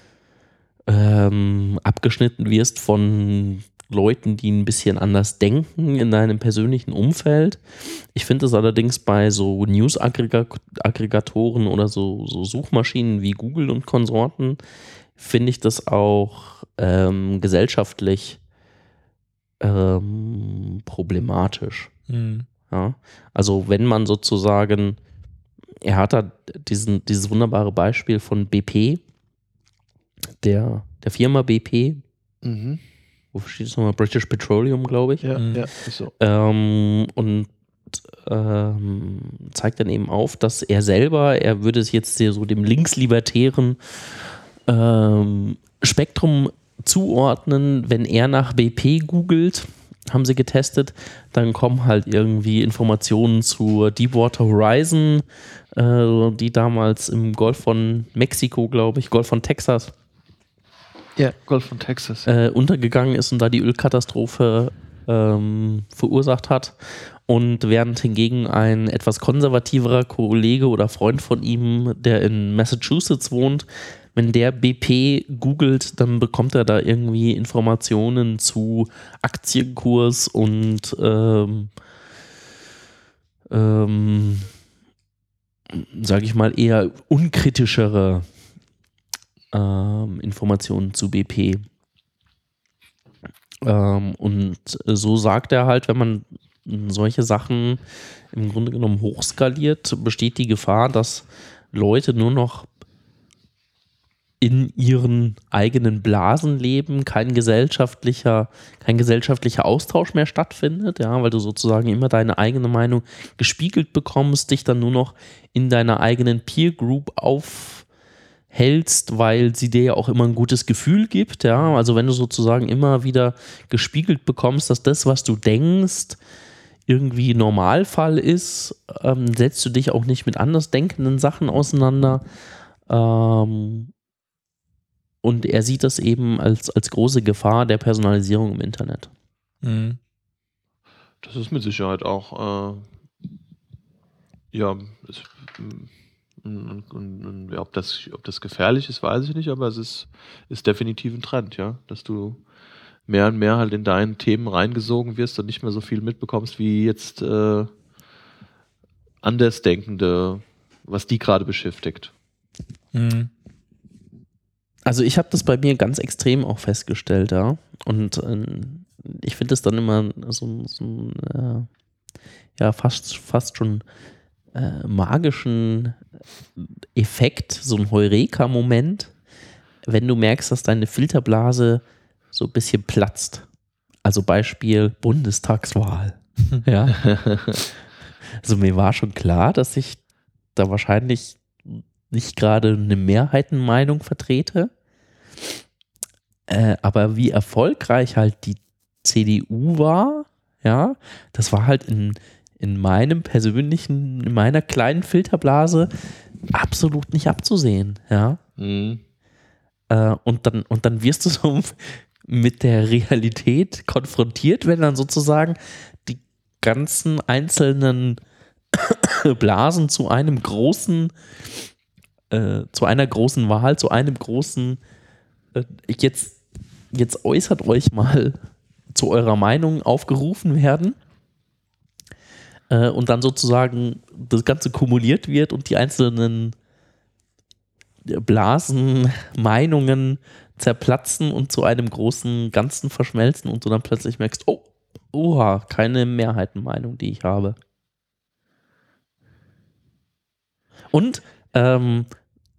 [SPEAKER 2] ähm, abgeschnitten wirst von Leuten, die ein bisschen anders denken in deinem persönlichen Umfeld. Ich finde es allerdings bei so News-Aggregatoren oder so, so Suchmaschinen wie Google und Konsorten, finde ich das auch ähm, gesellschaftlich ähm, problematisch.
[SPEAKER 4] Mhm.
[SPEAKER 2] Ja? Also wenn man sozusagen, er hat da diesen, dieses wunderbare Beispiel von B P, der, der Firma B P,
[SPEAKER 1] Mhm.
[SPEAKER 2] wofür steht es nochmal? British Petroleum, glaube ich.
[SPEAKER 1] Ja,
[SPEAKER 4] Mhm.
[SPEAKER 1] ja, ist so.
[SPEAKER 2] Ähm, und ähm, zeigt dann eben auf, dass er selber, er würde es jetzt so dem linkslibertären ähm, Spektrum zuordnen, wenn er nach B P googelt, haben sie getestet, dann kommen halt irgendwie Informationen zur Deepwater Horizon, äh, die damals im Golf von Mexiko, glaube ich, Golf von Texas,
[SPEAKER 1] Ja, Golf von Texas.
[SPEAKER 2] äh, untergegangen ist und da die Ölkatastrophe ähm, verursacht hat. Und während hingegen ein etwas konservativerer Kollege oder Freund von ihm, der in Massachusetts wohnt, wenn der B P googelt, dann bekommt er da irgendwie Informationen zu Aktienkurs und ähm, ähm, sage ich mal eher unkritischere ähm, Informationen zu B P. Ähm, und so sagt er halt, wenn man solche Sachen im Grunde genommen hochskaliert, besteht die Gefahr, dass Leute nur noch in ihren eigenen Blasen leben, kein gesellschaftlicher, kein gesellschaftlicher Austausch mehr stattfindet, ja, weil du sozusagen immer deine eigene Meinung gespiegelt bekommst, dich dann nur noch in deiner eigenen Peer Group aufhältst, weil sie dir ja auch immer ein gutes Gefühl gibt, ja, also wenn du sozusagen immer wieder gespiegelt bekommst, dass das, was du denkst, irgendwie Normalfall ist, ähm, setzt du dich auch nicht mit anders denkenden Sachen auseinander. Ähm, und er sieht das eben als, als große Gefahr der Personalisierung im Internet.
[SPEAKER 4] Mhm.
[SPEAKER 1] Das ist mit Sicherheit auch, äh, ja, ist,
[SPEAKER 3] Und, und, und ja, ob das, ob das gefährlich ist, weiß ich nicht, aber es ist, ist definitiv ein Trend, ja, dass du mehr und mehr halt in deinen Themen reingesogen wirst und nicht mehr so viel mitbekommst, wie jetzt äh, Andersdenkende, was die gerade beschäftigt.
[SPEAKER 4] Mhm.
[SPEAKER 2] Also ich habe das bei mir ganz extrem auch festgestellt, ja. Und äh, ich finde es dann immer so, so ein, äh, ja, fast, fast schon äh, magischen Effekt, so ein Heureka-Moment, wenn du merkst, dass deine Filterblase so ein bisschen platzt. Also Beispiel Bundestagswahl. Ja. Also mir war schon klar, dass ich da wahrscheinlich nicht gerade eine Mehrheitenmeinung vertrete. Äh, aber wie erfolgreich halt die C D U war, ja, das war halt in, in meinem persönlichen, in meiner kleinen Filterblase absolut nicht abzusehen, ja.
[SPEAKER 3] Mhm.
[SPEAKER 2] Äh, und dann, und dann wirst du so mit der Realität konfrontiert, wenn dann sozusagen die ganzen einzelnen Blasen zu einem großen, äh, zu einer großen Wahl, zu einem großen, äh, jetzt, jetzt äußert euch mal zu eurer Meinung aufgerufen werden äh, und dann sozusagen das Ganze kumuliert wird und die einzelnen Blasen, Meinungen zerplatzen und zu einem großen Ganzen verschmelzen und du dann plötzlich merkst, oh, oha, keine Mehrheitenmeinung, die ich habe. Und ähm,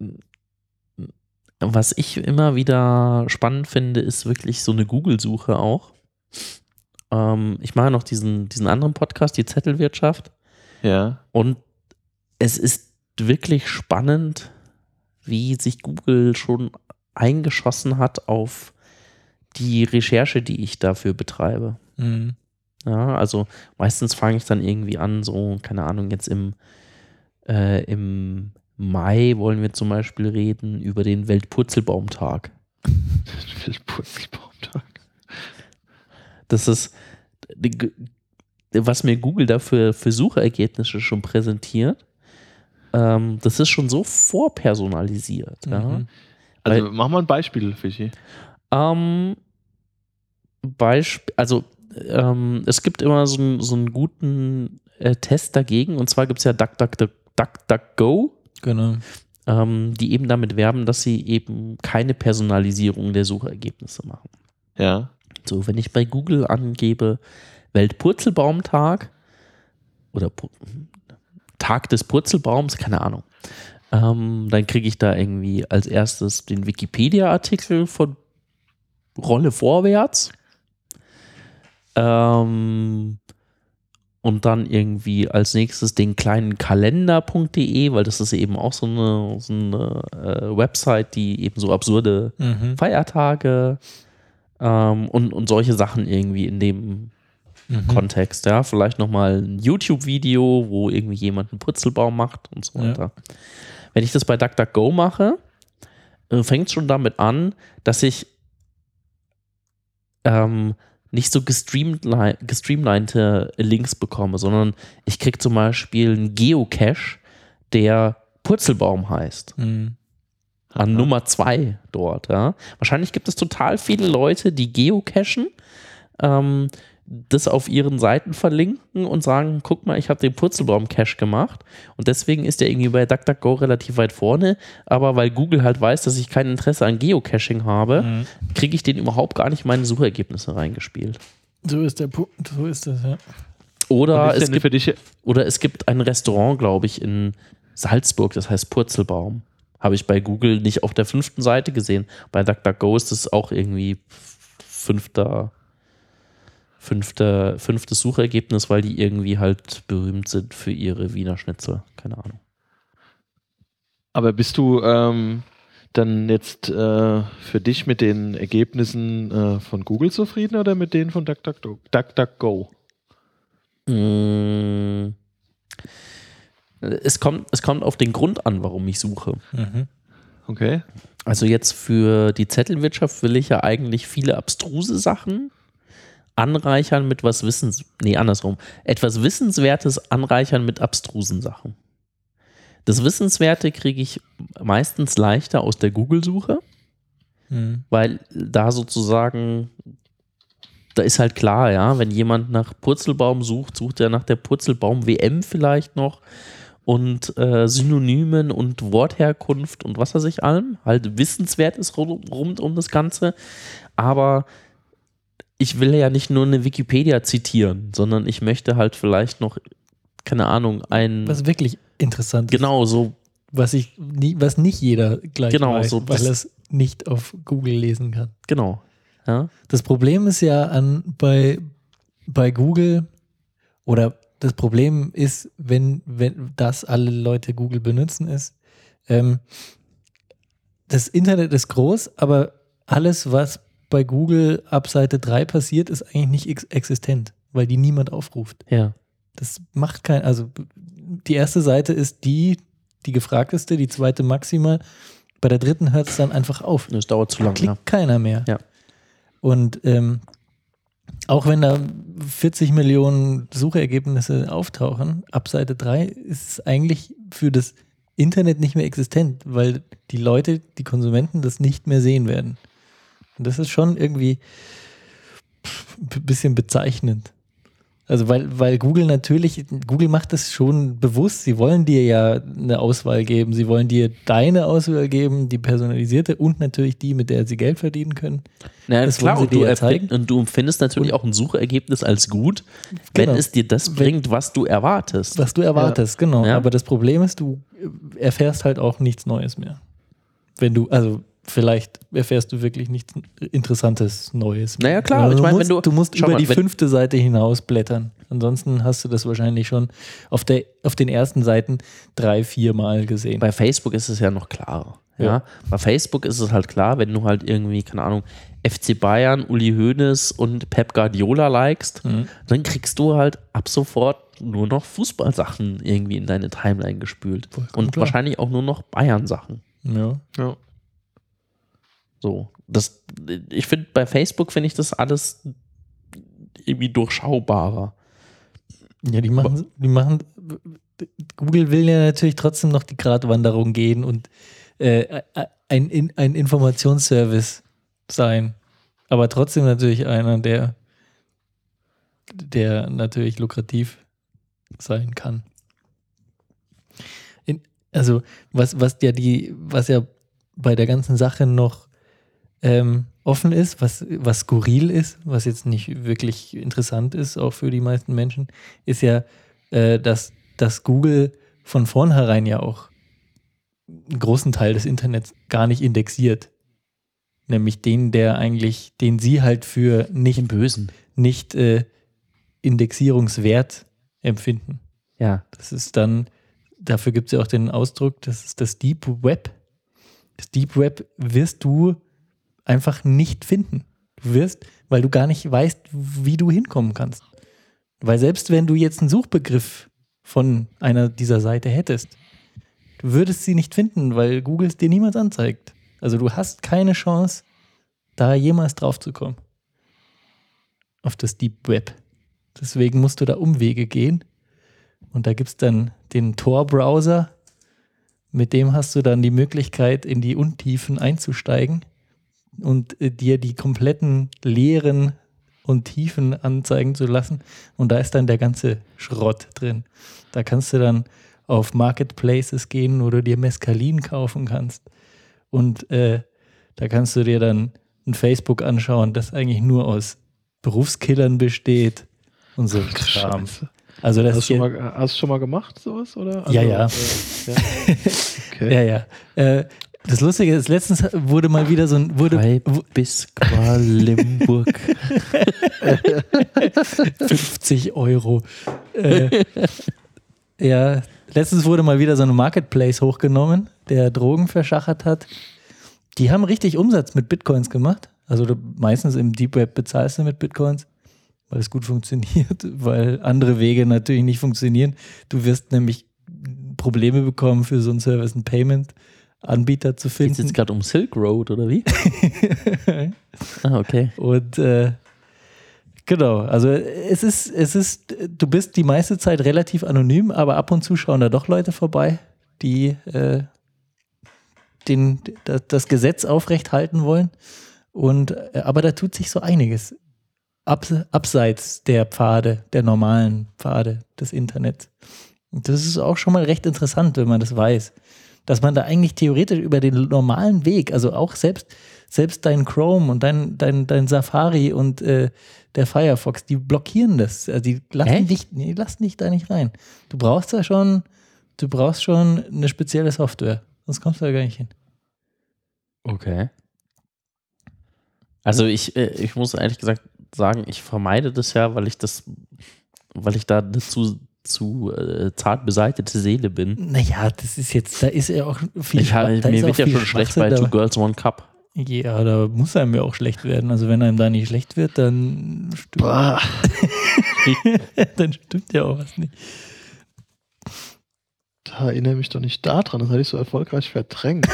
[SPEAKER 2] was ich immer wieder spannend finde, ist wirklich so eine Google-Suche auch. Ähm, ich mache noch diesen, diesen anderen Podcast, die Zettelwirtschaft.
[SPEAKER 3] Ja.
[SPEAKER 2] Und es ist wirklich spannend, wie sich Google schon eingeschossen hat auf die Recherche, die ich dafür betreibe.
[SPEAKER 4] Mhm.
[SPEAKER 2] Ja, also meistens fange ich dann irgendwie an, so, keine Ahnung, jetzt im, äh, im Mai wollen wir zum Beispiel reden über den Weltpurzelbaumtag.
[SPEAKER 3] Weltpurzelbaumtag.
[SPEAKER 2] Das ist, was mir Google dafür für Suchergebnisse schon präsentiert, ähm, das ist schon so vorpersonalisiert.
[SPEAKER 4] Mhm.
[SPEAKER 2] Ja.
[SPEAKER 3] Also
[SPEAKER 2] Weil,
[SPEAKER 3] mach mal ein Beispiel, Fischi.
[SPEAKER 2] ähm, Beispiel, also ähm, es gibt immer so, einen- so einen guten äh, Test dagegen, und zwar gibt es ja DuckDuckGo, Duck, Duck, Go,
[SPEAKER 4] Genau.
[SPEAKER 2] ähm, die eben damit werben, dass sie eben keine Personalisierung der Suchergebnisse machen.
[SPEAKER 3] Ja.
[SPEAKER 2] So, wenn ich bei Google angebe Weltpurzelbaumtag oder Pu- Tag des Purzelbaums, keine Ahnung, ähm, dann kriege ich da irgendwie als erstes den Wikipedia-Artikel von Rolle vorwärts. Ähm, und dann irgendwie als nächstes den kleinen Kalender punkt de, weil das ist eben auch so eine, so eine äh, Website, die eben so absurde
[SPEAKER 4] Mhm.
[SPEAKER 2] Feiertage ähm, und, und solche Sachen irgendwie in dem
[SPEAKER 4] Mhm.
[SPEAKER 2] Kontext. Ja, vielleicht nochmal ein YouTube-Video, wo irgendwie jemand einen Purzelbaum macht und so
[SPEAKER 4] Ja.
[SPEAKER 2] weiter. Wenn ich das bei DuckDuckGo mache, äh, fängt es schon damit an, dass ich ähm, nicht so gestreamli- gestreamlinete Links bekomme, sondern ich kriege zum Beispiel einen Geocache, der Purzelbaum heißt.
[SPEAKER 4] Mhm.
[SPEAKER 2] An Nummer zwei dort. Ja. Wahrscheinlich gibt es total viele Leute, die geocachen, ähm, das auf ihren Seiten verlinken und sagen, guck mal, ich habe den Purzelbaum-Cache gemacht und deswegen ist der irgendwie bei DuckDuckGo relativ weit vorne, aber weil Google halt weiß, dass ich kein Interesse an Geocaching habe,
[SPEAKER 4] Mhm.
[SPEAKER 2] kriege ich den überhaupt gar nicht in meine Suchergebnisse reingespielt.
[SPEAKER 4] So ist der Punkt, so ist das, ja.
[SPEAKER 2] Oder
[SPEAKER 3] Und ist
[SPEAKER 2] es,
[SPEAKER 3] denn
[SPEAKER 2] gibt,
[SPEAKER 3] für dich,
[SPEAKER 2] oder es gibt ein Restaurant, glaube ich, in Salzburg, das heißt Purzelbaum. Habe ich bei Google nicht auf der fünften Seite gesehen. Bei DuckDuckGo ist das auch irgendwie fünfter Fünfte, fünftes Suchergebnis, weil die irgendwie halt berühmt sind für ihre Wiener Schnitzel. Keine Ahnung.
[SPEAKER 3] aber bist du ähm, dann jetzt äh, für dich mit den Ergebnissen äh, von Google zufrieden oder mit denen von DuckDuckGo? DuckDuckGo?
[SPEAKER 2] Mm. Es kommt, es kommt auf den Grund an, warum ich suche.
[SPEAKER 4] Mhm.
[SPEAKER 3] Okay.
[SPEAKER 2] Also jetzt für die Zettelwirtschaft will ich ja eigentlich viele abstruse Sachen anreichern mit was Wissens... Nee, andersrum. Etwas Wissenswertes anreichern mit abstrusen Sachen. Das Wissenswerte kriege ich meistens leichter aus der Google-Suche, mhm. weil da sozusagen, da ist halt klar, ja, wenn jemand nach Purzelbaum sucht, sucht er nach der Purzelbaum-W M vielleicht noch und äh, Synonymen und Wortherkunft und was weiß ich allem. Halt wissenswert ist rund, rund um das Ganze. Aber ich will ja nicht nur eine Wikipedia zitieren, sondern ich möchte halt vielleicht noch, keine Ahnung, ein...
[SPEAKER 4] Was wirklich interessant ist.
[SPEAKER 2] Genau, so...
[SPEAKER 4] Was, ich nie, was nicht jeder gleich
[SPEAKER 2] genau,
[SPEAKER 4] weiß,
[SPEAKER 2] so
[SPEAKER 4] weil er es nicht auf Google lesen kann.
[SPEAKER 2] Genau. Ja.
[SPEAKER 4] Das Problem ist ja an bei, bei Google oder das Problem ist, wenn, wenn das alle Leute Google benutzen, ist, ähm, das Internet ist groß, aber alles, was bei Google ab Seite drei passiert, ist eigentlich nicht ex- existent, weil die niemand aufruft.
[SPEAKER 2] Ja.
[SPEAKER 4] Das macht kein, also die erste Seite ist die, die gefragteste, die zweite maximal. Bei der dritten hört es dann einfach auf.
[SPEAKER 2] Das dauert zu lange.
[SPEAKER 4] Klickt
[SPEAKER 2] ja.
[SPEAKER 4] keiner mehr.
[SPEAKER 2] Ja.
[SPEAKER 4] Und ähm, auch wenn da vierzig Millionen Suchergebnisse auftauchen, ab Seite drei ist es eigentlich für das Internet nicht mehr existent, weil die Leute, die Konsumenten das nicht mehr sehen werden. Und das ist schon irgendwie ein bisschen bezeichnend. Also weil, weil Google natürlich, Google macht das schon bewusst, sie wollen dir ja eine Auswahl geben, sie wollen dir deine Auswahl geben, die personalisierte und natürlich die, mit der sie Geld verdienen können.
[SPEAKER 2] Na,
[SPEAKER 4] das
[SPEAKER 2] klar,
[SPEAKER 4] wollen sie
[SPEAKER 2] und,
[SPEAKER 4] dir
[SPEAKER 2] du
[SPEAKER 4] zeigen.
[SPEAKER 2] und du empfindest natürlich und auch ein Suchergebnis als gut, wenn
[SPEAKER 4] genau.
[SPEAKER 2] es dir das bringt, was du erwartest.
[SPEAKER 4] Was du erwartest, ja. genau.
[SPEAKER 2] Ja.
[SPEAKER 4] Aber das Problem ist, du erfährst halt auch nichts Neues mehr. Wenn du, also vielleicht erfährst du wirklich nichts Interessantes Neues.
[SPEAKER 2] Naja, klar.
[SPEAKER 4] Du,
[SPEAKER 2] ich mein,
[SPEAKER 4] musst,
[SPEAKER 2] wenn du,
[SPEAKER 4] du musst über
[SPEAKER 2] mal,
[SPEAKER 4] die
[SPEAKER 2] wenn,
[SPEAKER 4] fünfte Seite hinaus blättern. Ansonsten hast du das wahrscheinlich schon auf, der, auf den ersten Seiten drei, vier Mal gesehen.
[SPEAKER 2] Bei Facebook ist es ja noch klarer. Ja?
[SPEAKER 4] Ja.
[SPEAKER 2] Bei Facebook ist es halt klar, wenn du halt irgendwie, keine Ahnung, F C Bayern, Uli Hoeneß und Pep Guardiola likest, mhm. dann kriegst du halt ab sofort nur noch Fußballsachen irgendwie in deine Timeline gespült.
[SPEAKER 4] Vollkommen
[SPEAKER 2] und
[SPEAKER 4] klar.
[SPEAKER 2] Wahrscheinlich auch nur noch Bayern-Sachen.
[SPEAKER 4] Ja.
[SPEAKER 3] Ja.
[SPEAKER 2] So, das, ich finde, bei Facebook finde ich das alles irgendwie durchschaubarer.
[SPEAKER 4] Ja, die machen, die machen, Google will ja natürlich trotzdem noch die Gratwanderung gehen und äh, ein, ein Informationsservice sein. Aber trotzdem natürlich einer, der, der natürlich lukrativ sein kann. In, also, was, was ja die, was ja bei der ganzen Sache noch Ähm, offen ist, was, was skurril ist, was jetzt nicht wirklich interessant ist, auch für die meisten Menschen, ist ja, äh, dass, dass Google von vornherein ja auch einen großen Teil des Internets gar nicht indexiert. Nämlich den, der eigentlich, den sie halt für nicht,
[SPEAKER 2] Im Bösen.
[SPEAKER 4] nicht äh, indexierungswert empfinden.
[SPEAKER 2] Ja.
[SPEAKER 4] Das ist dann, dafür gibt es ja auch den Ausdruck, das ist das Deep Web. Das Deep Web wirst du einfach nicht finden. Du wirst, weil du gar nicht weißt, wie du hinkommen kannst. Weil selbst wenn du jetzt einen Suchbegriff von einer dieser Seite hättest, du würdest sie nicht finden, weil Google es dir niemals anzeigt. Also du hast keine Chance, da jemals drauf zu kommen. Auf das Deep Web. Deswegen musst du da Umwege gehen. Und da gibt es dann den Tor-Browser, mit dem hast du dann die Möglichkeit, in die Untiefen einzusteigen und äh, dir die kompletten Leeren und Tiefen anzeigen zu lassen. Und da ist dann der ganze Schrott drin. Da kannst du dann auf Marketplaces gehen, wo du dir Mescalin kaufen kannst. Und äh, da kannst du dir dann ein Facebook anschauen, das eigentlich nur aus Berufskillern besteht und so Kram. Also das
[SPEAKER 3] hast du schon, mal, schon mal gemacht, sowas? Oder? Also,
[SPEAKER 4] ja, ja.
[SPEAKER 3] Äh, ja. Okay.
[SPEAKER 4] ja, ja. Äh, Das Lustige ist, letztens wurde mal wieder so ein... Wurde,
[SPEAKER 2] bis Qualimburg.
[SPEAKER 4] fünfzig Euro. Äh, ja, letztens wurde mal wieder so ein Marketplace hochgenommen, der Drogen verschachert hat. Die haben richtig Umsatz mit Bitcoins gemacht. Also du, meistens im Deep Web bezahlst du mit Bitcoins, weil es gut funktioniert, weil andere Wege natürlich nicht funktionieren. Du wirst nämlich Probleme bekommen für so ein Service and Payment Anbieter zu finden.
[SPEAKER 2] Geht es jetzt gerade um Silk Road oder wie? ah, okay.
[SPEAKER 4] Und äh, genau, also es ist, es ist, du bist die meiste Zeit relativ anonym, aber ab und zu schauen da doch Leute vorbei, die äh, den, das, das Gesetz aufrechthalten wollen. Und, äh, aber da tut sich so einiges. Abs, abseits der Pfade, der normalen Pfade des Internets. Und das ist auch schon mal recht interessant, wenn man das weiß. Dass man da eigentlich theoretisch über den normalen Weg, also auch selbst, selbst dein Chrome und dein, dein, dein Safari und äh, der Firefox, die blockieren das. Also die lassen dich, die lassen dich da nicht rein. Du brauchst da schon, du brauchst schon eine spezielle Software. Sonst kommst du da gar nicht hin.
[SPEAKER 2] Okay. Also ich, äh, ich muss ehrlich gesagt sagen, ich vermeide das ja, weil ich das, weil ich da zu, zu äh, zart beseitete Seele bin.
[SPEAKER 4] Naja, das ist jetzt, da ist ja auch viel
[SPEAKER 2] ich, Mir wird ja schon schlecht bei Two Girls One Cup.
[SPEAKER 4] Ja, da muss einem ja auch schlecht werden. Also wenn einem da nicht schlecht wird, dann stimmt, dann stimmt ja auch was nicht.
[SPEAKER 1] Da erinnere mich doch nicht daran, das hatte ich so erfolgreich verdrängt.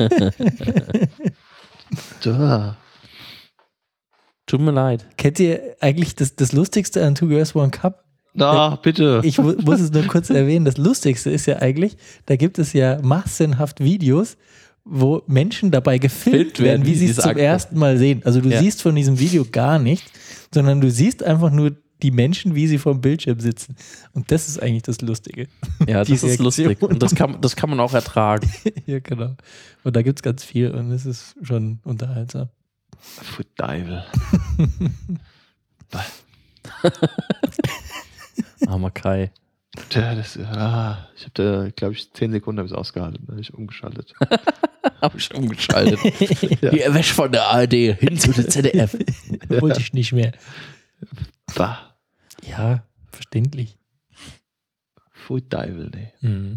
[SPEAKER 1] Da.
[SPEAKER 2] Tut mir leid.
[SPEAKER 4] Kennt ihr eigentlich das, das Lustigste an Two Girls One Cup?
[SPEAKER 1] Na, bitte.
[SPEAKER 4] Ich mu- muss es nur kurz erwähnen. Das Lustigste ist ja eigentlich, da gibt es ja massenhaft Videos, wo Menschen dabei gefilmt werden, werden, wie sie es zum ersten Mal sehen. Also du ja. siehst von diesem Video gar nichts, sondern du siehst einfach nur die Menschen, wie sie vor dem Bildschirm sitzen. Und das ist eigentlich das Lustige.
[SPEAKER 2] Ja, das ist lustig. Und das kann, das kann man auch ertragen.
[SPEAKER 4] Ja, genau. Und da gibt es ganz viel und es ist schon unterhaltsam.
[SPEAKER 1] Foot Dive.
[SPEAKER 2] Armer Kai.
[SPEAKER 1] Ja, das, ah, ich habe da, glaube ich, zehn Sekunden habe ich ausgehalten, da habe ich umgeschaltet.
[SPEAKER 2] habe ich umgeschaltet. Ja. Die Wäsche von der A R D hin zu der Z D F.
[SPEAKER 4] Ja. Wollte ich nicht mehr.
[SPEAKER 1] Bah.
[SPEAKER 4] Ja, verständlich.
[SPEAKER 1] Foot Dive, ne.
[SPEAKER 4] Mhm.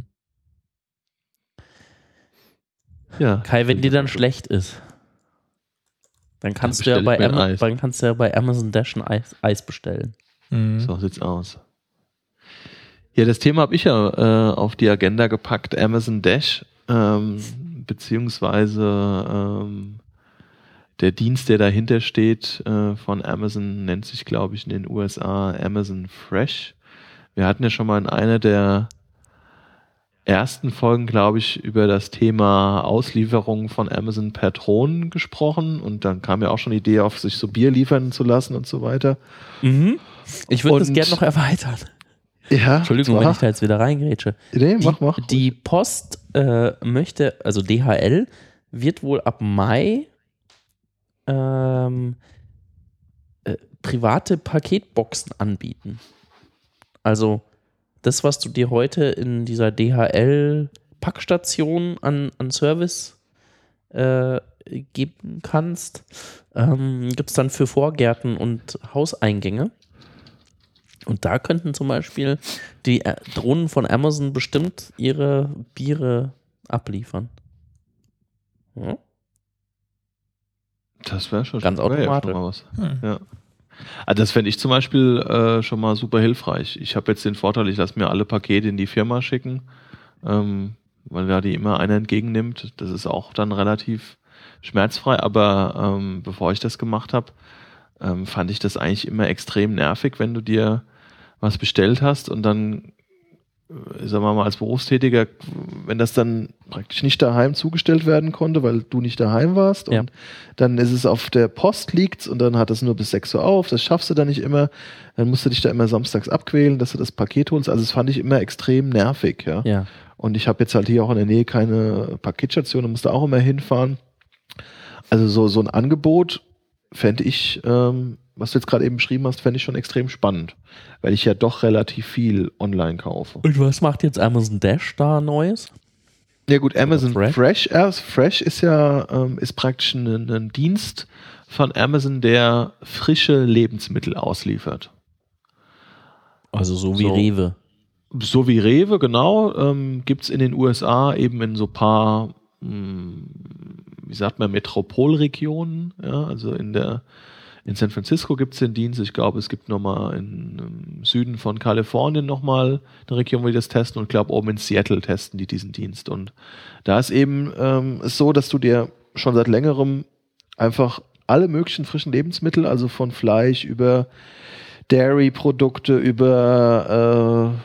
[SPEAKER 2] Ja. Kai, wenn dir dann schlecht ist, dann kannst, dann du, ja bei Am- dann kannst du ja bei Amazon Dash ein Eis, Eis bestellen.
[SPEAKER 1] Mhm. So sieht's aus. Ja, das Thema habe ich ja äh, auf die Agenda gepackt, Amazon Dash, ähm, beziehungsweise ähm, der Dienst, der dahinter steht äh, von Amazon, nennt sich, glaube ich, in den U S A Amazon Fresh. Wir hatten ja schon mal in einer der ersten Folgen, glaube ich, über das Thema Auslieferung von Amazon per Drohnen gesprochen und dann kam ja auch schon die Idee auf, sich so Bier liefern zu lassen und so weiter.
[SPEAKER 2] Mhm. Ich würde das gerne noch erweitern.
[SPEAKER 1] Ja,
[SPEAKER 2] Entschuldigung,
[SPEAKER 1] mach.
[SPEAKER 2] wenn ich da jetzt wieder reingrätsche.
[SPEAKER 1] Nee, mach,
[SPEAKER 2] die,
[SPEAKER 1] mach.
[SPEAKER 2] Die Post äh, möchte, also D H L, wird wohl ab Mai ähm, äh, private Paketboxen anbieten. Also das, was du dir heute in dieser D H L-Packstation an, an Service äh, geben kannst, ähm, gibt es dann für Vorgärten und Hauseingänge. Und da könnten zum Beispiel die äh, Drohnen von Amazon bestimmt ihre Biere abliefern. Ja.
[SPEAKER 1] Das wäre schon
[SPEAKER 2] ganz automatisch.
[SPEAKER 1] Ja, was. Hm. Ja. Also das fände ich zum Beispiel äh, schon mal super hilfreich. Ich habe jetzt den Vorteil, ich lasse mir alle Pakete in die Firma schicken, ähm, weil da die immer einer entgegennimmt. Das ist auch dann relativ schmerzfrei. Aber ähm, bevor ich das gemacht habe, ähm, fand ich das eigentlich immer extrem nervig, wenn du dir was bestellt hast und dann, sagen wir mal, als Berufstätiger, wenn das dann praktisch nicht daheim zugestellt werden konnte, weil du nicht daheim warst
[SPEAKER 2] ja.
[SPEAKER 1] und dann ist es auf der Post liegt's und dann hat es nur bis sechs Uhr auf, das schaffst du dann nicht immer, dann musst du dich da immer samstags abquälen, dass du das Paket holst, also das fand ich immer extrem nervig, ja.
[SPEAKER 2] ja.
[SPEAKER 1] Und ich habe jetzt halt hier auch in der Nähe keine Paketstation, da musst du auch immer hinfahren. Also so, so ein Angebot fände ich, ähm, was du jetzt gerade eben beschrieben hast, fände ich schon extrem spannend, weil ich ja doch relativ viel online kaufe.
[SPEAKER 2] Und was macht jetzt Amazon Dash da Neues?
[SPEAKER 1] Ja gut, Amazon
[SPEAKER 2] Fresh,
[SPEAKER 1] Fresh, erst Fresh ist ja ähm, ist praktisch ein, ein Dienst von Amazon, der frische Lebensmittel ausliefert.
[SPEAKER 2] Also so wie
[SPEAKER 1] so,
[SPEAKER 2] Rewe.
[SPEAKER 1] So wie Rewe, genau. Ähm, gibt es in den U S A eben in so ein paar, mh, wie sagt man, Metropolregionen, ja, also in der In San Francisco gibt es den Dienst. Ich glaube, es gibt nochmal im Süden von Kalifornien nochmal eine Region, wo die das testen. Und ich glaube, oben in Seattle testen die diesen Dienst. Und da ist eben ähm, ist so, dass du dir schon seit längerem einfach alle möglichen frischen Lebensmittel, also von Fleisch über Dairy-Produkte, über äh,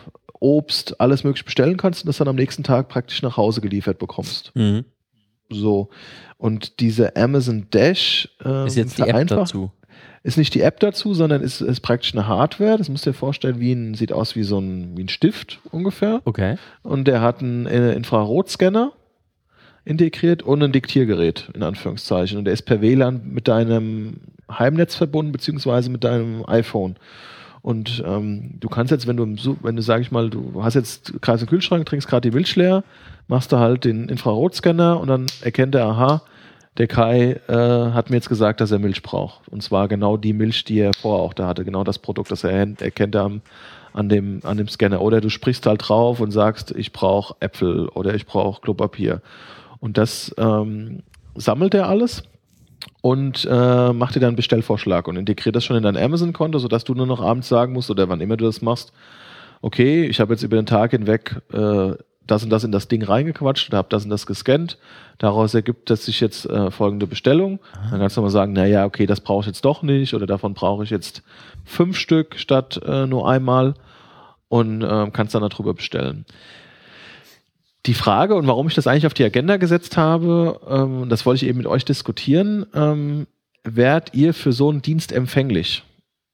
[SPEAKER 1] Obst, alles mögliche bestellen kannst und das dann am nächsten Tag praktisch nach Hause geliefert bekommst.
[SPEAKER 2] Mhm.
[SPEAKER 1] So. Und diese Amazon Dash ähm,
[SPEAKER 2] Ist jetzt die App dazu.
[SPEAKER 1] Ist nicht die App dazu, sondern ist, ist praktisch eine Hardware. Das musst du dir vorstellen, wie ein, sieht aus wie so ein, wie ein Stift ungefähr.
[SPEAKER 2] Okay.
[SPEAKER 1] Und der hat einen äh, Infrarotscanner integriert und ein Diktiergerät, in Anführungszeichen. Und der ist per W L A N mit deinem Heimnetz verbunden, beziehungsweise mit deinem iPhone. Und ähm, du kannst jetzt, wenn du, im, wenn du, sag ich mal, du hast jetzt gerade einen Kühlschrank, trinkst gerade die Milch leer, machst du halt den Infrarotscanner und dann erkennt er, aha, der Kai äh, hat mir jetzt gesagt, dass er Milch braucht. Und zwar genau die Milch, die er vorher auch da hatte. Genau das Produkt, das er erkennt er am, an, dem, an dem Scanner. Oder du sprichst halt drauf und sagst, ich brauche Äpfel oder ich brauche Klopapier. Und das ähm, sammelt er alles und äh, macht dir dann einen Bestellvorschlag und integriert das schon in dein Amazon-Konto, sodass du nur noch abends sagen musst oder wann immer du das machst, okay, ich habe jetzt über den Tag hinweg äh, das und das in das Ding reingequatscht oder habe das und das gescannt. Daraus ergibt es sich jetzt äh, folgende Bestellung. Dann kannst du mal sagen, naja, okay, das brauche ich jetzt doch nicht oder davon brauche ich jetzt fünf Stück statt äh, nur einmal und äh, kannst dann darüber bestellen. Die Frage und warum ich das eigentlich auf die Agenda gesetzt habe, ähm, das wollte ich eben mit euch diskutieren, ähm, wärt ihr für so einen Dienst empfänglich?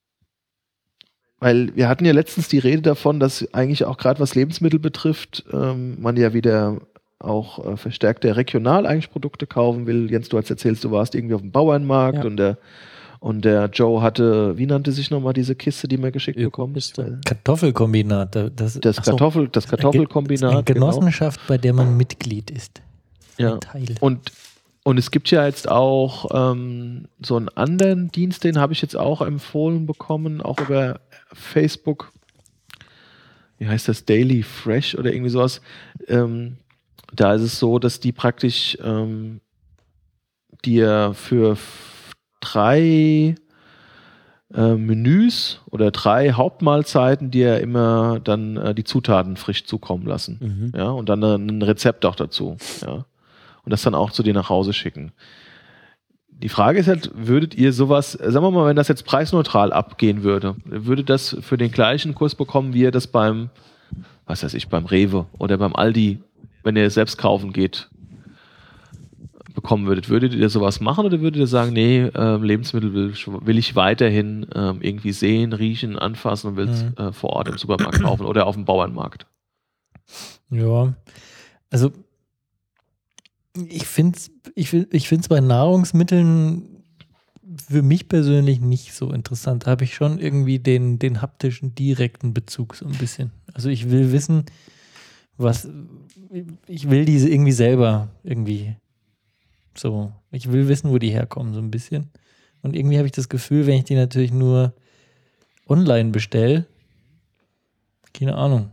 [SPEAKER 1] Weil wir hatten ja letztens die Rede davon, dass eigentlich auch gerade was Lebensmittel betrifft, ähm, man ja wieder auch äh, verstärkte regional eigentlich Produkte kaufen will. Jens, du hast erzählt, du warst irgendwie auf dem Bauernmarkt, ja. und der Und der Joe hatte, wie nannte sich nochmal diese Kiste, die man geschickt bekommt?
[SPEAKER 4] Kartoffelkombinat. Das,
[SPEAKER 1] das, Kartoffel, das Kartoffelkombinat.
[SPEAKER 4] Eine Genossenschaft, genau. Bei der man Mitglied ist.
[SPEAKER 1] Ja.
[SPEAKER 4] Ein Teil.
[SPEAKER 1] Und, und es gibt ja jetzt auch ähm, so einen anderen Dienst, den habe ich jetzt auch empfohlen bekommen, auch über Facebook. Wie heißt das? Daily Fresh oder irgendwie sowas. Ähm, da ist es so, dass die praktisch ähm, dir für drei äh, Menüs oder drei Hauptmahlzeiten, die ja immer dann äh, die Zutaten frisch zukommen lassen. Mhm. Ja, und dann äh, ein Rezept auch dazu. Ja. Und das dann auch zu dir nach Hause schicken. Die Frage ist halt, würdet ihr sowas, sagen wir mal, wenn das jetzt preisneutral abgehen würde, würde das für den gleichen Kurs bekommen, wie ihr das beim, was weiß ich, beim Rewe oder beim Aldi, wenn ihr es selbst kaufen geht, bekommen würdet. Würdet ihr sowas machen oder würdet ihr sagen, nee, äh, Lebensmittel will, will ich weiterhin äh, irgendwie sehen, riechen, anfassen und will es mhm. äh, vor Ort im Supermarkt kaufen oder auf dem Bauernmarkt?
[SPEAKER 4] Ja, also ich finde es ich, ich find's bei Nahrungsmitteln für mich persönlich nicht so interessant. Da habe ich schon irgendwie den, den haptischen, direkten Bezug so ein bisschen. Also ich will wissen, was, ich will diese irgendwie selber irgendwie so, ich will wissen, wo die herkommen, so ein bisschen. Und irgendwie habe ich das Gefühl, wenn ich die natürlich nur online bestelle, keine Ahnung,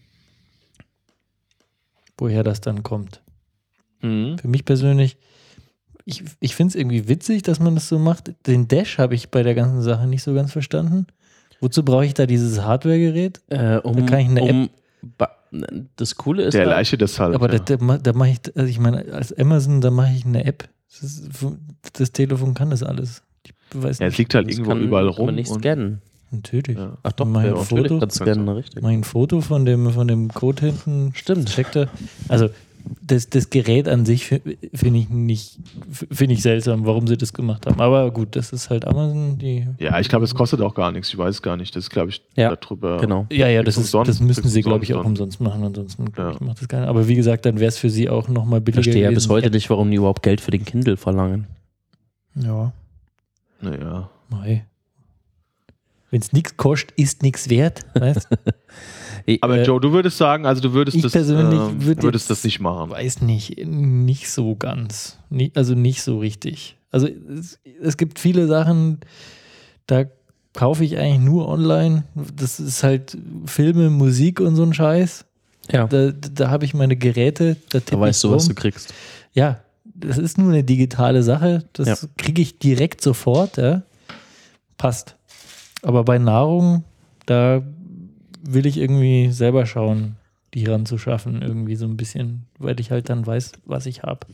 [SPEAKER 4] woher das dann kommt. Mhm. Für mich persönlich, ich, ich finde es irgendwie witzig, dass man das so macht. Den Dash habe ich bei der ganzen Sache nicht so ganz verstanden. Wozu brauche ich da dieses Hardware-Gerät?
[SPEAKER 2] Äh, um,
[SPEAKER 4] da kann ich eine
[SPEAKER 2] um
[SPEAKER 4] App.
[SPEAKER 2] Das Coole ist,
[SPEAKER 1] der erleichtert das halt.
[SPEAKER 4] Aber
[SPEAKER 1] ja.
[SPEAKER 4] da, da, da mache ich, also ich meine, als Amazon, da mache ich eine App. Das, ist, das Telefon kann das alles. Ich weiß
[SPEAKER 1] ja,
[SPEAKER 4] nicht.
[SPEAKER 1] es liegt halt irgendwo
[SPEAKER 2] kann,
[SPEAKER 1] überall rum.
[SPEAKER 2] Kann man nicht scannen.
[SPEAKER 4] Natürlich.
[SPEAKER 1] Ja.
[SPEAKER 2] Ach doch,
[SPEAKER 4] mach
[SPEAKER 2] ja,
[SPEAKER 4] ein Foto,
[SPEAKER 2] kann scannen, richtig.
[SPEAKER 4] mach ein Foto von dem, von dem Code hinten.
[SPEAKER 2] Stimmt.
[SPEAKER 4] Checkt er. Also das, das Gerät an sich finde ich nicht, finde ich seltsam, warum sie das gemacht haben. Aber gut, das ist halt Amazon. Die
[SPEAKER 1] ja, ich glaube, es kostet auch gar nichts. Ich weiß es gar nicht. Das ist, glaube ich,
[SPEAKER 2] ja,
[SPEAKER 1] darüber.
[SPEAKER 2] Genau.
[SPEAKER 4] Ja, ja, das, ist,
[SPEAKER 1] umsonst,
[SPEAKER 4] das müssen sie, glaube ich, auch
[SPEAKER 1] dann.
[SPEAKER 4] umsonst machen. Ansonsten, glaube
[SPEAKER 1] ja.
[SPEAKER 4] ich, macht das keiner. Aber wie gesagt, dann wäre es für sie auch nochmal billiger.
[SPEAKER 2] Ich verstehe ja
[SPEAKER 4] gewesen.
[SPEAKER 2] bis heute nicht, warum die überhaupt Geld für den Kindle verlangen.
[SPEAKER 4] Ja.
[SPEAKER 1] Naja.
[SPEAKER 4] Mei. Wenn es nichts kostet, ist nichts wert. Weißt?
[SPEAKER 1] Aber
[SPEAKER 4] äh,
[SPEAKER 1] Joe, du würdest sagen, also du würdest,
[SPEAKER 4] ich
[SPEAKER 1] das,
[SPEAKER 4] persönlich
[SPEAKER 1] äh,
[SPEAKER 4] würd
[SPEAKER 1] würdest
[SPEAKER 4] jetzt,
[SPEAKER 1] das nicht machen.
[SPEAKER 4] Weiß nicht, nicht so ganz. Nie, also nicht so richtig. Also es, es gibt viele Sachen, da kaufe ich eigentlich nur online. Das ist halt Filme, Musik und so ein Scheiß.
[SPEAKER 2] Ja.
[SPEAKER 4] Da, da habe ich meine Geräte. Da,
[SPEAKER 2] da weißt du,
[SPEAKER 4] rum.
[SPEAKER 2] was du kriegst.
[SPEAKER 4] Ja, das ist nur eine digitale Sache. Das ja. kriege ich direkt sofort. Ja. Passt. Aber bei Nahrung, da will ich irgendwie selber schauen, die ranzuschaffen, irgendwie so ein bisschen, weil ich halt dann weiß, was ich habe.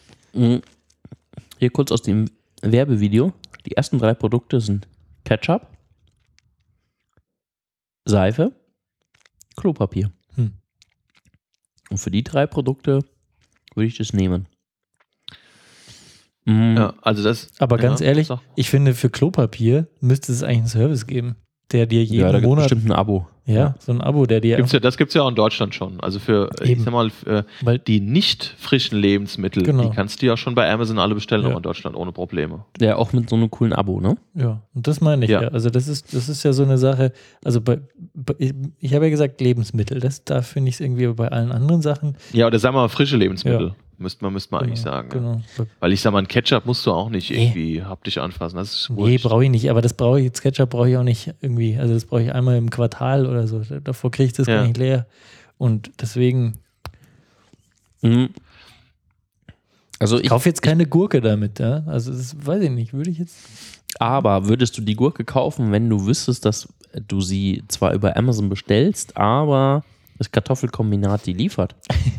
[SPEAKER 2] Hier kurz aus dem Werbevideo. Die ersten drei Produkte sind Ketchup, Seife Klopapier.
[SPEAKER 4] Hm.
[SPEAKER 2] Und für die drei Produkte würde ich das nehmen. Mhm.
[SPEAKER 3] Ja, also das.
[SPEAKER 4] Aber ganz
[SPEAKER 3] ja,
[SPEAKER 4] ehrlich,
[SPEAKER 3] sag.
[SPEAKER 4] ich finde, für Klopapier müsste es eigentlich einen Service geben, der dir jeden
[SPEAKER 2] Ja, da gibt
[SPEAKER 4] Monat,
[SPEAKER 2] bestimmt ein Abo.
[SPEAKER 4] ja, so ein Abo, der dir,
[SPEAKER 3] Gibt's ja, das gibt es ja auch in Deutschland schon. Also für, äh,
[SPEAKER 4] Eben.
[SPEAKER 3] ich sag mal, für
[SPEAKER 4] weil,
[SPEAKER 3] die nicht frischen Lebensmittel,
[SPEAKER 4] Genau.
[SPEAKER 3] die kannst du ja schon bei Amazon alle bestellen,
[SPEAKER 4] Ja.
[SPEAKER 3] auch in Deutschland ohne Probleme.
[SPEAKER 2] Ja, auch mit so einem coolen Abo, ne?
[SPEAKER 4] ja, und das meine ich ja.
[SPEAKER 3] Ja.
[SPEAKER 4] Also das ist, das ist ja so eine Sache, also bei, bei ich, ich habe ja gesagt Lebensmittel, das, da finde ich es irgendwie bei allen anderen Sachen.
[SPEAKER 3] Ja, oder sagen wir mal frische Lebensmittel.
[SPEAKER 4] Ja.
[SPEAKER 3] Müsste man, müsste man eigentlich sagen. Ja.
[SPEAKER 4] Genau.
[SPEAKER 3] Weil ich sag mal, ein Ketchup musst du auch nicht
[SPEAKER 4] Nee.
[SPEAKER 3] irgendwie haptisch anfassen. Das ist
[SPEAKER 4] Nee,
[SPEAKER 3] wurscht.
[SPEAKER 4] brauche ich nicht, aber das brauche ich, jetzt Ketchup brauche ich auch nicht irgendwie, also das brauche ich einmal im Quartal oder so, davor kriege ich das
[SPEAKER 3] Ja.
[SPEAKER 4] gar nicht leer und deswegen,
[SPEAKER 2] Mhm. Also
[SPEAKER 4] ich
[SPEAKER 2] ich,
[SPEAKER 4] kaufe jetzt keine Gurke damit, ja, also das weiß ich nicht, würde ich jetzt,
[SPEAKER 2] aber würdest du die Gurke kaufen, wenn du wüsstest, dass du sie zwar über Amazon bestellst, aber das Kartoffelkombinat die liefert?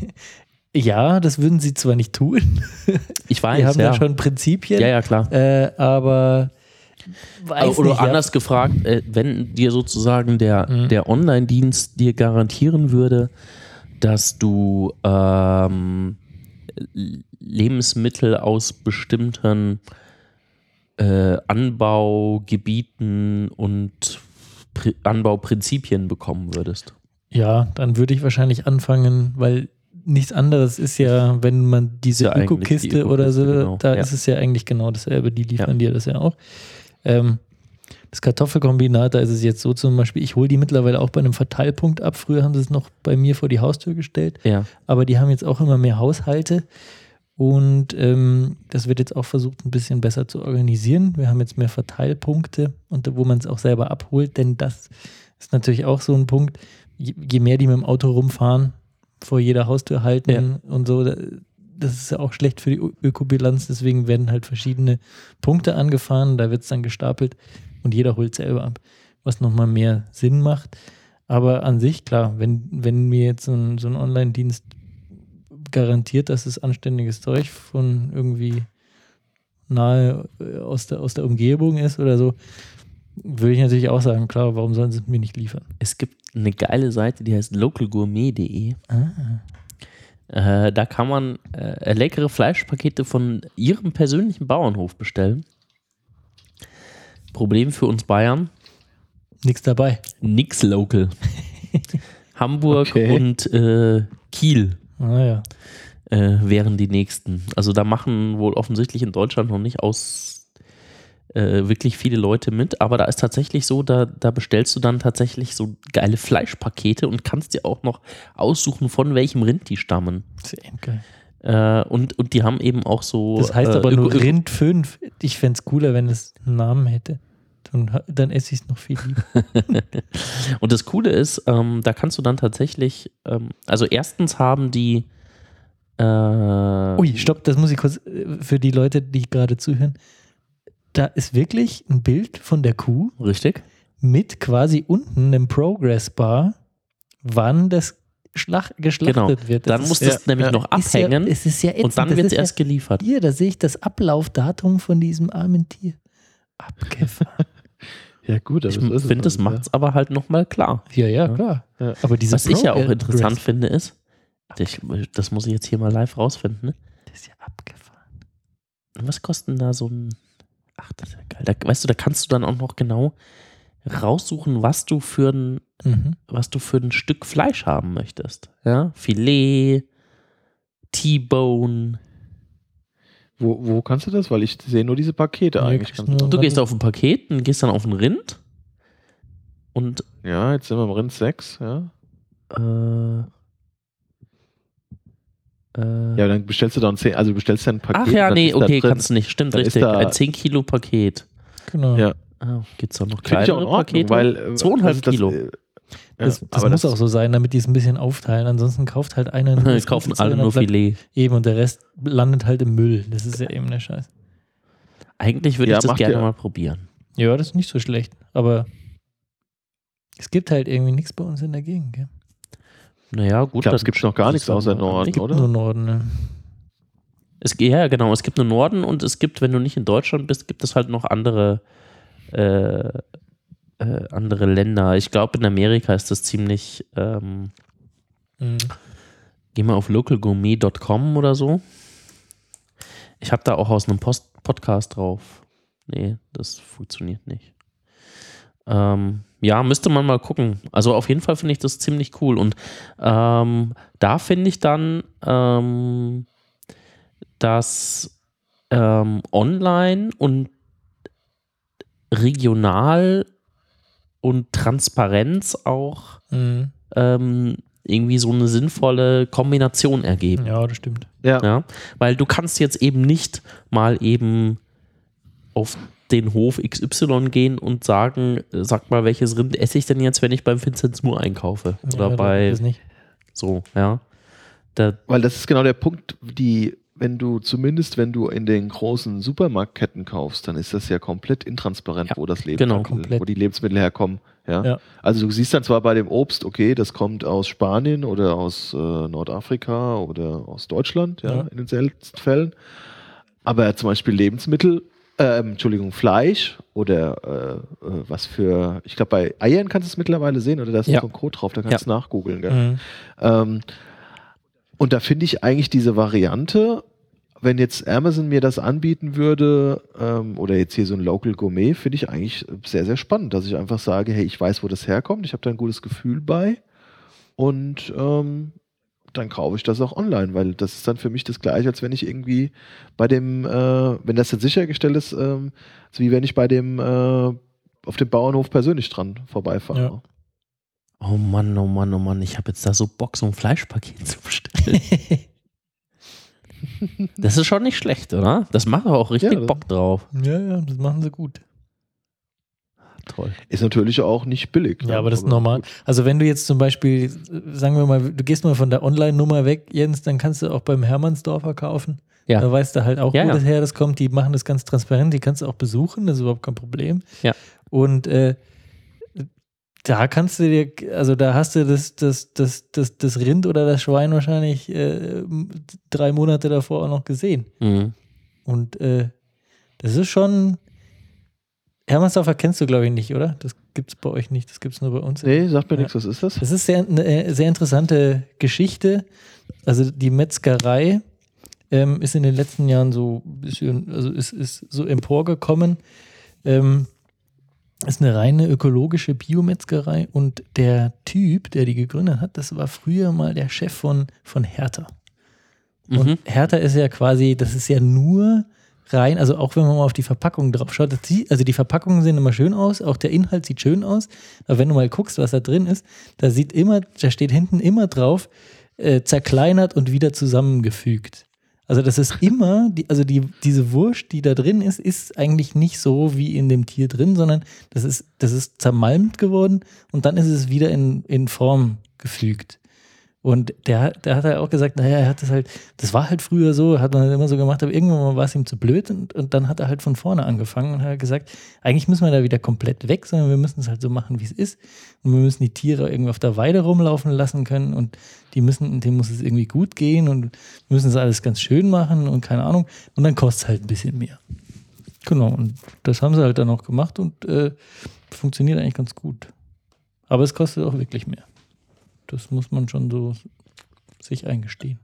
[SPEAKER 4] ja, das würden sie zwar nicht tun,
[SPEAKER 2] Ich weiß,
[SPEAKER 4] die haben
[SPEAKER 2] ja.
[SPEAKER 4] ja schon Prinzipien,
[SPEAKER 2] ja, ja, klar.
[SPEAKER 4] Äh, aber weiß
[SPEAKER 2] Oder
[SPEAKER 4] nicht,
[SPEAKER 2] anders gefragt, äh, wenn dir sozusagen der,
[SPEAKER 4] Mhm.
[SPEAKER 2] der Online-Dienst dir garantieren würde, dass du ähm, Lebensmittel aus bestimmten äh, Anbaugebieten und Pri- Anbauprinzipien bekommen würdest.
[SPEAKER 4] ja, dann würde ich wahrscheinlich anfangen, weil nichts anderes ist ja, wenn man diese
[SPEAKER 2] Ja, eigentlich
[SPEAKER 4] Öko-Kiste
[SPEAKER 2] die
[SPEAKER 4] oder so,
[SPEAKER 2] Öko-Kiste, genau.
[SPEAKER 4] da
[SPEAKER 2] Ja.
[SPEAKER 4] ist es ja eigentlich genau dasselbe, die liefern
[SPEAKER 2] Ja.
[SPEAKER 4] dir das ja auch. Ähm, das Kartoffelkombinat, da ist es jetzt so zum Beispiel, ich hole die mittlerweile auch bei einem Verteilpunkt ab. Früher haben sie es noch bei mir vor die Haustür gestellt,
[SPEAKER 2] Ja.
[SPEAKER 4] aber die haben jetzt auch immer mehr Haushalte und ähm, das wird jetzt auch versucht, ein bisschen besser zu organisieren. Wir haben jetzt mehr Verteilpunkte und wo man es auch selber abholt, denn das ist natürlich auch so ein Punkt, je, je mehr die mit dem Auto rumfahren, vor jeder Haustür halten
[SPEAKER 2] Ja.
[SPEAKER 4] und so, da- das ist ja auch schlecht für die Ö- Ökobilanz, deswegen werden halt verschiedene Punkte angefahren, da wird es dann gestapelt und jeder holt selber ab, was nochmal mehr Sinn macht. Aber an sich, klar, wenn, wenn mir jetzt so ein, so ein Online-Dienst garantiert, dass es anständiges Zeug von irgendwie nahe äh, aus der, aus der Umgebung ist oder so, würde ich natürlich auch sagen, klar, warum sollen sie es mir nicht liefern?
[SPEAKER 2] Es gibt eine geile Seite, die heißt localgourmet punkt de.
[SPEAKER 4] Ah.
[SPEAKER 2] Äh, da kann man äh, leckere Fleischpakete von ihrem persönlichen Bauernhof bestellen. Problem für uns Bayern,
[SPEAKER 4] Nichts dabei.
[SPEAKER 2] nix local. Hamburg
[SPEAKER 3] Okay.
[SPEAKER 2] und äh, Kiel
[SPEAKER 4] Ah ja.
[SPEAKER 2] äh, wären die nächsten. Also da machen wohl offensichtlich in Deutschland noch nicht aus äh, wirklich viele Leute mit, aber da ist tatsächlich so, da, da bestellst du dann tatsächlich so geile Fleischpakete und kannst dir auch noch aussuchen, von welchem Rind die stammen.
[SPEAKER 4] Das ist echt geil.
[SPEAKER 2] Äh, und, und die haben eben auch so.
[SPEAKER 4] Das heißt
[SPEAKER 2] äh,
[SPEAKER 4] aber nur
[SPEAKER 2] Öko- Öko-
[SPEAKER 4] Rind fünf. Ich fände es cooler, wenn es einen Namen hätte. Dann, dann esse ich es noch viel lieber.
[SPEAKER 2] Und das Coole ist, ähm, da kannst du dann tatsächlich, ähm, also erstens haben die. Äh,
[SPEAKER 4] Ui, stopp, das muss ich kurz äh, für die Leute, die gerade zuhören. Da ist wirklich ein Bild von der Kuh
[SPEAKER 2] Richtig.
[SPEAKER 4] mit quasi unten einem Progress-Bar, wann das Schlach geschlachtet
[SPEAKER 2] Genau.
[SPEAKER 4] wird. Das
[SPEAKER 2] Dann
[SPEAKER 4] ist-
[SPEAKER 2] muss das
[SPEAKER 3] ja,
[SPEAKER 2] nämlich
[SPEAKER 3] ja.
[SPEAKER 2] noch
[SPEAKER 4] ist ja,
[SPEAKER 2] abhängen
[SPEAKER 4] es ist ja ätzend.
[SPEAKER 2] und dann
[SPEAKER 4] Das
[SPEAKER 2] wird es
[SPEAKER 4] ist
[SPEAKER 2] erst geliefert.
[SPEAKER 4] Ja, hier, da sehe ich das Ablaufdatum von diesem armen Tier. Abgefahren.
[SPEAKER 3] Ja, gut,
[SPEAKER 2] Ich
[SPEAKER 3] aber so ist es
[SPEAKER 2] finde, das
[SPEAKER 3] halt,
[SPEAKER 2] macht es aber halt nochmal klar.
[SPEAKER 4] ja, ja,
[SPEAKER 2] Ja.
[SPEAKER 4] klar.
[SPEAKER 3] Ja.
[SPEAKER 4] Aber diese
[SPEAKER 2] Was ich ja auch
[SPEAKER 4] Progress-
[SPEAKER 2] interessant finde, ist, ich, das muss ich jetzt hier mal live rausfinden, ne?
[SPEAKER 4] Das ist ja abgefahren.
[SPEAKER 2] Was kostet denn da so ein. Ach, das ist ja geil. Da, weißt du, da kannst du dann auch noch genau raussuchen, was du für ein,
[SPEAKER 4] Mhm.
[SPEAKER 2] was du für ein Stück Fleisch haben möchtest. Ja? Filet, T-Bone.
[SPEAKER 3] Wo, wo kannst du das? Weil ich sehe nur diese Pakete
[SPEAKER 4] Ja,
[SPEAKER 3] eigentlich.
[SPEAKER 4] kriegst
[SPEAKER 3] Ganz
[SPEAKER 4] nur-
[SPEAKER 2] Du gehst auf ein Paket und gehst dann auf ein Rind und
[SPEAKER 3] ja, jetzt sind wir im Rind sechs, ja.
[SPEAKER 2] äh, äh,
[SPEAKER 3] Ja, dann bestellst du dann zehn, also du bestellst dann ein Paket.
[SPEAKER 2] ach ja,
[SPEAKER 3] und dann
[SPEAKER 2] nee,
[SPEAKER 3] ist da
[SPEAKER 2] okay,
[SPEAKER 3] drin-
[SPEAKER 2] kannst du nicht. Stimmt,
[SPEAKER 3] dann ist
[SPEAKER 2] richtig.
[SPEAKER 3] da-
[SPEAKER 2] Ein zehn Kilo Paket.
[SPEAKER 4] Genau.
[SPEAKER 3] Ja.
[SPEAKER 2] Ah, gibt es da noch
[SPEAKER 3] Finde ich auch
[SPEAKER 2] kleinere
[SPEAKER 3] in Ordnung,
[SPEAKER 2] Pakete?
[SPEAKER 3] weil äh,
[SPEAKER 2] Zweieinhalb
[SPEAKER 3] das-
[SPEAKER 2] Kilo.
[SPEAKER 3] äh,
[SPEAKER 4] Das,
[SPEAKER 3] ja,
[SPEAKER 4] das
[SPEAKER 3] aber
[SPEAKER 4] muss auch so sein, damit die es ein bisschen aufteilen. Ansonsten kauft halt einer nur
[SPEAKER 2] Wir
[SPEAKER 4] das
[SPEAKER 2] kaufen
[SPEAKER 4] gute
[SPEAKER 2] alle
[SPEAKER 4] Zeug und
[SPEAKER 2] nur
[SPEAKER 4] dann bleibt
[SPEAKER 2] Filet.
[SPEAKER 4] eben und der Rest landet halt im Müll. Das ist ja eben der Scheiß.
[SPEAKER 2] Eigentlich würde
[SPEAKER 3] Ja,
[SPEAKER 2] ich das
[SPEAKER 3] macht
[SPEAKER 2] gerne
[SPEAKER 3] ja-
[SPEAKER 2] mal probieren.
[SPEAKER 4] Ja, das ist nicht so schlecht, aber es gibt halt irgendwie nichts bei uns in der Gegend. Gell?
[SPEAKER 2] Naja, gut.
[SPEAKER 3] Ich glaube,
[SPEAKER 2] das
[SPEAKER 3] es gibt noch gar
[SPEAKER 2] das ist
[SPEAKER 3] nichts außer
[SPEAKER 2] dann-
[SPEAKER 3] Norden,
[SPEAKER 4] Es gibt
[SPEAKER 3] oder?
[SPEAKER 4] nur Norden. Ne?
[SPEAKER 2] Es, ja, genau. Es gibt nur Norden und es gibt, wenn du nicht in Deutschland bist, gibt es halt noch andere äh, äh, andere Länder. Ich glaube, in Amerika ist das ziemlich. Ähm,
[SPEAKER 4] Mhm.
[SPEAKER 2] Geh mal auf local gourmet Punkt com oder so. Ich habe da auch aus einem Post Podcast drauf. Nee, das funktioniert nicht. Ähm, ja, müsste man mal gucken. Also auf jeden Fall finde ich das ziemlich cool. Und ähm, da finde ich dann, ähm, dass ähm, online und regional und Transparenz auch
[SPEAKER 4] Mhm.
[SPEAKER 2] ähm, irgendwie so eine sinnvolle Kombination ergeben.
[SPEAKER 4] Ja, das stimmt.
[SPEAKER 1] Ja.
[SPEAKER 2] Ja? Weil du kannst jetzt eben nicht mal eben auf den Hof X Y gehen und sagen, sag mal, welches Rind esse ich denn jetzt, wenn ich beim Vinzenz Moore einkaufe? Oder
[SPEAKER 4] ja,
[SPEAKER 2] bei
[SPEAKER 4] das nicht.
[SPEAKER 2] so, ja. Da,
[SPEAKER 1] Weil das ist genau der Punkt, die, wenn du zumindest, wenn du in den großen Supermarktketten kaufst, dann ist das ja komplett intransparent,
[SPEAKER 2] Ja,
[SPEAKER 1] wo das Leben,
[SPEAKER 2] genau.
[SPEAKER 4] Komplett.
[SPEAKER 1] wo die Lebensmittel herkommen. Ja?
[SPEAKER 4] Ja.
[SPEAKER 1] Also du siehst dann zwar bei dem Obst, okay, das kommt aus Spanien oder aus äh, Nordafrika oder aus Deutschland, ja,
[SPEAKER 4] Ja.
[SPEAKER 1] in den seltensten Fällen. Aber zum Beispiel Lebensmittel, äh, Entschuldigung, Fleisch oder äh, äh, was für, ich glaube bei Eiern kannst du es mittlerweile sehen oder da ist
[SPEAKER 4] Ja.
[SPEAKER 1] noch ein Code drauf, da kannst du nachgoogeln. Gell?
[SPEAKER 4] Mhm.
[SPEAKER 1] Ähm, und da finde ich eigentlich diese Variante, wenn jetzt Amazon mir das anbieten würde, ähm, oder jetzt hier so ein Local Gourmet, finde ich eigentlich sehr, sehr spannend, dass ich einfach sage, hey, ich weiß, wo das herkommt, ich habe da ein gutes Gefühl bei und ähm, dann kaufe ich das auch online, weil das ist dann für mich das Gleiche, als wenn ich irgendwie bei dem, äh, wenn das dann sichergestellt ist, ähm, so wie wenn ich bei dem, äh, auf dem Bauernhof persönlich dran vorbeifahre.
[SPEAKER 4] Ja.
[SPEAKER 2] oh Mann, oh Mann, oh Mann, ich habe jetzt da so Bock, so ein Fleischpaket zu bestellen. Das ist schon nicht schlecht, oder? Das macht aber auch richtig
[SPEAKER 1] Ja, das-
[SPEAKER 2] Bock drauf.
[SPEAKER 4] Ja, ja, das machen sie gut.
[SPEAKER 2] Toll.
[SPEAKER 1] Ist natürlich auch nicht billig.
[SPEAKER 4] Ja,
[SPEAKER 1] ne?
[SPEAKER 4] aber das ist normal.
[SPEAKER 1] gut.
[SPEAKER 4] Also wenn du jetzt zum Beispiel, sagen wir mal, du gehst mal von der Online-Nummer weg, Jens, dann kannst du auch beim Hermannsdorfer kaufen.
[SPEAKER 2] Ja.
[SPEAKER 4] Da weißt du halt auch,
[SPEAKER 2] Ja,
[SPEAKER 4] wo
[SPEAKER 2] ja.
[SPEAKER 4] das her das kommt. Die machen das ganz transparent, die kannst du auch besuchen, das ist überhaupt kein Problem.
[SPEAKER 2] Ja.
[SPEAKER 4] Und äh, da kannst du dir, also da hast du das, das, das, das, das Rind oder das Schwein wahrscheinlich äh, drei Monate davor auch noch gesehen.
[SPEAKER 2] Mhm.
[SPEAKER 4] Und äh, das ist schon. Hermannsdorfer kennst du, glaube ich, nicht, oder? Das gibt es bei euch nicht, das gibt es nur bei uns.
[SPEAKER 1] Nee, sagt mir
[SPEAKER 4] Ja.
[SPEAKER 1] nichts, was ist das?
[SPEAKER 4] Das ist sehr, eine sehr interessante Geschichte. Also die Metzgerei ähm, ist in den letzten Jahren so ein bisschen, also ist, ist so emporgekommen. Ähm, ist eine reine ökologische Biometzgerei und der Typ, der die gegründet hat, das war früher mal der Chef von, von Hertha. Und
[SPEAKER 2] Mhm.
[SPEAKER 4] Hertha ist ja quasi, das ist ja nur rein, also auch wenn man mal auf die Verpackung drauf schaut, das sieht, also die Verpackungen sehen immer schön aus, auch der Inhalt sieht schön aus, aber wenn du mal guckst, was da drin ist, da sieht immer, da steht hinten immer drauf, äh, zerkleinert und wieder zusammengefügt. Also das ist immer, die, also die, diese Wurst, die da drin ist, ist eigentlich nicht so wie in dem Tier drin, sondern das ist, das ist zermalmt geworden und dann ist es wieder in, in Form gefügt. Und der, der hat halt auch gesagt, naja, er hat das halt, das war halt früher so, hat man halt immer so gemacht, aber irgendwann mal war es ihm zu blöd und, und dann hat er halt von vorne angefangen und hat gesagt, eigentlich müssen wir da wieder komplett weg, sondern wir müssen es halt so machen, wie es ist und wir müssen die Tiere irgendwie auf der Weide rumlaufen lassen können und die müssen, dem muss es irgendwie gut gehen und wir müssen es alles ganz schön machen und keine Ahnung und dann kostet es halt ein bisschen mehr. Genau, und das haben sie halt dann auch gemacht und äh, funktioniert eigentlich ganz gut. Aber es kostet auch wirklich mehr. Das muss man schon so sich eingestehen.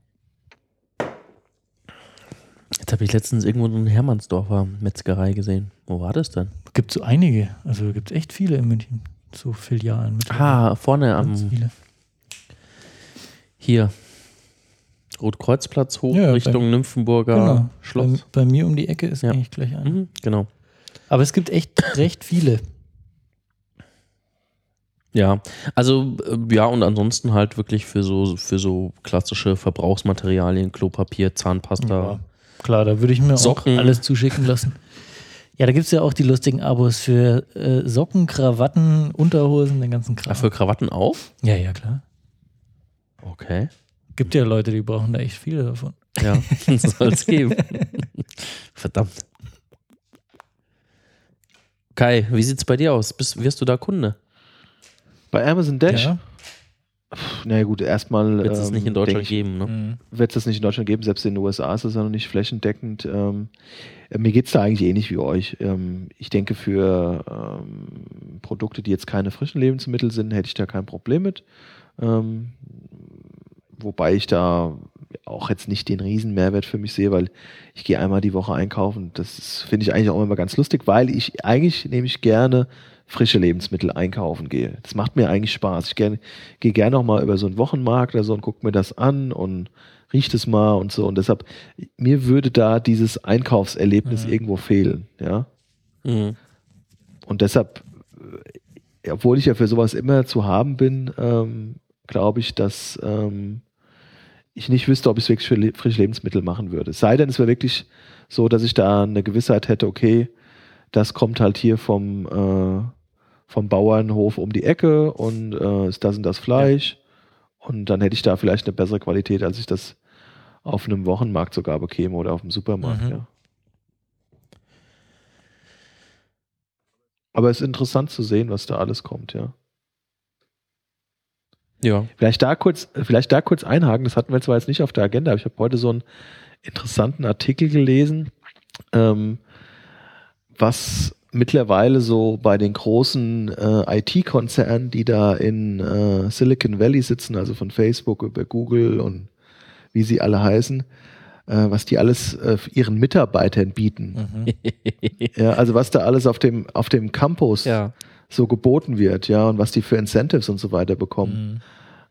[SPEAKER 2] Jetzt habe ich letztens irgendwo so eine Hermannsdorfer Metzgerei gesehen. Wo war das denn?
[SPEAKER 4] Gibt so einige, also gibt es echt viele in München, so Filialen.
[SPEAKER 2] Ah, vorne
[SPEAKER 4] ganz
[SPEAKER 2] am,
[SPEAKER 4] viele.
[SPEAKER 2] hier, Rotkreuzplatz hoch
[SPEAKER 4] Ja,
[SPEAKER 2] Richtung
[SPEAKER 4] bei-
[SPEAKER 2] Nymphenburger
[SPEAKER 4] Genau.
[SPEAKER 2] Schloss.
[SPEAKER 4] Bei, bei mir um die Ecke ist
[SPEAKER 2] Ja.
[SPEAKER 4] eigentlich gleich einer.
[SPEAKER 2] Mhm, genau.
[SPEAKER 4] Aber es gibt echt recht viele.
[SPEAKER 2] Ja, also äh, ja, und ansonsten halt wirklich für so, für so klassische Verbrauchsmaterialien, Klopapier, Zahnpasta.
[SPEAKER 4] Ja, klar, da würde ich mir
[SPEAKER 2] Socken.
[SPEAKER 4] auch alles zuschicken lassen. Ja, da gibt es ja auch die lustigen Abos für äh, Socken, Krawatten, Unterhosen, den ganzen Kram.
[SPEAKER 2] Ah, für Krawatten auch?
[SPEAKER 4] Ja, ja, klar.
[SPEAKER 2] Okay.
[SPEAKER 4] Gibt ja Leute, die brauchen da echt viele davon.
[SPEAKER 2] Ja, soll es geben. Verdammt. Kai, wie sieht's bei dir aus? Bist, wirst du da Kunde?
[SPEAKER 1] Bei Amazon Dash?
[SPEAKER 4] Ja.
[SPEAKER 1] Na ja, gut, erstmal
[SPEAKER 2] wird es
[SPEAKER 1] ähm,
[SPEAKER 2] nicht in Deutschland
[SPEAKER 1] ich,
[SPEAKER 2] geben, ne?
[SPEAKER 4] Mhm.
[SPEAKER 1] Wird es das nicht in Deutschland geben, selbst in den U S A ist es ja noch nicht flächendeckend. Ähm, mir geht es da eigentlich ähnlich wie euch. Ähm, ich denke, für ähm, Produkte, die jetzt keine frischen Lebensmittel sind, hätte ich da kein Problem mit. Ähm, wobei ich da auch jetzt nicht den riesen Mehrwert für mich sehe, weil ich gehe einmal die Woche einkaufen. Das finde ich eigentlich auch immer ganz lustig, weil ich eigentlich nämlich gerne frische Lebensmittel einkaufen gehe. Das macht mir eigentlich Spaß. Ich gerne, gehe gerne auch mal über so einen Wochenmarkt oder so und gucke mir das an und rieche es mal und so. Und deshalb, mir würde da dieses Einkaufserlebnis
[SPEAKER 4] Mhm.
[SPEAKER 1] irgendwo fehlen. Ja?
[SPEAKER 2] Mhm.
[SPEAKER 1] Und deshalb, äh, obwohl ich ja für sowas immer zu haben bin, ähm, glaube ich, dass ähm, ich nicht wüsste, ob ich es wirklich für le- frische Lebensmittel machen würde. Es sei denn, es wäre wirklich so, dass ich da eine Gewissheit hätte, okay, das kommt halt hier vom, äh, vom Bauernhof um die Ecke und äh, ist das und das Fleisch. Und dann hätte ich da vielleicht eine bessere Qualität, als ich das auf einem Wochenmarkt sogar bekäme oder auf dem Supermarkt.
[SPEAKER 4] Mhm.
[SPEAKER 1] Ja. Aber es ist interessant zu sehen, was da alles kommt, ja.
[SPEAKER 2] Ja.
[SPEAKER 1] Vielleicht da kurz, vielleicht da kurz einhaken, das hatten wir zwar jetzt nicht auf der Agenda, aber ich habe heute so einen interessanten Artikel gelesen, ähm, was mittlerweile so bei den großen äh, I T-Konzernen, die da in äh, Silicon Valley sitzen, also von Facebook über Google und wie sie alle heißen, äh, was die alles äh, ihren Mitarbeitern bieten.
[SPEAKER 4] Mhm.
[SPEAKER 1] Ja, also was da alles auf dem, auf dem Campus
[SPEAKER 2] Ja.
[SPEAKER 1] so geboten wird, ja, und was die für Incentives und so weiter bekommen.
[SPEAKER 4] Mhm.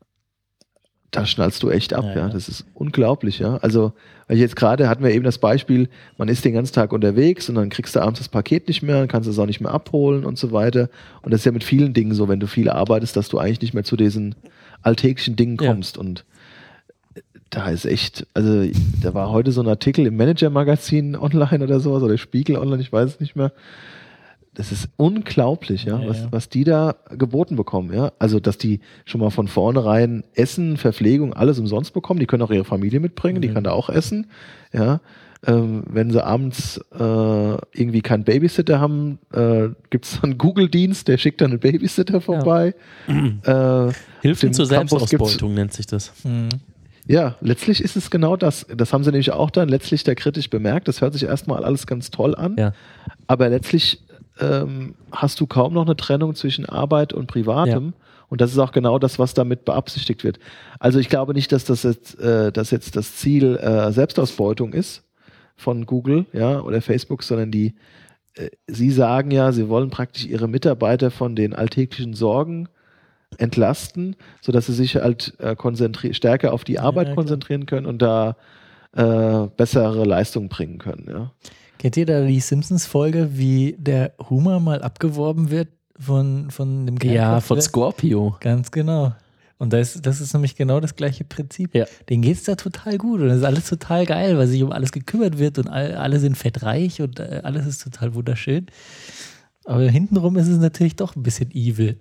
[SPEAKER 1] Da schnallst du echt ab,
[SPEAKER 4] Ja,
[SPEAKER 1] ja,
[SPEAKER 4] ja.
[SPEAKER 1] Das ist unglaublich, ja. Also, weil ich jetzt gerade hatten wir eben das Beispiel, man ist den ganzen Tag unterwegs und dann kriegst du abends das Paket nicht mehr, dann kannst du es auch nicht mehr abholen und so weiter. Und das ist ja mit vielen Dingen so, wenn du viel arbeitest, dass du eigentlich nicht mehr zu diesen alltäglichen Dingen
[SPEAKER 2] Ja.
[SPEAKER 1] kommst. Und da ist echt, also da war heute so ein Artikel im Manager-Magazin online oder sowas, oder Spiegel online, ich weiß es nicht mehr. Das ist unglaublich, ja,
[SPEAKER 4] Ja,
[SPEAKER 1] was,
[SPEAKER 4] ja.
[SPEAKER 1] was die da geboten bekommen, ja. Also, dass die schon mal von vornherein Essen, Verpflegung, alles umsonst bekommen. Die können auch ihre Familie mitbringen, die
[SPEAKER 4] Mhm.
[SPEAKER 1] kann da auch essen, ja. Ähm, wenn sie abends äh, irgendwie keinen Babysitter haben, äh, gibt es einen Google-Dienst, der schickt dann einen Babysitter vorbei. Äh,
[SPEAKER 2] Hilfen
[SPEAKER 1] dem
[SPEAKER 2] zur
[SPEAKER 1] Campus
[SPEAKER 2] Selbstausbeutung nennt sich das.
[SPEAKER 4] Mhm.
[SPEAKER 1] ja, letztlich ist es genau das. Das haben sie nämlich auch dann letztlich da kritisch bemerkt. Das hört sich erstmal alles ganz toll an,
[SPEAKER 2] Ja.
[SPEAKER 1] aber letztlich ähm, hast du kaum noch eine Trennung zwischen Arbeit und Privatem. Und das ist auch genau das, was damit beabsichtigt wird. Also ich glaube nicht, dass das jetzt, äh, dass jetzt das Ziel äh, Selbstausbeutung ist von Google, ja, oder Facebook, sondern die, äh, sie sagen ja, sie wollen praktisch ihre Mitarbeiter von den alltäglichen Sorgen entlasten, sodass sie sich halt äh, konzentri- stärker auf die Arbeit
[SPEAKER 4] Ja, klar.
[SPEAKER 1] konzentrieren können und da äh, bessere Leistungen bringen können, ja.
[SPEAKER 4] Kennt ihr da die Simpsons-Folge, wie der Homer mal abgeworben wird von, von dem
[SPEAKER 2] Ja, von
[SPEAKER 4] Kernkraftwerk?
[SPEAKER 2] Scorpio.
[SPEAKER 4] Ganz genau. Und das, das ist nämlich genau das gleiche Prinzip.
[SPEAKER 2] Ja.
[SPEAKER 4] Denen geht es da total gut und das ist alles total geil, weil sich um alles gekümmert wird und all, alle sind fettreich und äh, alles ist total wunderschön. Aber hintenrum ist es natürlich doch ein bisschen evil.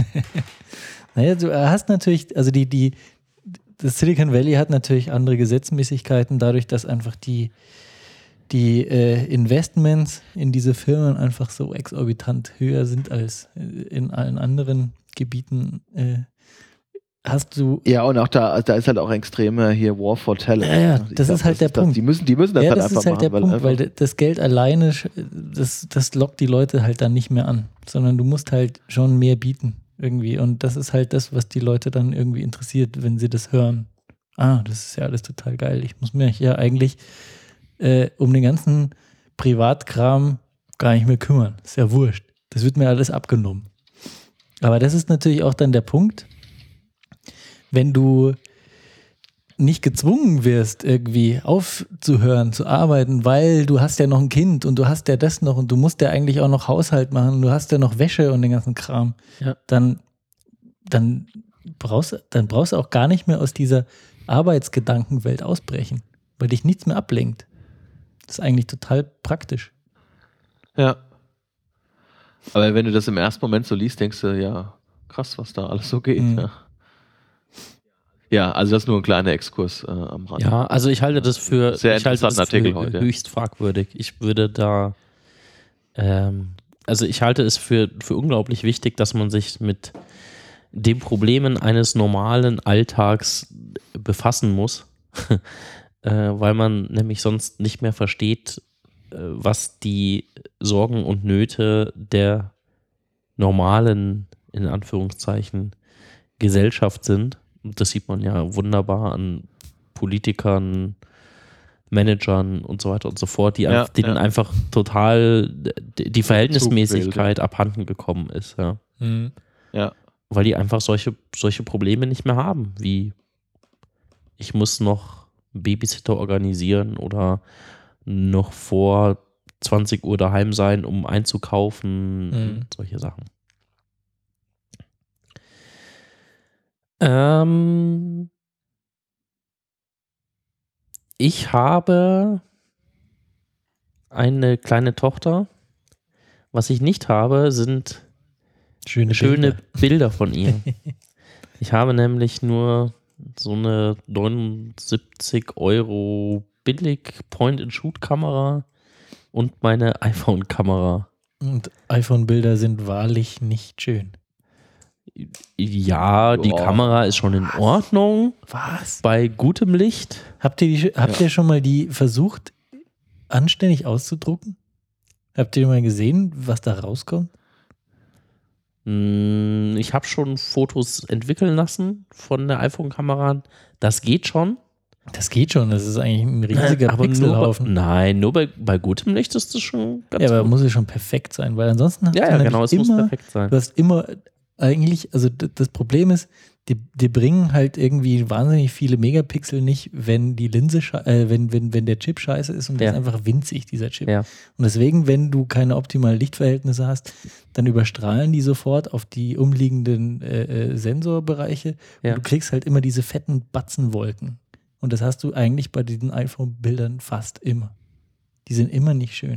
[SPEAKER 4] Naja, du hast natürlich, also die, die, das Silicon Valley hat natürlich andere Gesetzmäßigkeiten, dadurch, dass einfach die, die äh, Investments in diese Firmen einfach so exorbitant höher sind als in allen anderen Gebieten. Äh, hast du.
[SPEAKER 1] Ja, und auch da, da ist halt auch extremer hier War for Talent.
[SPEAKER 4] Ja, ja,
[SPEAKER 1] Ich
[SPEAKER 4] das
[SPEAKER 1] glaub,
[SPEAKER 4] ist halt der
[SPEAKER 1] das,
[SPEAKER 4] Punkt.
[SPEAKER 1] Die müssen, die müssen das
[SPEAKER 4] Ja,
[SPEAKER 1] halt
[SPEAKER 4] das
[SPEAKER 1] einfach
[SPEAKER 4] ist halt
[SPEAKER 1] machen.
[SPEAKER 4] der Punkt,
[SPEAKER 1] einfach,
[SPEAKER 4] weil das Geld alleine, das, das lockt die Leute halt dann nicht mehr an, sondern du musst halt schon mehr bieten irgendwie. Und das ist halt das, was die Leute dann irgendwie interessiert, wenn sie das hören. Ah, das ist ja alles total geil. Ich muss mich ja eigentlich äh, um den ganzen Privatkram gar nicht mehr kümmern. Ist ja wurscht. Das wird mir alles abgenommen. Aber das ist natürlich auch dann der Punkt, wenn du nicht gezwungen wirst, irgendwie aufzuhören, zu arbeiten, weil du hast ja noch ein Kind und du hast ja das noch und du musst ja eigentlich auch noch Haushalt machen, du hast ja noch Wäsche und den ganzen Kram,
[SPEAKER 2] Ja.
[SPEAKER 4] dann, dann, brauchst, dann brauchst du auch gar nicht mehr aus dieser Arbeitsgedankenwelt ausbrechen, weil dich nichts mehr ablenkt. Das ist eigentlich total praktisch.
[SPEAKER 1] Ja. Aber wenn du das im ersten Moment so liest, denkst du, ja, krass, was da alles so geht.
[SPEAKER 4] Mhm.
[SPEAKER 1] Ja. Ja, also das ist nur ein kleiner Exkurs äh, am Rand.
[SPEAKER 2] Ja, also ich halte das für,
[SPEAKER 1] Sehr
[SPEAKER 2] ich halte das
[SPEAKER 1] interessanten
[SPEAKER 2] für
[SPEAKER 1] Artikel heute.
[SPEAKER 2] höchst fragwürdig. Ich würde da, ähm, also ich halte es für, für unglaublich wichtig, dass man sich mit den Problemen eines normalen Alltags befassen muss, äh, weil man nämlich sonst nicht mehr versteht, äh, was die Sorgen und Nöte der normalen, in Anführungszeichen, Gesellschaft sind. Und das sieht man ja wunderbar an Politikern, Managern und so weiter und so fort, die
[SPEAKER 3] Ja,
[SPEAKER 2] einfach, denen
[SPEAKER 3] ja.
[SPEAKER 2] einfach total die Verhältnismäßigkeit abhanden gekommen ist. Ja.
[SPEAKER 4] Mhm.
[SPEAKER 3] Ja.
[SPEAKER 2] Weil die einfach solche, solche Probleme nicht mehr haben, wie ich muss noch einen Babysitter organisieren oder noch vor zwanzig Uhr daheim sein, um einzukaufen,
[SPEAKER 4] Mhm.
[SPEAKER 2] solche Sachen. Ähm, ich habe eine kleine Tochter. Was ich nicht habe, sind
[SPEAKER 4] Schöne,
[SPEAKER 2] schöne
[SPEAKER 4] Bilder.
[SPEAKER 2] Bilder von ihr. Ich habe nämlich nur so eine neunundsiebzig Euro billig Point-and-Shoot-Kamera und meine iPhone-Kamera.
[SPEAKER 4] Und iPhone-Bilder sind wahrlich nicht schön.
[SPEAKER 2] Ja, die
[SPEAKER 3] Boah.
[SPEAKER 2] Kamera ist schon in Ordnung.
[SPEAKER 4] Was?
[SPEAKER 2] Bei gutem Licht.
[SPEAKER 4] Habt ihr, die, habt ihr schon mal die versucht, anständig auszudrucken? Habt ihr mal gesehen, was da rauskommt?
[SPEAKER 2] Hm, Ich habe schon Fotos entwickeln lassen von der iPhone-Kamera. Das geht schon.
[SPEAKER 4] Das geht schon, das ist eigentlich ein riesiger
[SPEAKER 2] aber nur bei,
[SPEAKER 4] Pixelhaufen.
[SPEAKER 2] nein, nur bei, bei gutem Licht ist das schon ganz
[SPEAKER 4] Ja, aber
[SPEAKER 2] gut.
[SPEAKER 4] muss es schon perfekt sein, weil ansonsten hast
[SPEAKER 2] Ja,
[SPEAKER 4] du
[SPEAKER 2] ja,
[SPEAKER 4] nämlich
[SPEAKER 2] genau, es
[SPEAKER 4] immer,
[SPEAKER 2] muss perfekt sein.
[SPEAKER 4] du hast immer eigentlich, also d- das Problem ist, die, die bringen halt irgendwie wahnsinnig viele Megapixel nicht, wenn die Linse, sche- äh, wenn, wenn, wenn der Chip scheiße ist und der
[SPEAKER 2] Ja.
[SPEAKER 4] ist einfach winzig, dieser Chip.
[SPEAKER 2] Ja.
[SPEAKER 4] Und deswegen, wenn du keine optimalen Lichtverhältnisse hast, dann überstrahlen die sofort auf die umliegenden äh, äh, Sensorbereiche
[SPEAKER 2] Ja.
[SPEAKER 4] und du kriegst halt immer diese fetten Batzenwolken. Und das hast du eigentlich bei diesen iPhone-Bildern fast immer. Die sind immer nicht schön.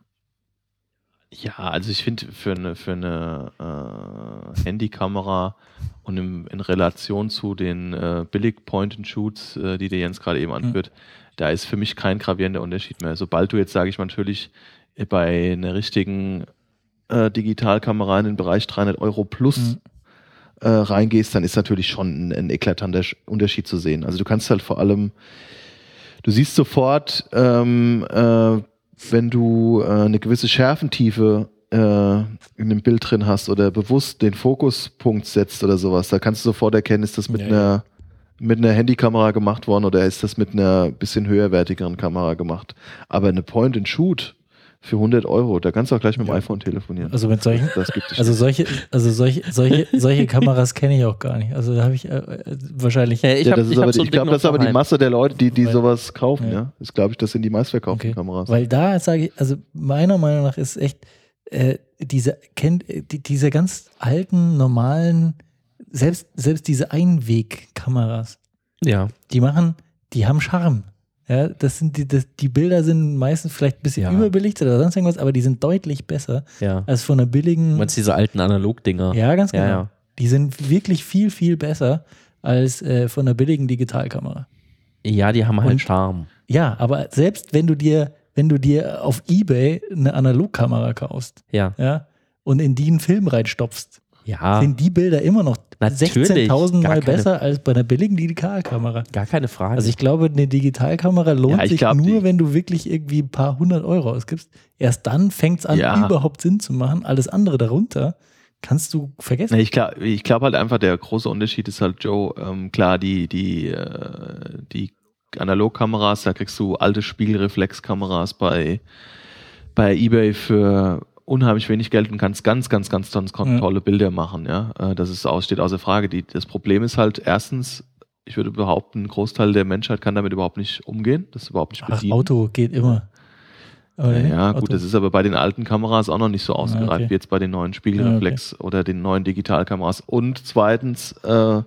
[SPEAKER 3] Ja, also ich finde für eine, für eine äh, Handykamera und im, in Relation zu den äh, billig Point-and-Shoots, äh, die der Jens gerade eben anführt, da ist für mich kein gravierender Unterschied mehr. Sobald du jetzt, sage ich mal, natürlich bei einer richtigen äh, Digitalkamera in den Bereich dreihundert Euro plus
[SPEAKER 4] Mhm.
[SPEAKER 3] äh, reingehst, dann ist natürlich schon ein, ein eklatanter Sch- Unterschied zu sehen. Also du kannst halt vor allem, du siehst sofort, ähm, äh, wenn du äh, eine gewisse Schärfentiefe äh, in dem Bild drin hast oder bewusst den Fokuspunkt setzt oder sowas, da kannst du sofort erkennen, ist das mit
[SPEAKER 4] Ja,
[SPEAKER 3] einer mit einer Handykamera gemacht worden oder ist das mit einer bisschen höherwertigeren Kamera gemacht. Aber eine Point-and-Shoot für hundert Euro, da kannst du auch gleich mit dem
[SPEAKER 4] Ja.
[SPEAKER 3] iPhone telefonieren.
[SPEAKER 4] Also mit solchen,
[SPEAKER 3] Das gibt es
[SPEAKER 4] also
[SPEAKER 3] nicht.
[SPEAKER 4] solche, also solche, solche, solche Kameras kenne ich auch gar nicht. Also da habe ich äh, äh, wahrscheinlich.
[SPEAKER 2] Ja, ich
[SPEAKER 3] ja,
[SPEAKER 2] hab-
[SPEAKER 3] das ist
[SPEAKER 2] ich hab
[SPEAKER 3] aber,
[SPEAKER 2] so ein
[SPEAKER 3] ich glaube,
[SPEAKER 2] Ding
[SPEAKER 3] das ist aber
[SPEAKER 2] noch
[SPEAKER 3] die
[SPEAKER 2] daheim.
[SPEAKER 3] Masse der Leute, die, die
[SPEAKER 4] Weil-
[SPEAKER 3] sowas kaufen,
[SPEAKER 4] Ja.
[SPEAKER 3] ja. Das glaube ich, das sind die meistverkauften
[SPEAKER 4] Okay.
[SPEAKER 3] Kameras.
[SPEAKER 4] Weil da sage ich, also meiner Meinung nach ist echt äh, diese, kennt, äh, die, diese ganz alten, normalen, selbst, selbst diese Einwegkameras,
[SPEAKER 2] Ja.
[SPEAKER 4] die machen, die haben Charme. Ja, das sind die, das, die Bilder sind meistens vielleicht ein bisschen
[SPEAKER 2] Ja.
[SPEAKER 4] überbelichtet oder sonst irgendwas, aber die sind deutlich besser
[SPEAKER 2] Ja.
[SPEAKER 4] als von einer billigen.
[SPEAKER 2] Du meinst diese alten Analog-Dinger?
[SPEAKER 4] Ja, ganz genau.
[SPEAKER 2] Ja, ja.
[SPEAKER 4] Die sind wirklich viel, viel besser als äh, von einer billigen Digitalkamera.
[SPEAKER 2] Ja, die haben halt
[SPEAKER 4] Und-
[SPEAKER 2] Charme.
[SPEAKER 4] Ja, aber selbst wenn du dir, wenn du dir auf eBay eine Analogkamera kaufst,
[SPEAKER 2] Ja.
[SPEAKER 4] ja, und in die einen Film reinstopfst,
[SPEAKER 2] Ja,
[SPEAKER 4] sind die Bilder immer noch
[SPEAKER 2] Natürlich,
[SPEAKER 4] sechzehntausend
[SPEAKER 2] gar
[SPEAKER 4] Mal
[SPEAKER 2] keine-
[SPEAKER 4] besser als bei einer billigen Digitalkamera.
[SPEAKER 2] gar keine Frage.
[SPEAKER 4] Also ich glaube, eine Digitalkamera lohnt
[SPEAKER 3] Ja, ich
[SPEAKER 4] sich
[SPEAKER 3] glaub,
[SPEAKER 4] nur,
[SPEAKER 3] die-
[SPEAKER 4] wenn du wirklich irgendwie ein paar hundert Euro ausgibst. Erst dann fängt es an,
[SPEAKER 3] Ja.
[SPEAKER 4] überhaupt Sinn zu machen. Alles andere darunter kannst du vergessen.
[SPEAKER 3] Nee, ich glaube ich glaub halt einfach, der große Unterschied ist halt, Joe, ähm, klar, die, die, äh, die Analogkameras, da kriegst du alte Spiegelreflexkameras bei, bei eBay für unheimlich wenig Geld und kannst ganz, ganz, ganz, ganz
[SPEAKER 4] Ja.
[SPEAKER 3] tolle Bilder machen, ja. Äh, Das ist aus, steht außer Frage. Die, das Problem ist halt erstens, ich würde behaupten, ein Großteil der Menschheit kann damit überhaupt nicht umgehen, das ist überhaupt nicht
[SPEAKER 4] Ach,
[SPEAKER 3] bedienen.
[SPEAKER 4] Auto geht immer. Oder nicht?
[SPEAKER 3] Ja,
[SPEAKER 4] Auto.
[SPEAKER 3] gut, das ist aber bei den alten Kameras auch noch nicht so ausgereift
[SPEAKER 4] okay.
[SPEAKER 3] wie jetzt bei den neuen Spiegelreflex oder den neuen Digitalkameras. Und zweitens, äh,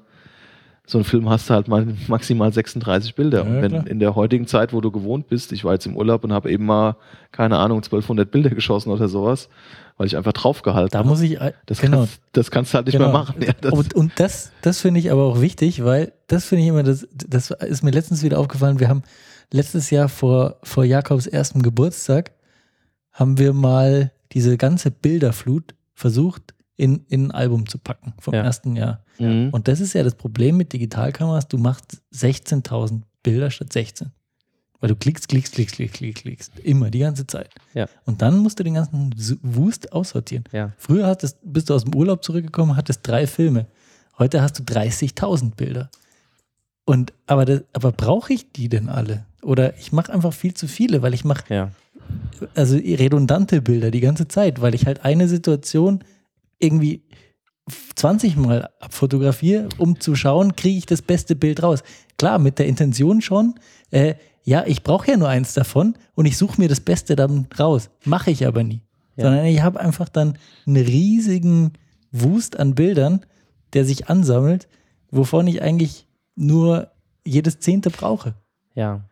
[SPEAKER 3] so ein Film hast du halt mal maximal sechsunddreißig Bilder.
[SPEAKER 4] Ja,
[SPEAKER 3] und wenn
[SPEAKER 4] klar.
[SPEAKER 3] in der heutigen Zeit, wo du gewohnt bist, ich war jetzt im Urlaub und habe eben mal, keine Ahnung, zwölfhundert Bilder geschossen oder sowas, weil ich einfach draufgehalten
[SPEAKER 4] Da
[SPEAKER 3] habe.
[SPEAKER 4] muss ich,
[SPEAKER 3] Das,
[SPEAKER 4] genau.
[SPEAKER 3] kannst, das kannst du halt nicht
[SPEAKER 4] Genau.
[SPEAKER 3] mehr machen. Ja, das,
[SPEAKER 4] und und das, das finde ich aber auch wichtig, weil das finde ich immer, das, das ist mir letztens wieder aufgefallen. Wir haben letztes Jahr vor, vor Jakobs erstem Geburtstag, haben wir mal diese ganze Bilderflut versucht, in, in ein Album zu packen vom
[SPEAKER 2] Ja.
[SPEAKER 4] ersten Jahr.
[SPEAKER 1] Mhm.
[SPEAKER 4] Und das ist ja das Problem mit Digitalkameras, du machst sechzehntausend Bilder statt sechzehn. Weil du klickst, klickst, klickst, klickst, klickst, klickst. Immer, die ganze Zeit.
[SPEAKER 2] Ja.
[SPEAKER 4] Und dann musst du den ganzen Wust aussortieren.
[SPEAKER 2] Ja.
[SPEAKER 4] Früher hattest, bist du aus dem Urlaub zurückgekommen, hattest drei Filme. Heute hast du dreißigtausend Bilder. Und, aber das, aber brauche ich die denn alle? Oder ich mache einfach viel zu viele, weil ich mache
[SPEAKER 2] Ja.
[SPEAKER 4] also redundante Bilder die ganze Zeit, weil ich halt eine Situation irgendwie zwanzig Mal abfotografiere, um zu schauen, kriege ich das beste Bild raus. Klar, mit der Intention schon, äh, ja, ich brauche ja nur eins davon und ich suche mir das Beste dann raus. Mache ich aber nie.
[SPEAKER 2] Ja.
[SPEAKER 4] Sondern ich habe einfach dann einen riesigen Wust an Bildern, der sich ansammelt, wovon ich eigentlich nur jedes Zehnte brauche.
[SPEAKER 2] Ja.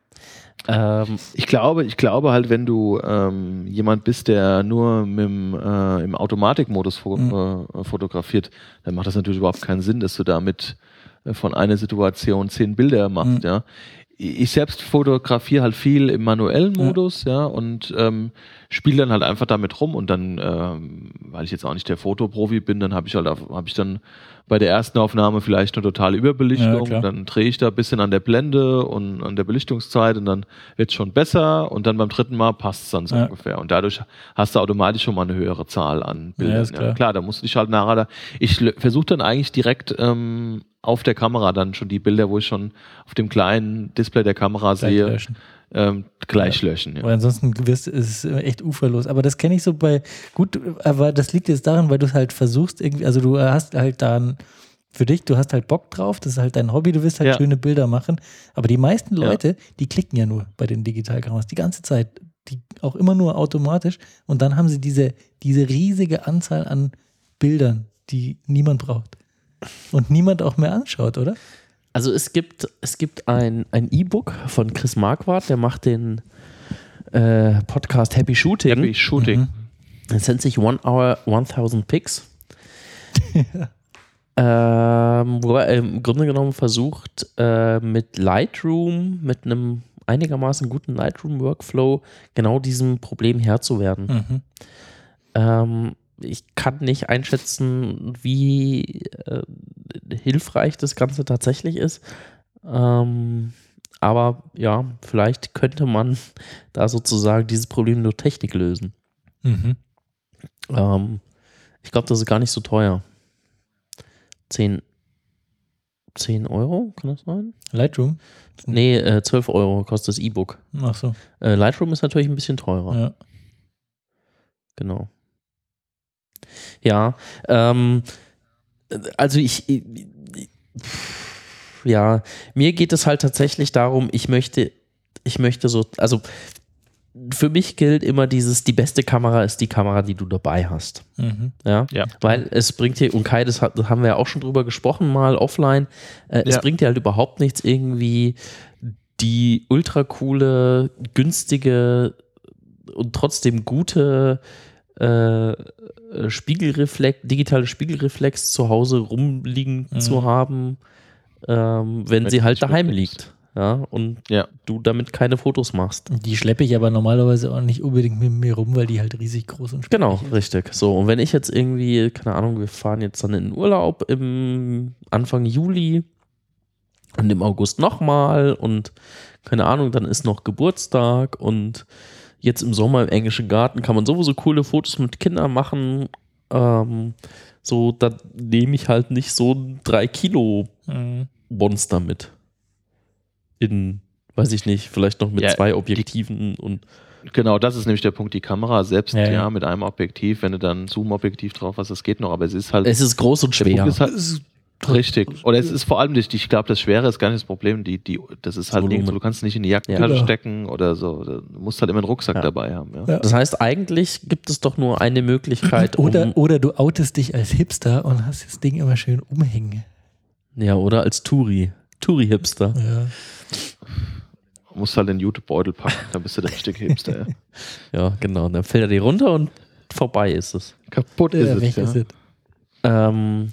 [SPEAKER 2] Ähm,
[SPEAKER 1] Ich glaube, ich glaube halt, wenn du ähm, jemand bist, der nur mit dem, äh, im Automatikmodus fo
[SPEAKER 4] Mhm.
[SPEAKER 1] äh, fotografiert, dann macht das natürlich überhaupt keinen Sinn, dass du damit äh, von einer Situation zehn Bilder machst,
[SPEAKER 4] Mhm.
[SPEAKER 1] ja. Ich selbst fotografiere halt viel im manuellen Modus, ja, und ähm, spiele dann halt einfach damit rum und dann, ähm, weil ich jetzt auch nicht der Fotoprofi bin, dann habe ich halt habe ich dann bei der ersten Aufnahme vielleicht eine totale
[SPEAKER 4] Ja,
[SPEAKER 1] Überbelichtung,
[SPEAKER 4] klar.
[SPEAKER 1] dann drehe ich da ein bisschen an der Blende und an der Belichtungszeit und dann wird es schon besser und dann beim dritten Mal passt es dann so
[SPEAKER 4] Ja.
[SPEAKER 1] ungefähr und dadurch hast du automatisch schon mal eine höhere Zahl an Bildern.
[SPEAKER 4] Ja, ist klar.
[SPEAKER 1] klar, da musst du dich halt nachher, da, ich versuche dann eigentlich direkt ähm, auf der Kamera dann schon die Bilder, wo ich schon auf dem kleinen Display der Kamera
[SPEAKER 4] Gleich
[SPEAKER 1] sehe,
[SPEAKER 4] löschen.
[SPEAKER 1] ähm, gleich löschen. Ja.
[SPEAKER 4] Weil ansonsten wirst, ist es echt uferlos. Aber das kenne ich so bei, gut, aber das liegt jetzt daran, weil du es halt versuchst irgendwie, also du hast halt dann für dich, du hast halt Bock drauf, das ist halt dein Hobby, du willst halt
[SPEAKER 1] Ja.
[SPEAKER 4] schöne Bilder machen. Aber die meisten
[SPEAKER 1] Ja.
[SPEAKER 4] Leute, die klicken ja nur bei den Digitalkameras die ganze Zeit, die auch immer nur automatisch und dann haben sie diese, diese riesige Anzahl an Bildern, die niemand braucht. Und niemand auch mehr anschaut, oder?
[SPEAKER 2] Also es gibt, es gibt ein, ein E-Book von Chris Marquardt, der macht den äh, Podcast Happy Shooting.
[SPEAKER 1] Happy Shooting.
[SPEAKER 4] Mhm.
[SPEAKER 2] Das nennt sich One Hour tausend Pics. ähm, wo er im Grunde genommen versucht, äh, mit Lightroom, mit einem einigermaßen guten Lightroom-Workflow, genau diesem Problem Herr zu werden.
[SPEAKER 4] Mhm.
[SPEAKER 2] Ähm, ich kann nicht einschätzen, wie äh, hilfreich das Ganze tatsächlich ist. Ähm, aber ja, vielleicht könnte man da sozusagen dieses Problem durch Technik lösen.
[SPEAKER 4] Mhm.
[SPEAKER 2] Ähm, ich glaube, das ist gar nicht so teuer. zehn, zehn Euro, kann das sein?
[SPEAKER 4] Lightroom?
[SPEAKER 2] Nee, äh, zwölf Euro kostet das E-Book.
[SPEAKER 4] Ach so.
[SPEAKER 2] Äh, Lightroom ist natürlich ein bisschen teurer.
[SPEAKER 4] Ja.
[SPEAKER 2] Genau. Ja, ähm, also ich, ich, ja, mir geht es halt tatsächlich darum, ich möchte, ich möchte so, also für mich gilt immer dieses, die beste Kamera ist die Kamera, die du dabei hast.
[SPEAKER 4] Mhm.
[SPEAKER 2] Ja,
[SPEAKER 1] Ja.
[SPEAKER 2] weil es bringt dir, und Kai, das, hat, das haben wir ja auch schon drüber gesprochen, mal offline, äh, es
[SPEAKER 1] Ja.
[SPEAKER 2] bringt dir halt überhaupt nichts, irgendwie die ultra coole, günstige und trotzdem gute äh, Spiegelreflex, digitale Spiegelreflex zu Hause rumliegen
[SPEAKER 4] Mhm.
[SPEAKER 2] zu haben, ähm, wenn
[SPEAKER 1] Wenn
[SPEAKER 2] sie
[SPEAKER 1] es
[SPEAKER 2] halt
[SPEAKER 1] nicht
[SPEAKER 2] daheim
[SPEAKER 1] möglich
[SPEAKER 2] liegt. Ja, und
[SPEAKER 1] Ja.
[SPEAKER 2] du damit keine Fotos machst.
[SPEAKER 4] Die schleppe ich aber normalerweise auch nicht unbedingt mit mir rum, weil die halt riesig groß und
[SPEAKER 2] Genau,
[SPEAKER 4] sperrig ist.
[SPEAKER 2] richtig. So, und wenn ich jetzt irgendwie, keine Ahnung, wir fahren jetzt dann in den Urlaub im Anfang Juli und im August nochmal und keine Ahnung, dann ist noch Geburtstag und jetzt im Sommer im englischen Garten kann man sowieso coole Fotos mit Kindern machen. Ähm, so, da nehme ich halt nicht so ein drei Kilo
[SPEAKER 4] Mhm.
[SPEAKER 2] Monster mit. In, weiß ich nicht, vielleicht noch mit
[SPEAKER 1] Ja,
[SPEAKER 2] zwei Objektiven und
[SPEAKER 1] Genau, das ist nämlich der Punkt. Die Kamera selbst,
[SPEAKER 4] Ja,
[SPEAKER 1] ja,
[SPEAKER 4] ja.
[SPEAKER 1] mit einem Objektiv, wenn du dann ein Zoom-Objektiv drauf hast, das geht noch, aber es ist halt.
[SPEAKER 2] es ist groß und
[SPEAKER 1] der Punkt
[SPEAKER 2] schwer.
[SPEAKER 1] ist halt, richtig. Oder es ist vor allem nicht, ich glaube, das Schwere ist gar nicht das Problem. Die, die, das ist halt
[SPEAKER 2] Volumen.
[SPEAKER 1] nirgendwo, du kannst nicht in die Jackentasche
[SPEAKER 4] Ja.
[SPEAKER 1] stecken oder so. Du musst halt immer einen Rucksack
[SPEAKER 2] Ja.
[SPEAKER 1] dabei haben. Ja.
[SPEAKER 4] Ja.
[SPEAKER 2] Das heißt, eigentlich gibt es doch nur eine Möglichkeit,
[SPEAKER 4] Oder,
[SPEAKER 2] um,
[SPEAKER 4] oder du outest dich als Hipster und hast das Ding immer schön umhängen.
[SPEAKER 2] ja, oder als Touri. Touri-Hipster.
[SPEAKER 4] Ja.
[SPEAKER 1] Du musst halt den YouTube-Beutel packen, dann bist du der richtige Hipster. Ja.
[SPEAKER 2] Ja, genau. Dann fällt er dir runter und vorbei ist es.
[SPEAKER 1] Kaputt
[SPEAKER 4] Ja,
[SPEAKER 1] ist es.
[SPEAKER 4] weg
[SPEAKER 1] Ja.
[SPEAKER 4] ist es.
[SPEAKER 2] Ähm,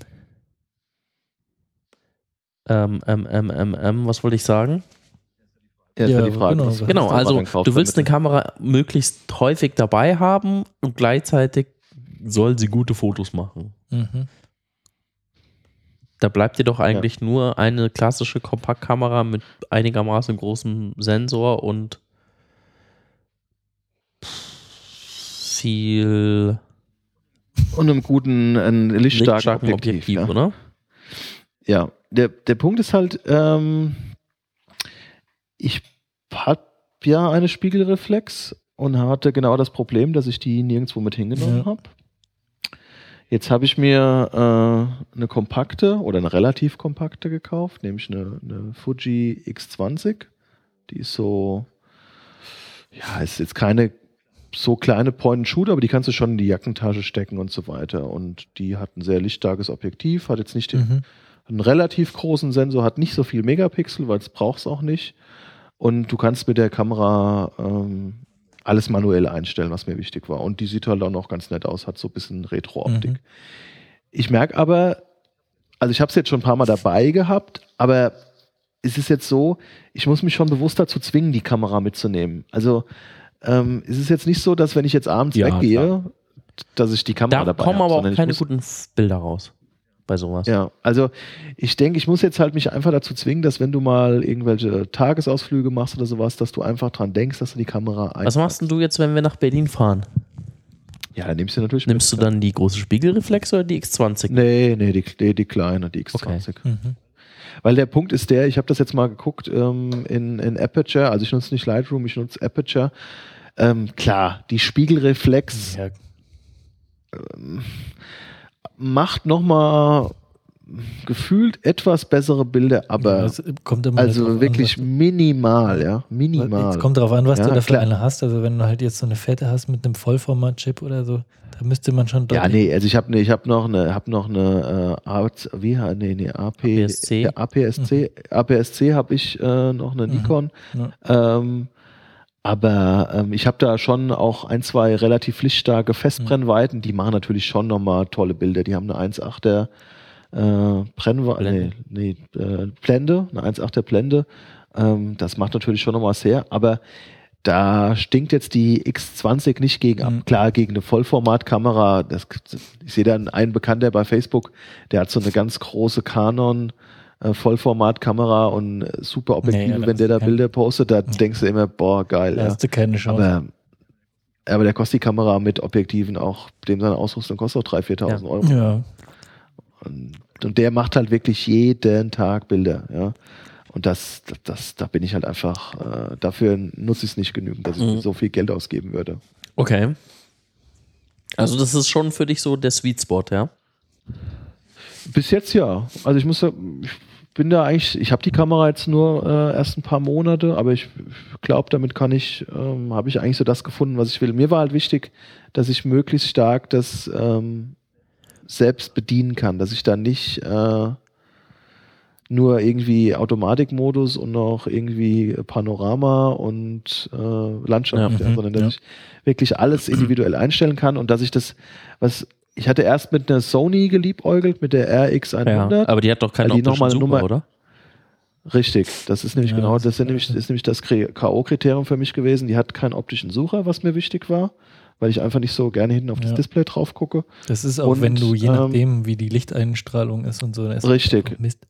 [SPEAKER 2] ähm, ähm, ähm, ähm, ähm, was wollte ich sagen?
[SPEAKER 1] Ja, ist
[SPEAKER 4] Ja,
[SPEAKER 1] ja die Frage.
[SPEAKER 4] genau.
[SPEAKER 1] was du
[SPEAKER 2] Genau,
[SPEAKER 1] hast,
[SPEAKER 2] also
[SPEAKER 1] dann kaufst
[SPEAKER 2] du willst eine
[SPEAKER 1] damit.
[SPEAKER 2] Kamera möglichst häufig dabei haben und gleichzeitig soll sie gute Fotos machen.
[SPEAKER 4] Mhm.
[SPEAKER 2] Da bleibt dir doch eigentlich ja. nur eine klassische Kompaktkamera mit einigermaßen großem Sensor und viel
[SPEAKER 1] und einem guten, einen lichtstarken,
[SPEAKER 2] lichtstarken Objektiv, Objektiv ja. oder?
[SPEAKER 1] Ja, der, der Punkt ist halt, ähm, ich habe ja eine Spiegelreflex und hatte genau das Problem, dass ich die nirgendwo mit hingenommen ja. habe. Jetzt habe ich mir äh, eine kompakte oder eine relativ kompakte gekauft, nämlich eine, eine Fuji X zwanzig. Die ist so, ja, ist jetzt keine so kleine Point-and-Shoot, aber die kannst du schon in die Jackentasche stecken und so weiter. Und die hat ein sehr lichtstarkes Objektiv, hat jetzt nicht den, mhm. einen relativ großen Sensor, hat nicht so viel Megapixel, weil es braucht es auch nicht. Und du kannst mit der Kamera ähm, alles manuell einstellen, was mir wichtig war. Und die sieht halt auch noch ganz nett aus, hat so ein bisschen Retro-Optik. Mhm. Ich merke aber, also ich habe es jetzt schon ein paar Mal dabei gehabt, aber es ist jetzt so, ich muss mich schon bewusst dazu zwingen, die Kamera mitzunehmen. Also ähm, es ist jetzt nicht so, dass wenn ich jetzt abends ja, weggehe, klar. dass ich die Kamera
[SPEAKER 2] da
[SPEAKER 1] dabei habe.
[SPEAKER 2] Da kommen aber auch keine guten Bilder raus. Bei sowas.
[SPEAKER 1] Ja, also ich denke, ich muss jetzt halt mich einfach dazu zwingen, dass wenn du mal irgendwelche Tagesausflüge machst oder sowas, dass du einfach dran denkst, dass du die Kamera einpackst.
[SPEAKER 2] Was machst denn du jetzt, wenn wir nach Berlin fahren?
[SPEAKER 1] Ja, dann nimmst du natürlich
[SPEAKER 2] Nimmst mit, du dann die große Spiegelreflex oder die X zwanzig?
[SPEAKER 1] Nee, nee, die, die, die kleine, die X zwanzig. Okay. Mhm. Weil der Punkt ist der, ich habe das jetzt mal geguckt ähm, in, in Aperture, also ich nutze nicht Lightroom, ich nutze Aperture. Ähm, klar, die Spiegelreflex ja. ähm, macht nochmal gefühlt etwas bessere Bilder, aber
[SPEAKER 4] ja, kommt immer
[SPEAKER 1] also wirklich an, minimal, ja, minimal.
[SPEAKER 4] Es kommt darauf an, was
[SPEAKER 1] ja,
[SPEAKER 4] du dafür
[SPEAKER 1] klar.
[SPEAKER 4] eine hast. Also wenn du halt jetzt so eine fette hast mit einem Vollformat-Chip oder so, da müsste man schon
[SPEAKER 1] Ja, nee, also ich habe ne, ich habe noch eine, habe noch eine äh, A, wie nee, nee, A P,
[SPEAKER 2] A P S C,
[SPEAKER 1] A P S C, mhm. A P S C habe ich äh, noch eine Nikon. Mhm. Ja. Ähm, Aber ähm, ich habe da schon auch ein, zwei relativ lichtstarke Festbrennweiten, die machen natürlich schon nochmal tolle Bilder. Die haben eine eins Komma achter äh, Brennweite, nee, nee, äh, Blende, eine eins Komma achter Blende. Ähm, das macht natürlich schon nochmal sehr, aber da stinkt jetzt die X zwanzig nicht gegen ab. Mhm. Klar, gegen eine Vollformatkamera, das, ich sehe dann einen Bekannter bei Facebook, der hat so eine ganz große Canon Vollformatkamera und super Objektive, nee, wenn der da Bilder postet, da ja. denkst du immer, boah, geil.
[SPEAKER 4] Da
[SPEAKER 1] ja.
[SPEAKER 4] hast du keine Chance.
[SPEAKER 1] Aber, aber der kostet die Kamera mit Objektiven auch, dem seine Ausrüstung kostet auch dreitausend, viertausend
[SPEAKER 4] ja.
[SPEAKER 1] Euro.
[SPEAKER 4] Ja.
[SPEAKER 1] Und, und der macht halt wirklich jeden Tag Bilder, ja. Und das, das, das da bin ich halt einfach, äh, dafür nutze ich es nicht genügend, dass ich mhm. so viel Geld ausgeben würde.
[SPEAKER 2] Okay. Also das ist schon für dich so der Sweet Spot, ja?
[SPEAKER 1] Bis jetzt ja. Also ich muss da, ich bin da eigentlich, ich habe die Kamera jetzt nur äh, erst ein paar Monate, aber ich glaube, damit kann ich, ähm, habe ich eigentlich so das gefunden, was ich will. Mir war halt wichtig, dass ich möglichst stark das ähm, selbst bedienen kann, dass ich da nicht äh, nur irgendwie Automatikmodus und noch irgendwie Panorama und äh, Landschaft, ja, ja, sondern dass ja. ich wirklich alles individuell einstellen kann und dass ich das, was ich hatte erst mit einer Sony geliebäugelt, mit der R X hundert.
[SPEAKER 2] Ja, aber die hat doch keine
[SPEAKER 1] also
[SPEAKER 2] optischen Sucher,
[SPEAKER 1] Nummer,
[SPEAKER 2] oder?
[SPEAKER 1] Richtig, das ist nämlich
[SPEAKER 4] ja,
[SPEAKER 1] genau,
[SPEAKER 4] das
[SPEAKER 1] das ist nämlich, ist nämlich das K O-Kriterium für mich gewesen. Die hat keinen optischen Sucher, was mir wichtig war, weil ich einfach nicht so gerne hinten auf das ja. Display drauf gucke.
[SPEAKER 4] Das ist auch, und, wenn du, je nachdem, ähm, wie die Lichteinstrahlung ist und so. Ist
[SPEAKER 1] richtig. Mist.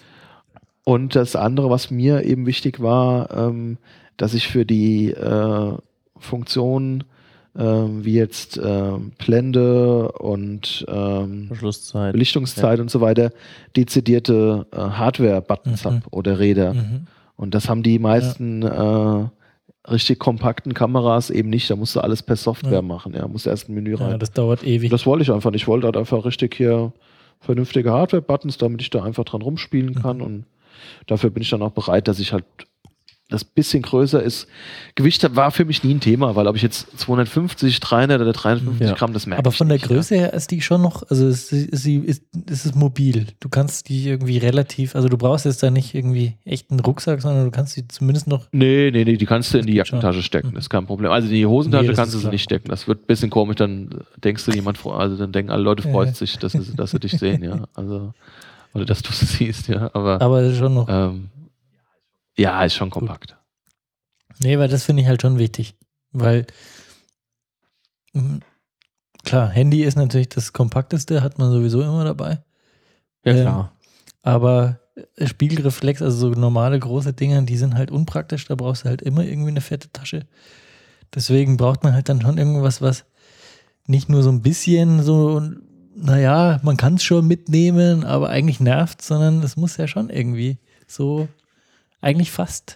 [SPEAKER 1] Und das andere, was mir eben wichtig war, ähm, dass ich für die äh, Funktionen Ähm, wie jetzt ähm, Blende und ähm, Belichtungszeit ja. und so weiter, dezidierte äh, Hardware-Buttons mhm. habe oder Räder. Mhm. Und das haben die meisten ja. äh, richtig kompakten Kameras eben nicht. Da musst du alles per Software ja. machen. Ja, musst erst ein Menü rein.
[SPEAKER 4] Ja, das dauert ewig.
[SPEAKER 1] Das wollte ich einfach nicht. Ich wollte halt einfach richtig hier vernünftige Hardware-Buttons, damit ich da einfach dran rumspielen kann. Mhm. Und dafür bin ich dann auch bereit, dass ich halt das bisschen größer ist. Gewicht war für mich nie ein Thema, weil ob ich jetzt zweihundertfünfzig, dreihundert oder dreihundertfünfzig ja. Gramm, das merke
[SPEAKER 4] Aber
[SPEAKER 1] ich
[SPEAKER 4] von der
[SPEAKER 1] nicht,
[SPEAKER 4] Größe
[SPEAKER 1] ja.
[SPEAKER 4] her ist die schon noch, also ist, ist, sie, ist, ist es mobil. Du kannst die irgendwie relativ, also du brauchst jetzt da nicht irgendwie echt einen Rucksack, sondern du kannst die zumindest noch...
[SPEAKER 1] Nee, nee, nee, die kannst du in die Jackentasche stecken, das ist kein Problem. Also in die Hosentasche nee, kannst du sie nicht stecken, das wird ein bisschen komisch, dann denkst du jemand, also dann denken alle Leute, freut ja. sich, dass, dass sie dich sehen, ja, also, oder dass du sie siehst, ja, aber...
[SPEAKER 4] Aber schon noch...
[SPEAKER 1] Ähm, ja, ist schon kompakt.
[SPEAKER 4] Gut. Nee, weil das finde ich halt schon wichtig, weil Klar, Handy ist natürlich das Kompakteste, hat man sowieso immer dabei.
[SPEAKER 2] Ja,
[SPEAKER 4] Ähm,
[SPEAKER 2] klar.
[SPEAKER 4] Aber Spiegelreflex, also so normale große Dinger, die sind halt unpraktisch, da brauchst du halt immer irgendwie eine fette Tasche. Deswegen braucht man halt dann schon irgendwas, was nicht nur so ein bisschen so, naja, man kann es schon mitnehmen, aber eigentlich nervt, sondern es muss ja schon irgendwie so, eigentlich fast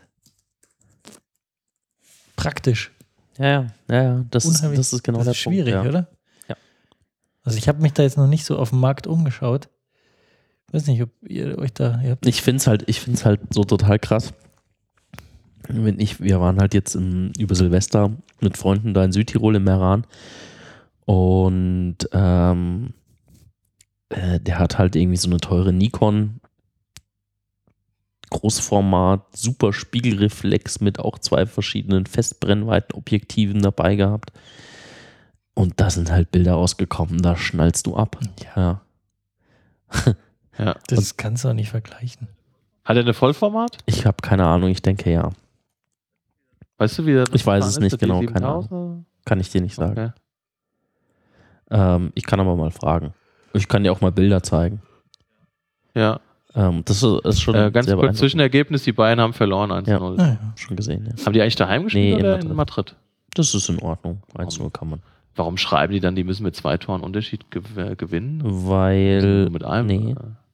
[SPEAKER 4] praktisch.
[SPEAKER 2] Ja, ja, ja, ja. Das, ist,
[SPEAKER 4] Unheimlich-
[SPEAKER 2] das ist genau
[SPEAKER 4] das
[SPEAKER 2] der
[SPEAKER 4] ist schwierig,
[SPEAKER 2] Punkt. Ja.
[SPEAKER 4] oder?
[SPEAKER 2] Ja.
[SPEAKER 4] Also ich habe mich da jetzt noch nicht so auf dem Markt umgeschaut. Ich weiß nicht, ob ihr euch da, ihr habt
[SPEAKER 2] Ich finde es halt, ich find's halt so total krass. Wenn ich, wir waren halt jetzt im, über Silvester mit Freunden da in Südtirol im Meran und ähm, äh, der hat halt irgendwie so eine teure Nikon Großformat, super Spiegelreflex mit auch zwei verschiedenen Festbrennweitenobjektiven dabei gehabt. Und da sind halt Bilder rausgekommen, da schnallst du ab. Ja.
[SPEAKER 3] Ja.
[SPEAKER 4] das kannst du auch nicht vergleichen.
[SPEAKER 3] Hat er eine Vollformat?
[SPEAKER 2] Ich habe keine Ahnung, ich denke ja.
[SPEAKER 3] Weißt du, wie das
[SPEAKER 2] Ich weiß es
[SPEAKER 3] ist,
[SPEAKER 2] nicht
[SPEAKER 3] der
[SPEAKER 2] genau,
[SPEAKER 3] D
[SPEAKER 2] keine
[SPEAKER 3] siebentausend?
[SPEAKER 2] Kann ich dir nicht sagen.
[SPEAKER 3] Okay.
[SPEAKER 2] Ähm, ich kann aber mal fragen. Ich kann dir auch mal Bilder zeigen.
[SPEAKER 3] Ja,
[SPEAKER 2] Ähm, das ist, ist schon
[SPEAKER 3] äh, ganz
[SPEAKER 2] sehr
[SPEAKER 3] kurz
[SPEAKER 2] beeindruckend.
[SPEAKER 3] Zwischenergebnis, die Bayern haben verloren eins null.
[SPEAKER 4] Ah, ja.
[SPEAKER 2] Schon gesehen, ja.
[SPEAKER 3] Haben die eigentlich daheim gespielt
[SPEAKER 2] Nee, in
[SPEAKER 3] oder
[SPEAKER 2] Madrid.
[SPEAKER 3] in Madrid?
[SPEAKER 2] Das ist in Ordnung. eins null kann man.
[SPEAKER 3] Warum schreiben die dann, die müssen mit zwei Toren Unterschied gew- äh, gewinnen?
[SPEAKER 2] Weil.
[SPEAKER 3] Nur mit einem?
[SPEAKER 2] nee.
[SPEAKER 3] Äh,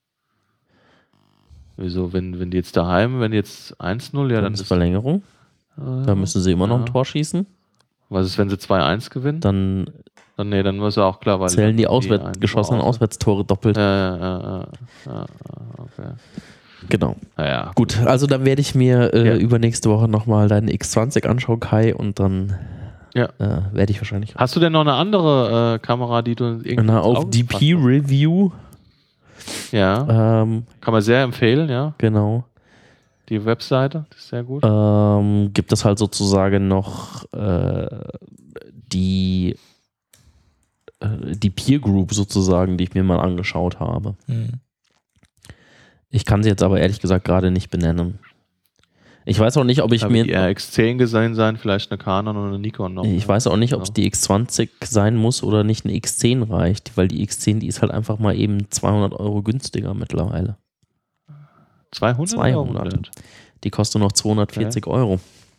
[SPEAKER 3] Wieso, wenn, wenn die jetzt daheim, wenn jetzt eins null, ja,
[SPEAKER 2] dann
[SPEAKER 3] dann
[SPEAKER 2] ist
[SPEAKER 3] ist
[SPEAKER 2] Verlängerung.
[SPEAKER 3] äh,
[SPEAKER 2] Da müssen sie immer noch ein
[SPEAKER 3] ja.
[SPEAKER 2] Tor schießen.
[SPEAKER 3] Was ist, wenn sie zwei eins gewinnen?
[SPEAKER 2] Dann
[SPEAKER 3] Dann, nee, dann muss ja auch klar, weil
[SPEAKER 2] zählen die
[SPEAKER 3] dann
[SPEAKER 2] Auswärt
[SPEAKER 3] ein
[SPEAKER 2] geschossenen
[SPEAKER 3] Tor aus-
[SPEAKER 2] Auswärtstore doppelt.
[SPEAKER 3] Ja, ja, ja, ja, ja, okay.
[SPEAKER 2] Genau.
[SPEAKER 3] Naja,
[SPEAKER 2] Gut, also dann werde ich mir äh,
[SPEAKER 3] Ja.
[SPEAKER 2] übernächste Woche nochmal deinen X zwanzig anschauen, Kai, und dann
[SPEAKER 3] Ja.
[SPEAKER 2] äh, werde ich wahrscheinlich
[SPEAKER 3] Hast du denn noch eine andere äh, Kamera, die du irgendwie
[SPEAKER 2] na,
[SPEAKER 3] ins
[SPEAKER 2] auf
[SPEAKER 3] Auge
[SPEAKER 2] D P
[SPEAKER 3] gefasst
[SPEAKER 2] Review.
[SPEAKER 3] hast? Ja,
[SPEAKER 2] Ähm,
[SPEAKER 3] kann man sehr empfehlen, ja.
[SPEAKER 2] genau.
[SPEAKER 3] Die Webseite, das ist sehr gut.
[SPEAKER 2] Ähm, gibt es halt sozusagen noch äh, die, äh, die Peer Group sozusagen, die ich mir mal angeschaut habe.
[SPEAKER 4] Hm.
[SPEAKER 2] Ich kann sie jetzt aber ehrlich gesagt gerade nicht benennen. Ich weiß auch nicht, ob ich
[SPEAKER 3] Da
[SPEAKER 2] mir
[SPEAKER 3] wird die R X zehn gesehen sein, vielleicht eine Canon oder eine Nikon noch.
[SPEAKER 2] ich
[SPEAKER 3] ne?
[SPEAKER 2] weiß auch nicht, ob es
[SPEAKER 3] Ja.
[SPEAKER 2] die X zwanzig sein muss oder nicht eine X zehn reicht, weil die X zehn, die ist halt einfach mal eben zweihundert Euro günstiger mittlerweile.
[SPEAKER 3] zweihundert?
[SPEAKER 2] zweihundert. Die kostet noch zweihundertvierzig Euro.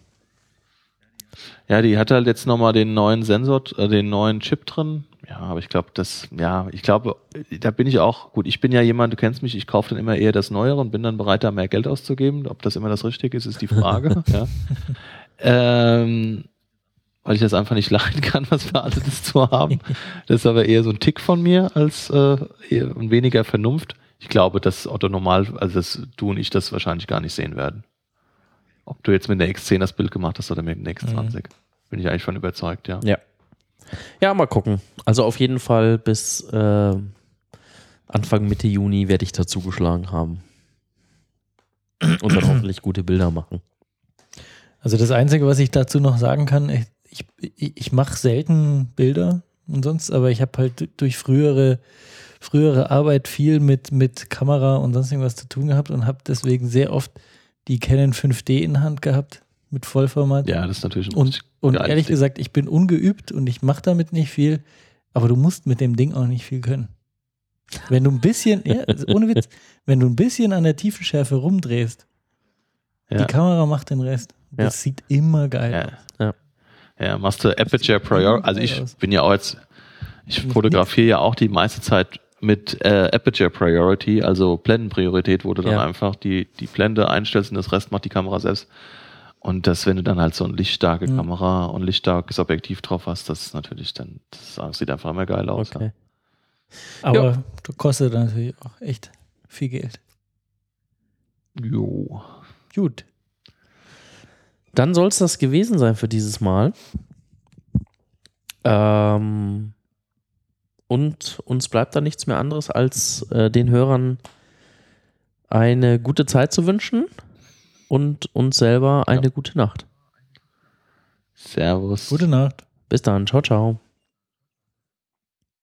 [SPEAKER 3] Ja, die hat halt jetzt nochmal den neuen Sensor, äh, den neuen Chip drin. Ja, aber ich glaube, das, ja, ich glaube, da bin ich auch, gut, ich bin ja jemand, du kennst mich, ich kaufe dann immer eher das Neuere und bin dann bereit, da mehr Geld auszugeben. Ob das immer das Richtige ist, ist die Frage. ja. ähm, weil ich das einfach nicht leiden kann, was für alles zu haben. Das ist aber eher so ein Tick von mir als äh, eher und weniger Vernunft. Ich glaube, dass Otto normal, also dass du und ich das wahrscheinlich gar nicht sehen werden. Ob du jetzt mit der X zehn das Bild gemacht hast oder mit der X zwanzig. Mhm. Bin ich eigentlich von überzeugt, ja.
[SPEAKER 2] Ja. Ja, mal gucken. Also auf jeden Fall bis äh, Anfang Mitte Juni werde ich dazu geschlagen haben. Und dann hoffentlich gute Bilder machen.
[SPEAKER 4] Also das Einzige, was ich dazu noch sagen kann, ich, ich, ich mache selten Bilder und sonst, aber ich habe halt durch frühere, frühere Arbeit viel mit, mit Kamera und sonst irgendwas zu tun gehabt und habe deswegen sehr oft die Canon fünf D in Hand gehabt mit Vollformat.
[SPEAKER 3] Ja, das ist natürlich ein
[SPEAKER 4] Und, und ehrlich
[SPEAKER 3] Ding.
[SPEAKER 4] gesagt, ich bin ungeübt und ich mache damit nicht viel, aber du musst mit dem Ding auch nicht viel können. Wenn du ein bisschen, ja, ohne Witz, wenn du ein bisschen an der Tiefenschärfe rumdrehst,
[SPEAKER 3] Ja.
[SPEAKER 4] die Kamera macht den Rest. Das
[SPEAKER 2] Ja.
[SPEAKER 4] sieht immer geil
[SPEAKER 3] Ja.
[SPEAKER 4] aus.
[SPEAKER 2] Ja.
[SPEAKER 3] Ja, machst du Aperture Priority. Also ich bin ja auch jetzt, ich fotografiere ja auch die meiste Zeit mit äh, Aperture Priority, also Blendenpriorität, wo du dann
[SPEAKER 2] Ja.
[SPEAKER 3] einfach die, die Blende einstellst und das Rest macht die Kamera selbst. Und das, wenn du dann halt so eine lichtstarke
[SPEAKER 4] Mhm.
[SPEAKER 3] Kamera und lichtstarkes Objektiv drauf hast, das ist natürlich dann, das sieht einfach immer geil aus.
[SPEAKER 2] Okay.
[SPEAKER 4] Aber du kostet natürlich auch echt viel Geld.
[SPEAKER 3] Ja. Jo.
[SPEAKER 4] Gut.
[SPEAKER 2] Dann soll es das gewesen sein für dieses Mal. Ähm, und uns bleibt da nichts mehr anderes, als äh, den Hörern eine gute Zeit zu wünschen und uns selber eine
[SPEAKER 3] Ja.
[SPEAKER 2] gute Nacht.
[SPEAKER 3] Servus.
[SPEAKER 4] Gute Nacht.
[SPEAKER 2] Bis dann. Ciao, ciao.